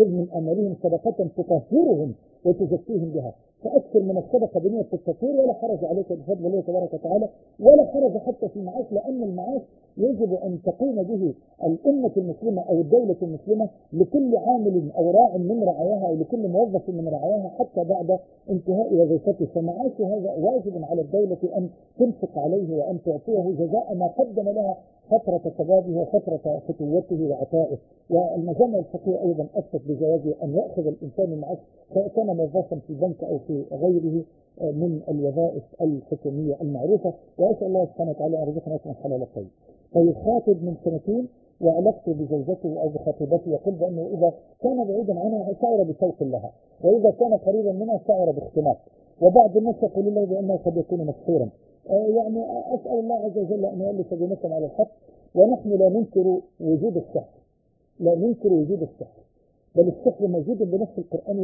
فأكثر من الصدقة بنية التطهير، ولا حرج عليك بفضل الله تبارك وتعالى، ولا حرج حتى في المعاش، لأن المعاش يجب أن تقوم به الأمة المسلمة أو الدولة المسلمة لكل عامل أو راع من رعاياها أو لكل موظف من رعاياها حتى بعد انتهاء وظيفته. فمعاش هذا واجب على الدولة أن تنفق عليه وأن تعطيه جزاء ما قدم لها فترة شبابه وفترة فتوته وعطائه. والمجامع الفقهية أيضا أثبت بجواز أن يأخذ الإنسان المعاش سواء كان موظفا في البنك أو في غيره من الوظائف الحكومية المعروفة. وأسأل الله سبحانه وتعالى أن يرزقنا من حلال الطيب. طيب خاطب من 2 سنين وعلاقته بزوجته أو بخطيبته يقول بأنه إذا كان بعيدا عنها شعر بشوق لها، وإذا كان قريبا منها شعر باختلاف، وبعض الناس يقول الله بأنه قد يكون مسحورا. يعني أسأل الله عز وجل أن يؤلف بينكم على الحق. ونحن لا ننكر وجود السحر، بل السحر موجود بنفس القرآن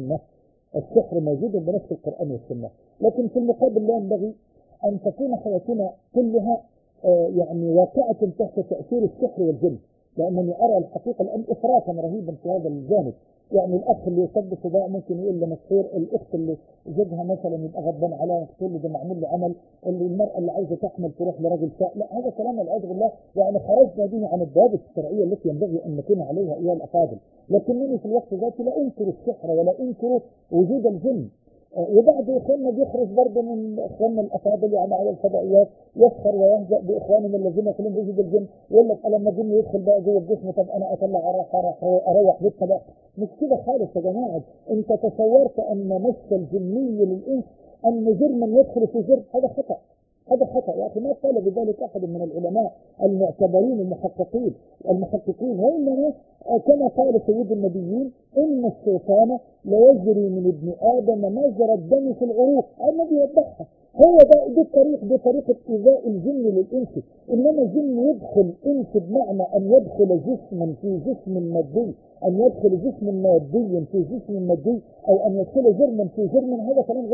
والسنة، لكن في المقابل لا ينبغي أن تكون حياتنا كلها يعني واقعة تحت تأثير السحر والجن، لأنني أرى الحقيقة الآن إفراطا رهيبا في هذا الجانب. يعني الأخ اللي يصدق ده ممكن يقول له مسحور، الأخت اللي زوجها مثلا يبقى غضبان عليها تقول له ده معمول له عمل، اللي المرأة اللي عايزة تحمل تروح لراجل لا، هذا كلام والعياذ بالله يعني خرجنا به عن الضوابط الشرعية التي ينبغي أن نكون عليها أيها الأفاضل. لكنني في الوقت ذاته لا أنكر السحر ولا أنكر وجود الجن. وبعد إخواننا بيخرج برضه من إخواننا الأفاضل يعني على الفضائيات يسخر ويهزأ بإخواننا الذين يقولون بوجود الجن، يقول لك لما الجن يدخل بقى جوه الجسم طب أنا أطلع أروح بيتنا بقى. مش كده خالص يا جماعة. أنت تصورت أن مس الجني للإنس أن جرما يدخل في جرم؟ هذا خطأ يا أخي. ما قال بذلك أحد من العلماء المعتبرين المحققين، وإنما كما قال سيد النبيين إن الشيطان ليجري من ابن آدم مجرى الدم في العروق. النبي يوضحها. هو دي طريقة إيذاء الجن للإنس. إنما الجن يدخل إنس بمعنى أن يدخل جسما في جسم مادي، أن يدخل جسم مادي في جسم مادي، أو أن يدخل جرما في جرم. هذا كلام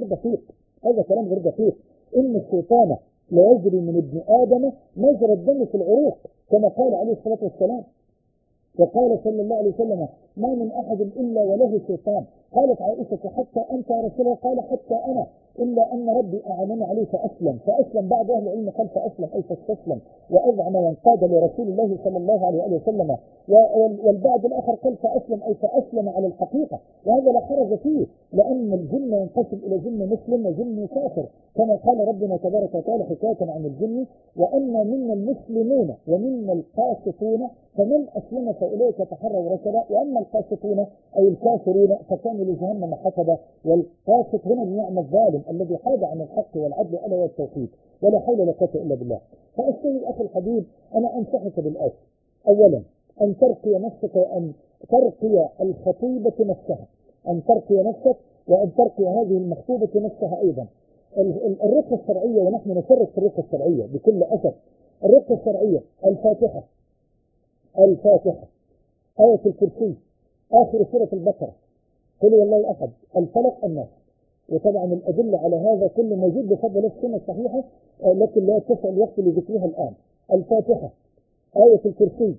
غير دقيق. إن الشيطان لا يجري من ابن آدم مجرى الدم في العروق كما قال عليه الصلاة والسلام. وقال صلى الله عليه وسلم ما من أحد إلا وله شيطان. قالت عائشة حتى أنت يا رسول الله؟ قال حتى أنا، إلا أن ربي أعانني عليه فأسلم. بعض أهل العلم قال فأسلم أي فاستسلم وأذعن وانقاد لرسول الله صلى الله عليه وسلم، والبعض الآخر قال فأسلم أي فأسلم على الحقيقة. وهذا لا حرج فيه، لأن الجن ينقسم إلى جن مسلم وجن كافر، كما قال ربنا تبارك وتعالى حكاية عن الجن وأن منا المسلمون ومنا القاسطون فمن أسلم فإليك تحروا رشدا، وأما القاسطون أي الكافرون فكانوا لجهنم حسبا. والقاسط هنا بمعنى الظالم الذي حاد عن الحق والعدل ألا والتوحيد، ولا حول ولا قوة إلا بالله. فأستاذ أخي الحبيب أنا أنصحك بالآتي: أولا أن ترقي نفسك وأن ترقي الخطيبة نفسها، أن ترقي نفسك وأن ترقي هذه المخطوبة نفسها أيضا. الرقية الشرعية، ونحن نفرق في الرقية الشرعية بكل أسف. الرقية الشرعية الفاتحة، آية الكرسي، آخر سورة البقرة، قل هو الله أحد، الفلق، الناس. وطبعا الأدلة على هذا كله موجود بفضل السنة الصحيحة، لكن لا يتسع الوقت لذكرها الآن. الفاتحة، آية الكرسي،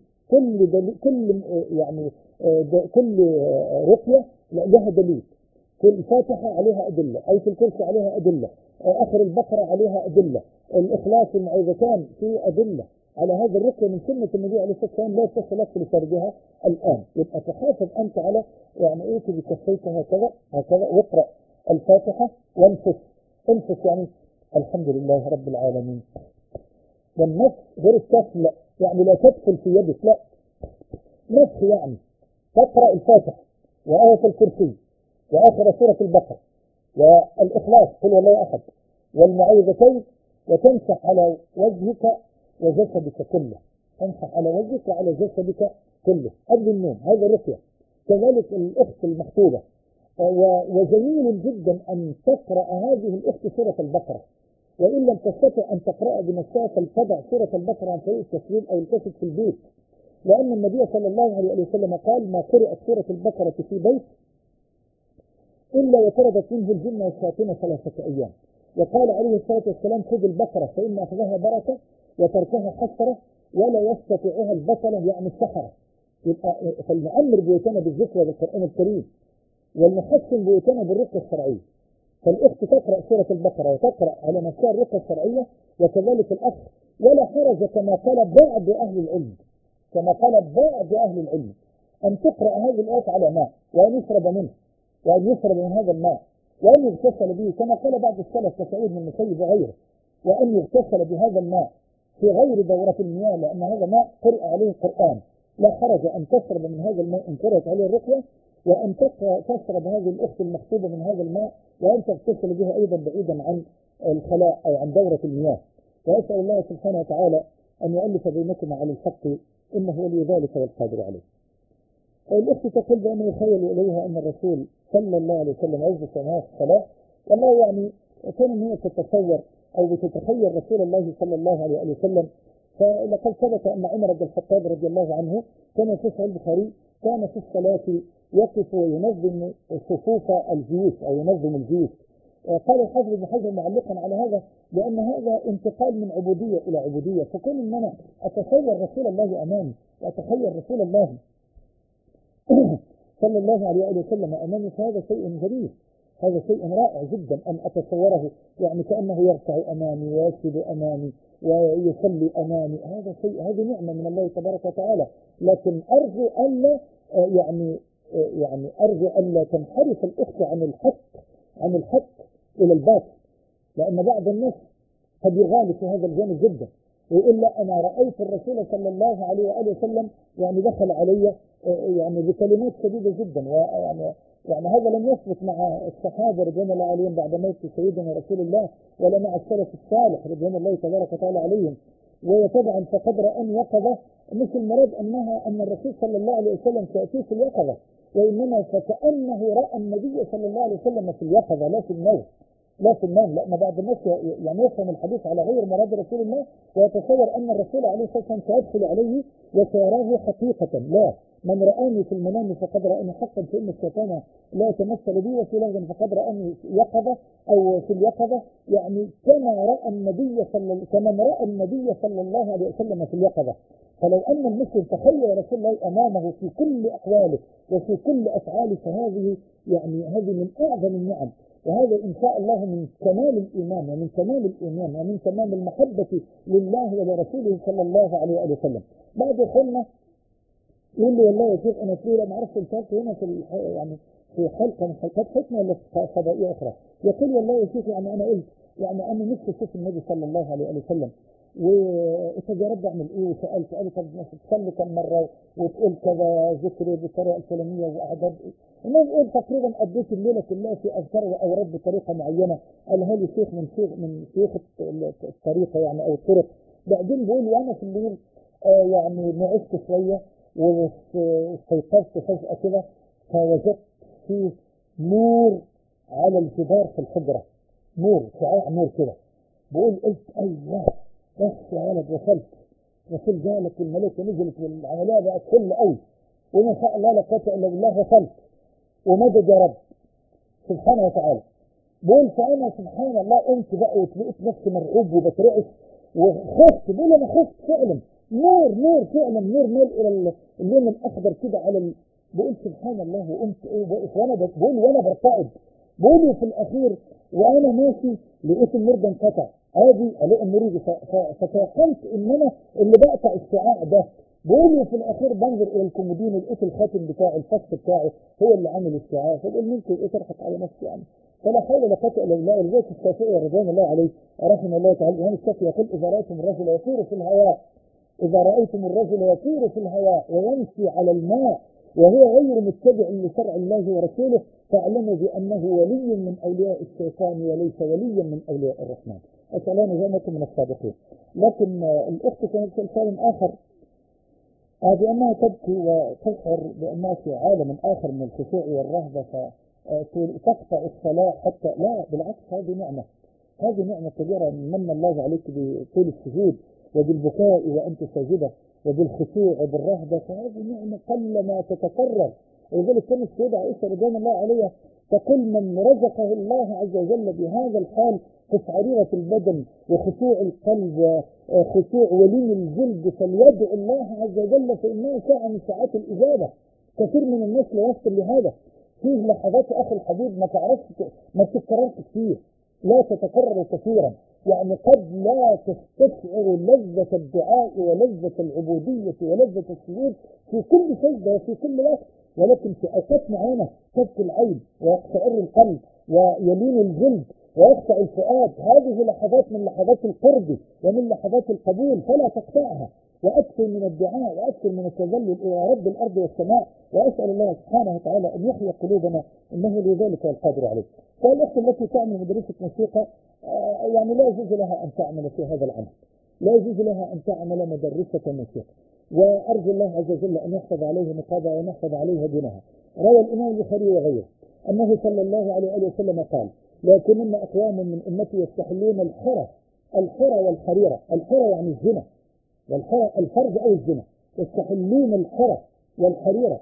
كل رقية لها دليل. كل الفاتحة عليها أدلة، آية الكرسي عليها أدلة، آخر البقرة عليها أدلة، الإخلاص والمعوذتان في أدلة على هذا الرقية من سنة النبي عليه الصلاة والسلام، لا يتسع لك لسردها الآن. يبقى تحافظ أنت على إيه بكفيك هكذا واقرأ الفاتحة وانفس. يعني الحمد لله رب العالمين. والنفس غير الكف، لا يعني لا تدخل في يدك، لا نفس يعني تقرأ الفاتحة وآية الكرسي وآخر سورة البقرة والإخلاص قل هو الله أحد والمعوذتين، وتمسح على وجهك وجسدك كله. تمسح على وجهك وعلى جسدك كله قبل النوم، هذا رقية. كذلك الأخت المخطوبة، وجميل جدا أن تقرأ هذه الأخت سورة البقرة، وإن لم تستطع أن تقرأ بنفسها فلتضع سورة البقرة عن طريق التسجيل أو الكتب في البيت، لأن النبي صلى الله عليه وسلم قال ما قرأت سورة البقرة في بيت إلا وطردت منه الجن والشياطين 3 أيام. وقال عليه الصلاة والسلام خذ البقرة فإن أخذها بركة وتركها حسرة ولا يستطيعها البطلة، يعني السحرة. يبقى فلنأمر بيوتنا بالذكر بالقرآن الكريم، ولنحسن بيوتنا بالرقية الشرعية. فالأخت تقرأ سورة البقرة وتقرأ على نفسها الرقية الشرعية، وكذلك الأخ. ولا حرج كما قال بعض أهل العلم أن تقرأ هذه الآيات على ماء وأن يشرب منه، وأن يشرب من هذا الماء، وأن يغتسل به كما قال بعض السلف كسعيد بن المسيب وغيره، وأن يغتسل بهذا الماء في غير دورة المياه، لأن هذا ماء قرأ عليه القرآن. لا حرج أن تشرب من هذا الماء إن قرأت عليه الرقية، وأن تشرب هذه الأخت المخطوبة من هذا الماء، وأن تغتسل به أيضا بعيدا عن الخلاء أو عن دورة المياه. وأسأل الله سبحانه وتعالى أن يؤلف بينكما على الحق، إنه ولي ذلك والقادر عليه. الأخت تقول بأنه يخيل إليها أن الرسول صلى الله عليه وسلم يجلس معها في الصلاة، والله يعني كان هي تتصور أو بتتخيل رسول الله صلى الله عليه وسلم. فلقد ثبت أن عمر بن الخطاب رضي الله عنه كان في صحيح البخاري كان في الصلاة يقف وينظم صفوف الجيوش أو ينظم الجيوش. قال الحافظ بن حجر معلقا على هذا لأن هذا انتقال من عبودية إلى عبودية، فكون أن أنا أتخيل رسول الله أمامي وأتخيل رسول الله صلى الله عليه وسلم أمامي، فهذا شيء جميل، هذا شيء رائع جدا أن أتصوره، يعني كأنه يركع أمامي ويسجد أمامي ويصلي أمامي. هذا شيء، هذه نعمة من الله تبارك وتعالى. لكن أرجو ألا أرجو ألا تنحرف الأخت عن الحق إلى الباطل، لأن بعض الناس قد يغالي في هذا الجانب جدا ويقول لا أنا رأيت الرسول صلى الله عليه وسلم يعني دخل علي يعني بكلمات شديدة جدا، يعني هذا لم يثبت مع الصحابة رضوان الله عليهم بعد موت سيدنا رسول الله، ولا مع السلف الصالح رضوان الله تبارك وتعالى عليهم. وطبعا فقد رأى يقظة، مش المراد أن الرسول صلى الله عليه وسلم سيأتيه في اليقظة، وإنما فكأنه رأى النبي صلى الله عليه وسلم في اليقظة لا في النوم. لأن بعض الناس يعني يفهم الحديث على غير مراد رسول الله ويتصور أن الرسول عليه الصلاة والسلام سيدخل عليه وسيراه حقيقة. لا، من رآني في المنام فقد رآني حقا، فإن الشيطان لا يتمثل بي، وفي لفظ فقد رآني يقظة أو في اليقظة، يعني كما رأى النبي صلى الله عليه وسلم في اليقظة. فلو أن المسلم تخيل رسول الله أمامه في كل أحواله وفي كل أفعاله فهذه يعني هذه من أعظم النعم، وهذا إن شاء الله من كمال الإيمان ومن كمال الإيمان ومن تمام المحبة لله ولرسوله صلى الله عليه وسلم. بعد خلنا يقول لي والله يا شيخ أنا فيه ما أعرفش الفرق هنا في يعني في حلقة من حلقات حكمة ولا فضائية أخرى. يقول والله يا شيخ يعني أنا قلت يعني أنا نفسي أشوف النبي صلى الله عليه وسلم، وتجربت أعمل إيه وسألت قالت طب تصلي كم مرة وتقول كذا ذكر بالطريقة الفلانية وأعداد المهم قلت تقريبا قضيت الليلة كلها في أذكار وأوراد بطريقة معينة قالها لي شيخ من شيوخ الطريقة يعني أو الطرق. بعدين بقول وأنا في الليل يعني نعست شوية واستيقظت فجأة كده فوجدت فيه نور على الجدار في الحجرة، نور شعاع نور كده. بقول قلت ايوه بس يا ولد وصلت، وصل جالك الملائكة نزلت والعملية بقت حلوة قوي، وما شاء الله لا قوة الا بالله وصلت ومدد يا رب سبحانه وتعالى. بقول فانا سبحان الله قمت بقى وتلقيت نفسي مرعوب وبترعش وخفت. بقول انا خفت فعلا، نور فعلا، نور مال الى اللون الاخضر كده على بقول سبحان الله. وقمت واقف وانا بقول وانا برتعد. بقول في الاخير وانا ماشي لقيت النور ده انقطع، ادي الاقي النور يجي، فتوقعت ان انا اللي بقطع الشعاع ده. بقول في الاخير بنظر الى الكومودين لقيت الخاتم بتاعي الفص بتاعي هو اللي عامل الشعاع. فبقول ممكن ايه تضحك على نفسي يعني، فلا حول ولا قوه الا بالله. ولذلك الشافعي رضوان الله عليه رحمه الله تعالى الامام الشافعي يقول اذا رايتم الرجل يطير في الهواء، اذا رايتم الرجل يطير في الهواء ويمشي على الماء وهو غير متبع لشرع الله ورسوله فاعلموا بانه ولي من اولياء الشيطان وليس وليا من اولياء الرحمن. اسال الله ان يكون من الصادقين. لكن الاخت كانت سؤال اخر، بانها تبكي وتشعر بانها في عالم اخر من الخشوع والرهبه فتقطع الصلاه حتى. لا بالعكس، هذه نعمه، هذه نعمه كبيره من الله عليك بطول السجود وبالبكاء وانت ساجده وبالخشوع وبالرهبه، فهذه نعمه قل ما تتكرر. ولذلك كانت السيده عائشه رضوان الله عليها تقول من رزقه الله عز وجل بهذا الحال قشعريرة البدن وخشوع القلب وخشوع ولين الجلد فليدعو الله عز وجل فإنها ساعة من ساعات الإجابة. كثير من الناس لا يصل لهذا. فيه لحظات أخي الحبيب ما تعرفش، ما تتكررش كثير، لا تتكرر كثيرا. يعني قد لا تستشعر لذة الدعاء ولذة العبودية ولذة السجود في كل سجدة وفي كل وقت، ولكن في أوقات معينة تبكي العين ويقشعر القلب ويلين الجلد ويقطع الفؤاد. هذه لحظات من لحظات القرب ومن لحظات القبول، فلا تقطعها، وأكثر من الدعاء وأكثر من التذلل إلى رب الأرض والسماء. وأسأل الله سبحانه وتعالى أن يحيي قلوبنا إنه لذلك القادر عليه. فالأخت التي تعمل مدرسة موسيقى يعني لا يجوز لها أن تعمل في هذا العمل، لا يجوز لها أن تعمل مدرسة موسيقى، وأرجو الله عز وجل أن يحفظ عليه نقابها وأن يحفظ عليها دينها. روى الإمام البخاري وغيره أنه صلى الله عليه وسلم قال لكن أقوام من أمتي يستحلون الحرى والحريرة. الحرى يعني الزنا، والحرى الفرج أو الزنا. يستحلون الحرى والحريرة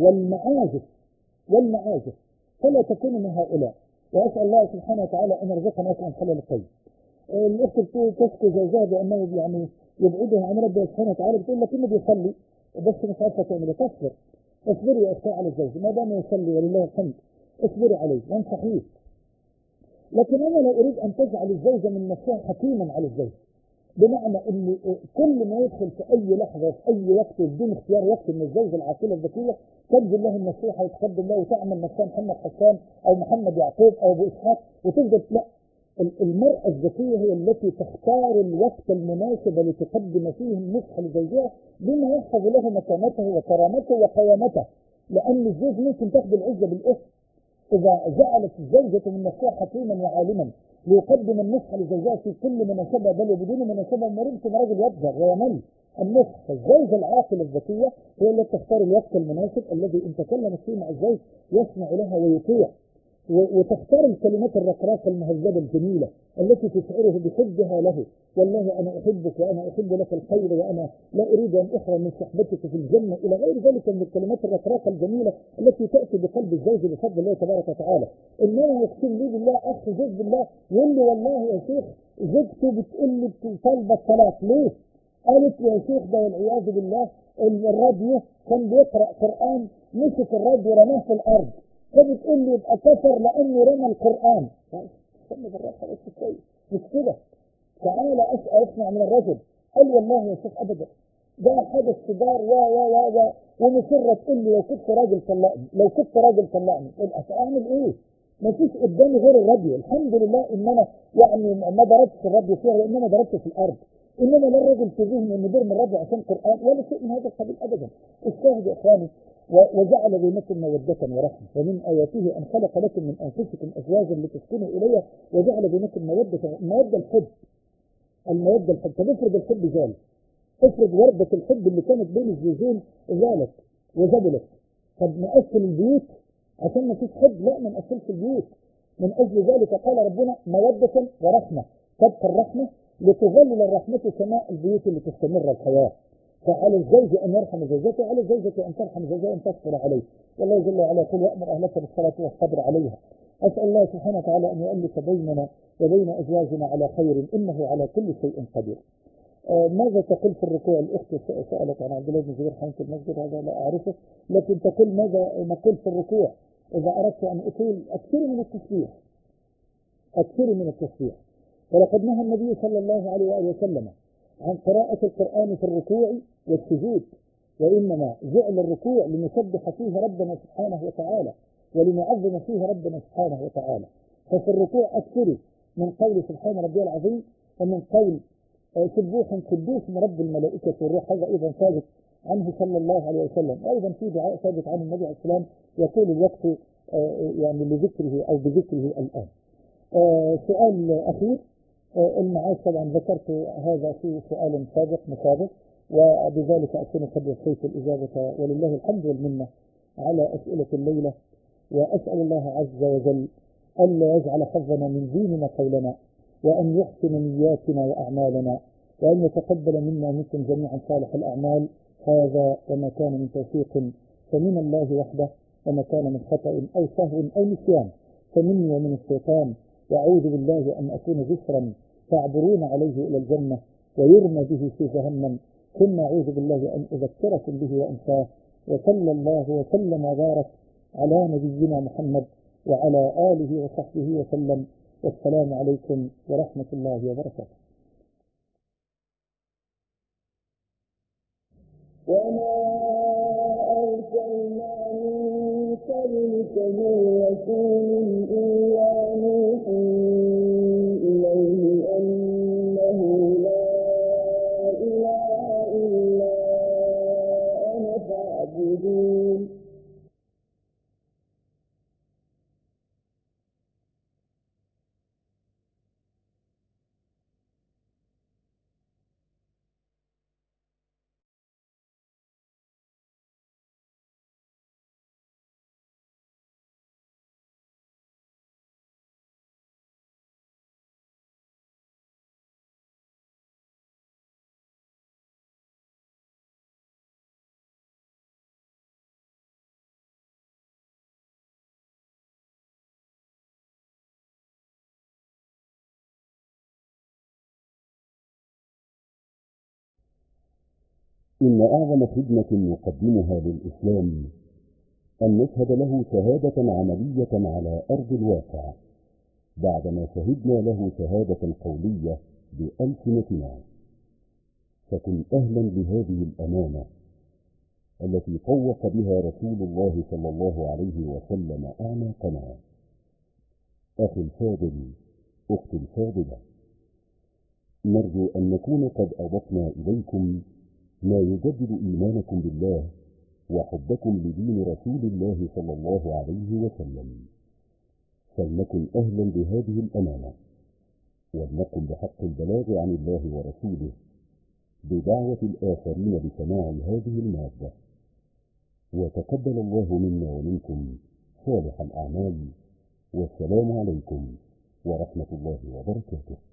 والمعازف فلا تكون من هؤلاء. وأسأل الله سبحانه وتعالى أن يرزقنا من حلال الطيب. الأخت تشكو زوجها بأنه يعني يبعدها عن ربنا سبحانه وتعالى، بتقول لك إنه بيصلي بس مش عارفة تعمل. تصبر، اصبري يا أختي على الزوج ما دام يصلي ولله الحمد، اصبري عليه وانصحيه. لكن أنا لا أريد أن تجعل الزوجة من نفسها حكيما على الزوج، بمعنى أن كل ما يدخل في أي لحظة في أي وقت بدون اختيار وقت من الزوجة العاقلة الذكية تبذل له النصيحة وتقدم له وتعمل نفسها محمد حسان أو محمد يعقوب أو أبو إسحاق وتفضل. لا، المرأة الذكية هي التي تختار الوقت المناسب لتقدم فيه النصح لزوجها بما يحفظ له مكانته وكرامته وقوامته، لأن الزوج ممكن تاخذ العزة بالإثم إذا جعلت الزوجة من نفسها حكيما وعالما ليقدم النصح لزوجها في كل مناسبة بل وبدون مناسبة ممكن رجل يبذر ويمل النصح. فالزوجة العاقلة الذكية هي التي تختار الوقت المناسب الذي إن تكلمت فيه مع الزوج يسمع لها ويطيع، وتختار الكلمات الرقراقة المهذبة الجميلة التي تشعره بحبها له. والله أنا أحبك وأنا أحب لك الخير وأنا لا أريد أن أحرم من صحبتك في الجنة إلى غير ذلك من الكلمات الرقراقة الجميلة التي تأتي بقلب الزوج بفضل الله تبارك وتعالى. إنما يقسم لي بالله أخ زوج بالله يقول لي والله يا شيخ زوجته بتقول لي طالبة الطلاق ليه؟ قالت يا شيخ ده والعياذ بالله الراديو كان بيقرأ قرآن مسك الراديو رماه في الأرض، فبتقول لي يبقى كفر لأنه رمى القرآن. استنى بالراحة بس كويس مش كده. تعالى اسمع من الرجل قال والله يا شيخ أبدا ده حدث كبار ومصرة تقول لي لو كنت راجل طلقني، لو كنت راجل طلقني. أعمل إيه؟ ما فيش قدامي غير الراديو. الحمد لله إن أنا يعني ما ضربتش الراديو فيها لأن أنا ضربته في الأرض، إنما لا الرجل في ذهنه إنه دير من الراديو عشان قرآن ولا شيء من هذا القبيل أبدا. الشاهد يا إخواني وجعل بينكم مودة ورحمة ومن آياته أن خلق لكم من أنفسكم أزواجا لتسكنوا إليها وجعل بينكم مودة الحب. المودة الحب. طب افرض الحب زال، افرض وردة الحب اللي كانت بين الزوجين زالت وزبلت. طب نقفل البيوت عشان ما فيش حد لا ما نقفلش البيوت. من أجل ذلك قال ربنا مودة ورحمة، تبقى الرحمة لتظلل الرحمة سماء البيوت اللي تستمر الحياة. فعلى الزوج أن يرحم زوجته، وعلى الزوجة أن ترحم زوجها وأن تصبر عليه. والله جل وعلا يقول وأمر أهلك بالصلاة والصبر عليها. أسأل الله سبحانه وتعالى أن يؤلف بيننا وبين أزواجنا على خير، إنه على كل شيء قدير. ماذا تقول في الركوع؟ الأخت سألت عن عبد الله بن زبير حامل المسجد، هذا لا أعرفه، لكن تقول ماذا نقول في الركوع إذا أردت أن أقول أكثر من التسبيح، أكثر من التسبيح. ولقد نهى النبي صلى الله عليه وآله وسلم عن قراءة القرآن في الركوع والسجود، وإنما جعل الركوع لنسبح فيه ربنا سبحانه وتعالى ولنعظم فيه ربنا سبحانه وتعالى. ففي الركوع أكثر من قول سبحان ربي العظيم، ومن قول سبوح قدوس من رب الملائكة والروح، هذا أيضا ثابت عنه صلى الله عليه وسلم. وأيضا في دعاء ثابت عن النبي عليه السلام يقول الوقت يعني لذكره أو بذكره الآن. سؤال أخير، المعاش طبعا ذكرت هذا في سؤال سابق مسابق، وبذلك أكون قد وفيت الإجابة ولله الحمد والمنة على أسئلة الليلة. وأسأل الله عز وجل ألا يجعل حظنا من ديننا قولنا، وأن يحسن نياتنا وأعمالنا، وأن يتقبل منا ومنكم جميعا صالح الأعمال. هذا وما كان من توفيق فمن الله وحده، وما كان من خطأ أو سهو أو نسيان فمني ومن الشيطان. وأعوذ بالله أن أكون جسرا تعبرون عليه إلى الجنة ويرمى به في جهنم، ثم أعوذ بالله أن أذكركم به وأنساه. وصلى الله وسلم وبارك على نبينا محمد وعلى آله وصحبه وسلم. والسلام عليكم ورحمة الله وبركاته. وما أرسلنا من قبلك من رسول إلا نوحي إليه أنه لا إله إلا أنا فاعبدون. إن أعظم خدمة نقدمها للإسلام أن نشهد له شهادة عملية على أرض الواقع، بعدما شهدنا له شهادة قولية بألسنتنا. فكن أهلا لهذه الأمانة التي طوق بها رسول الله صلى الله عليه وسلم أعناقنا. أخي الفاضل، أختي الفاضلة، نرجو أن نكون قد أضفنا إليكم ما يجدد إيمانكم بالله وحبكم لدين رسول الله صلى الله عليه وسلم. فلنكن أهلا بهذه الأمانة، ولنقم بحق البلاغ عن الله ورسوله بدعوة الآخرين لسماع هذه المادة. وتقبل الله منا ومنكم صالح الأعمال. والسلام عليكم ورحمة الله وبركاته.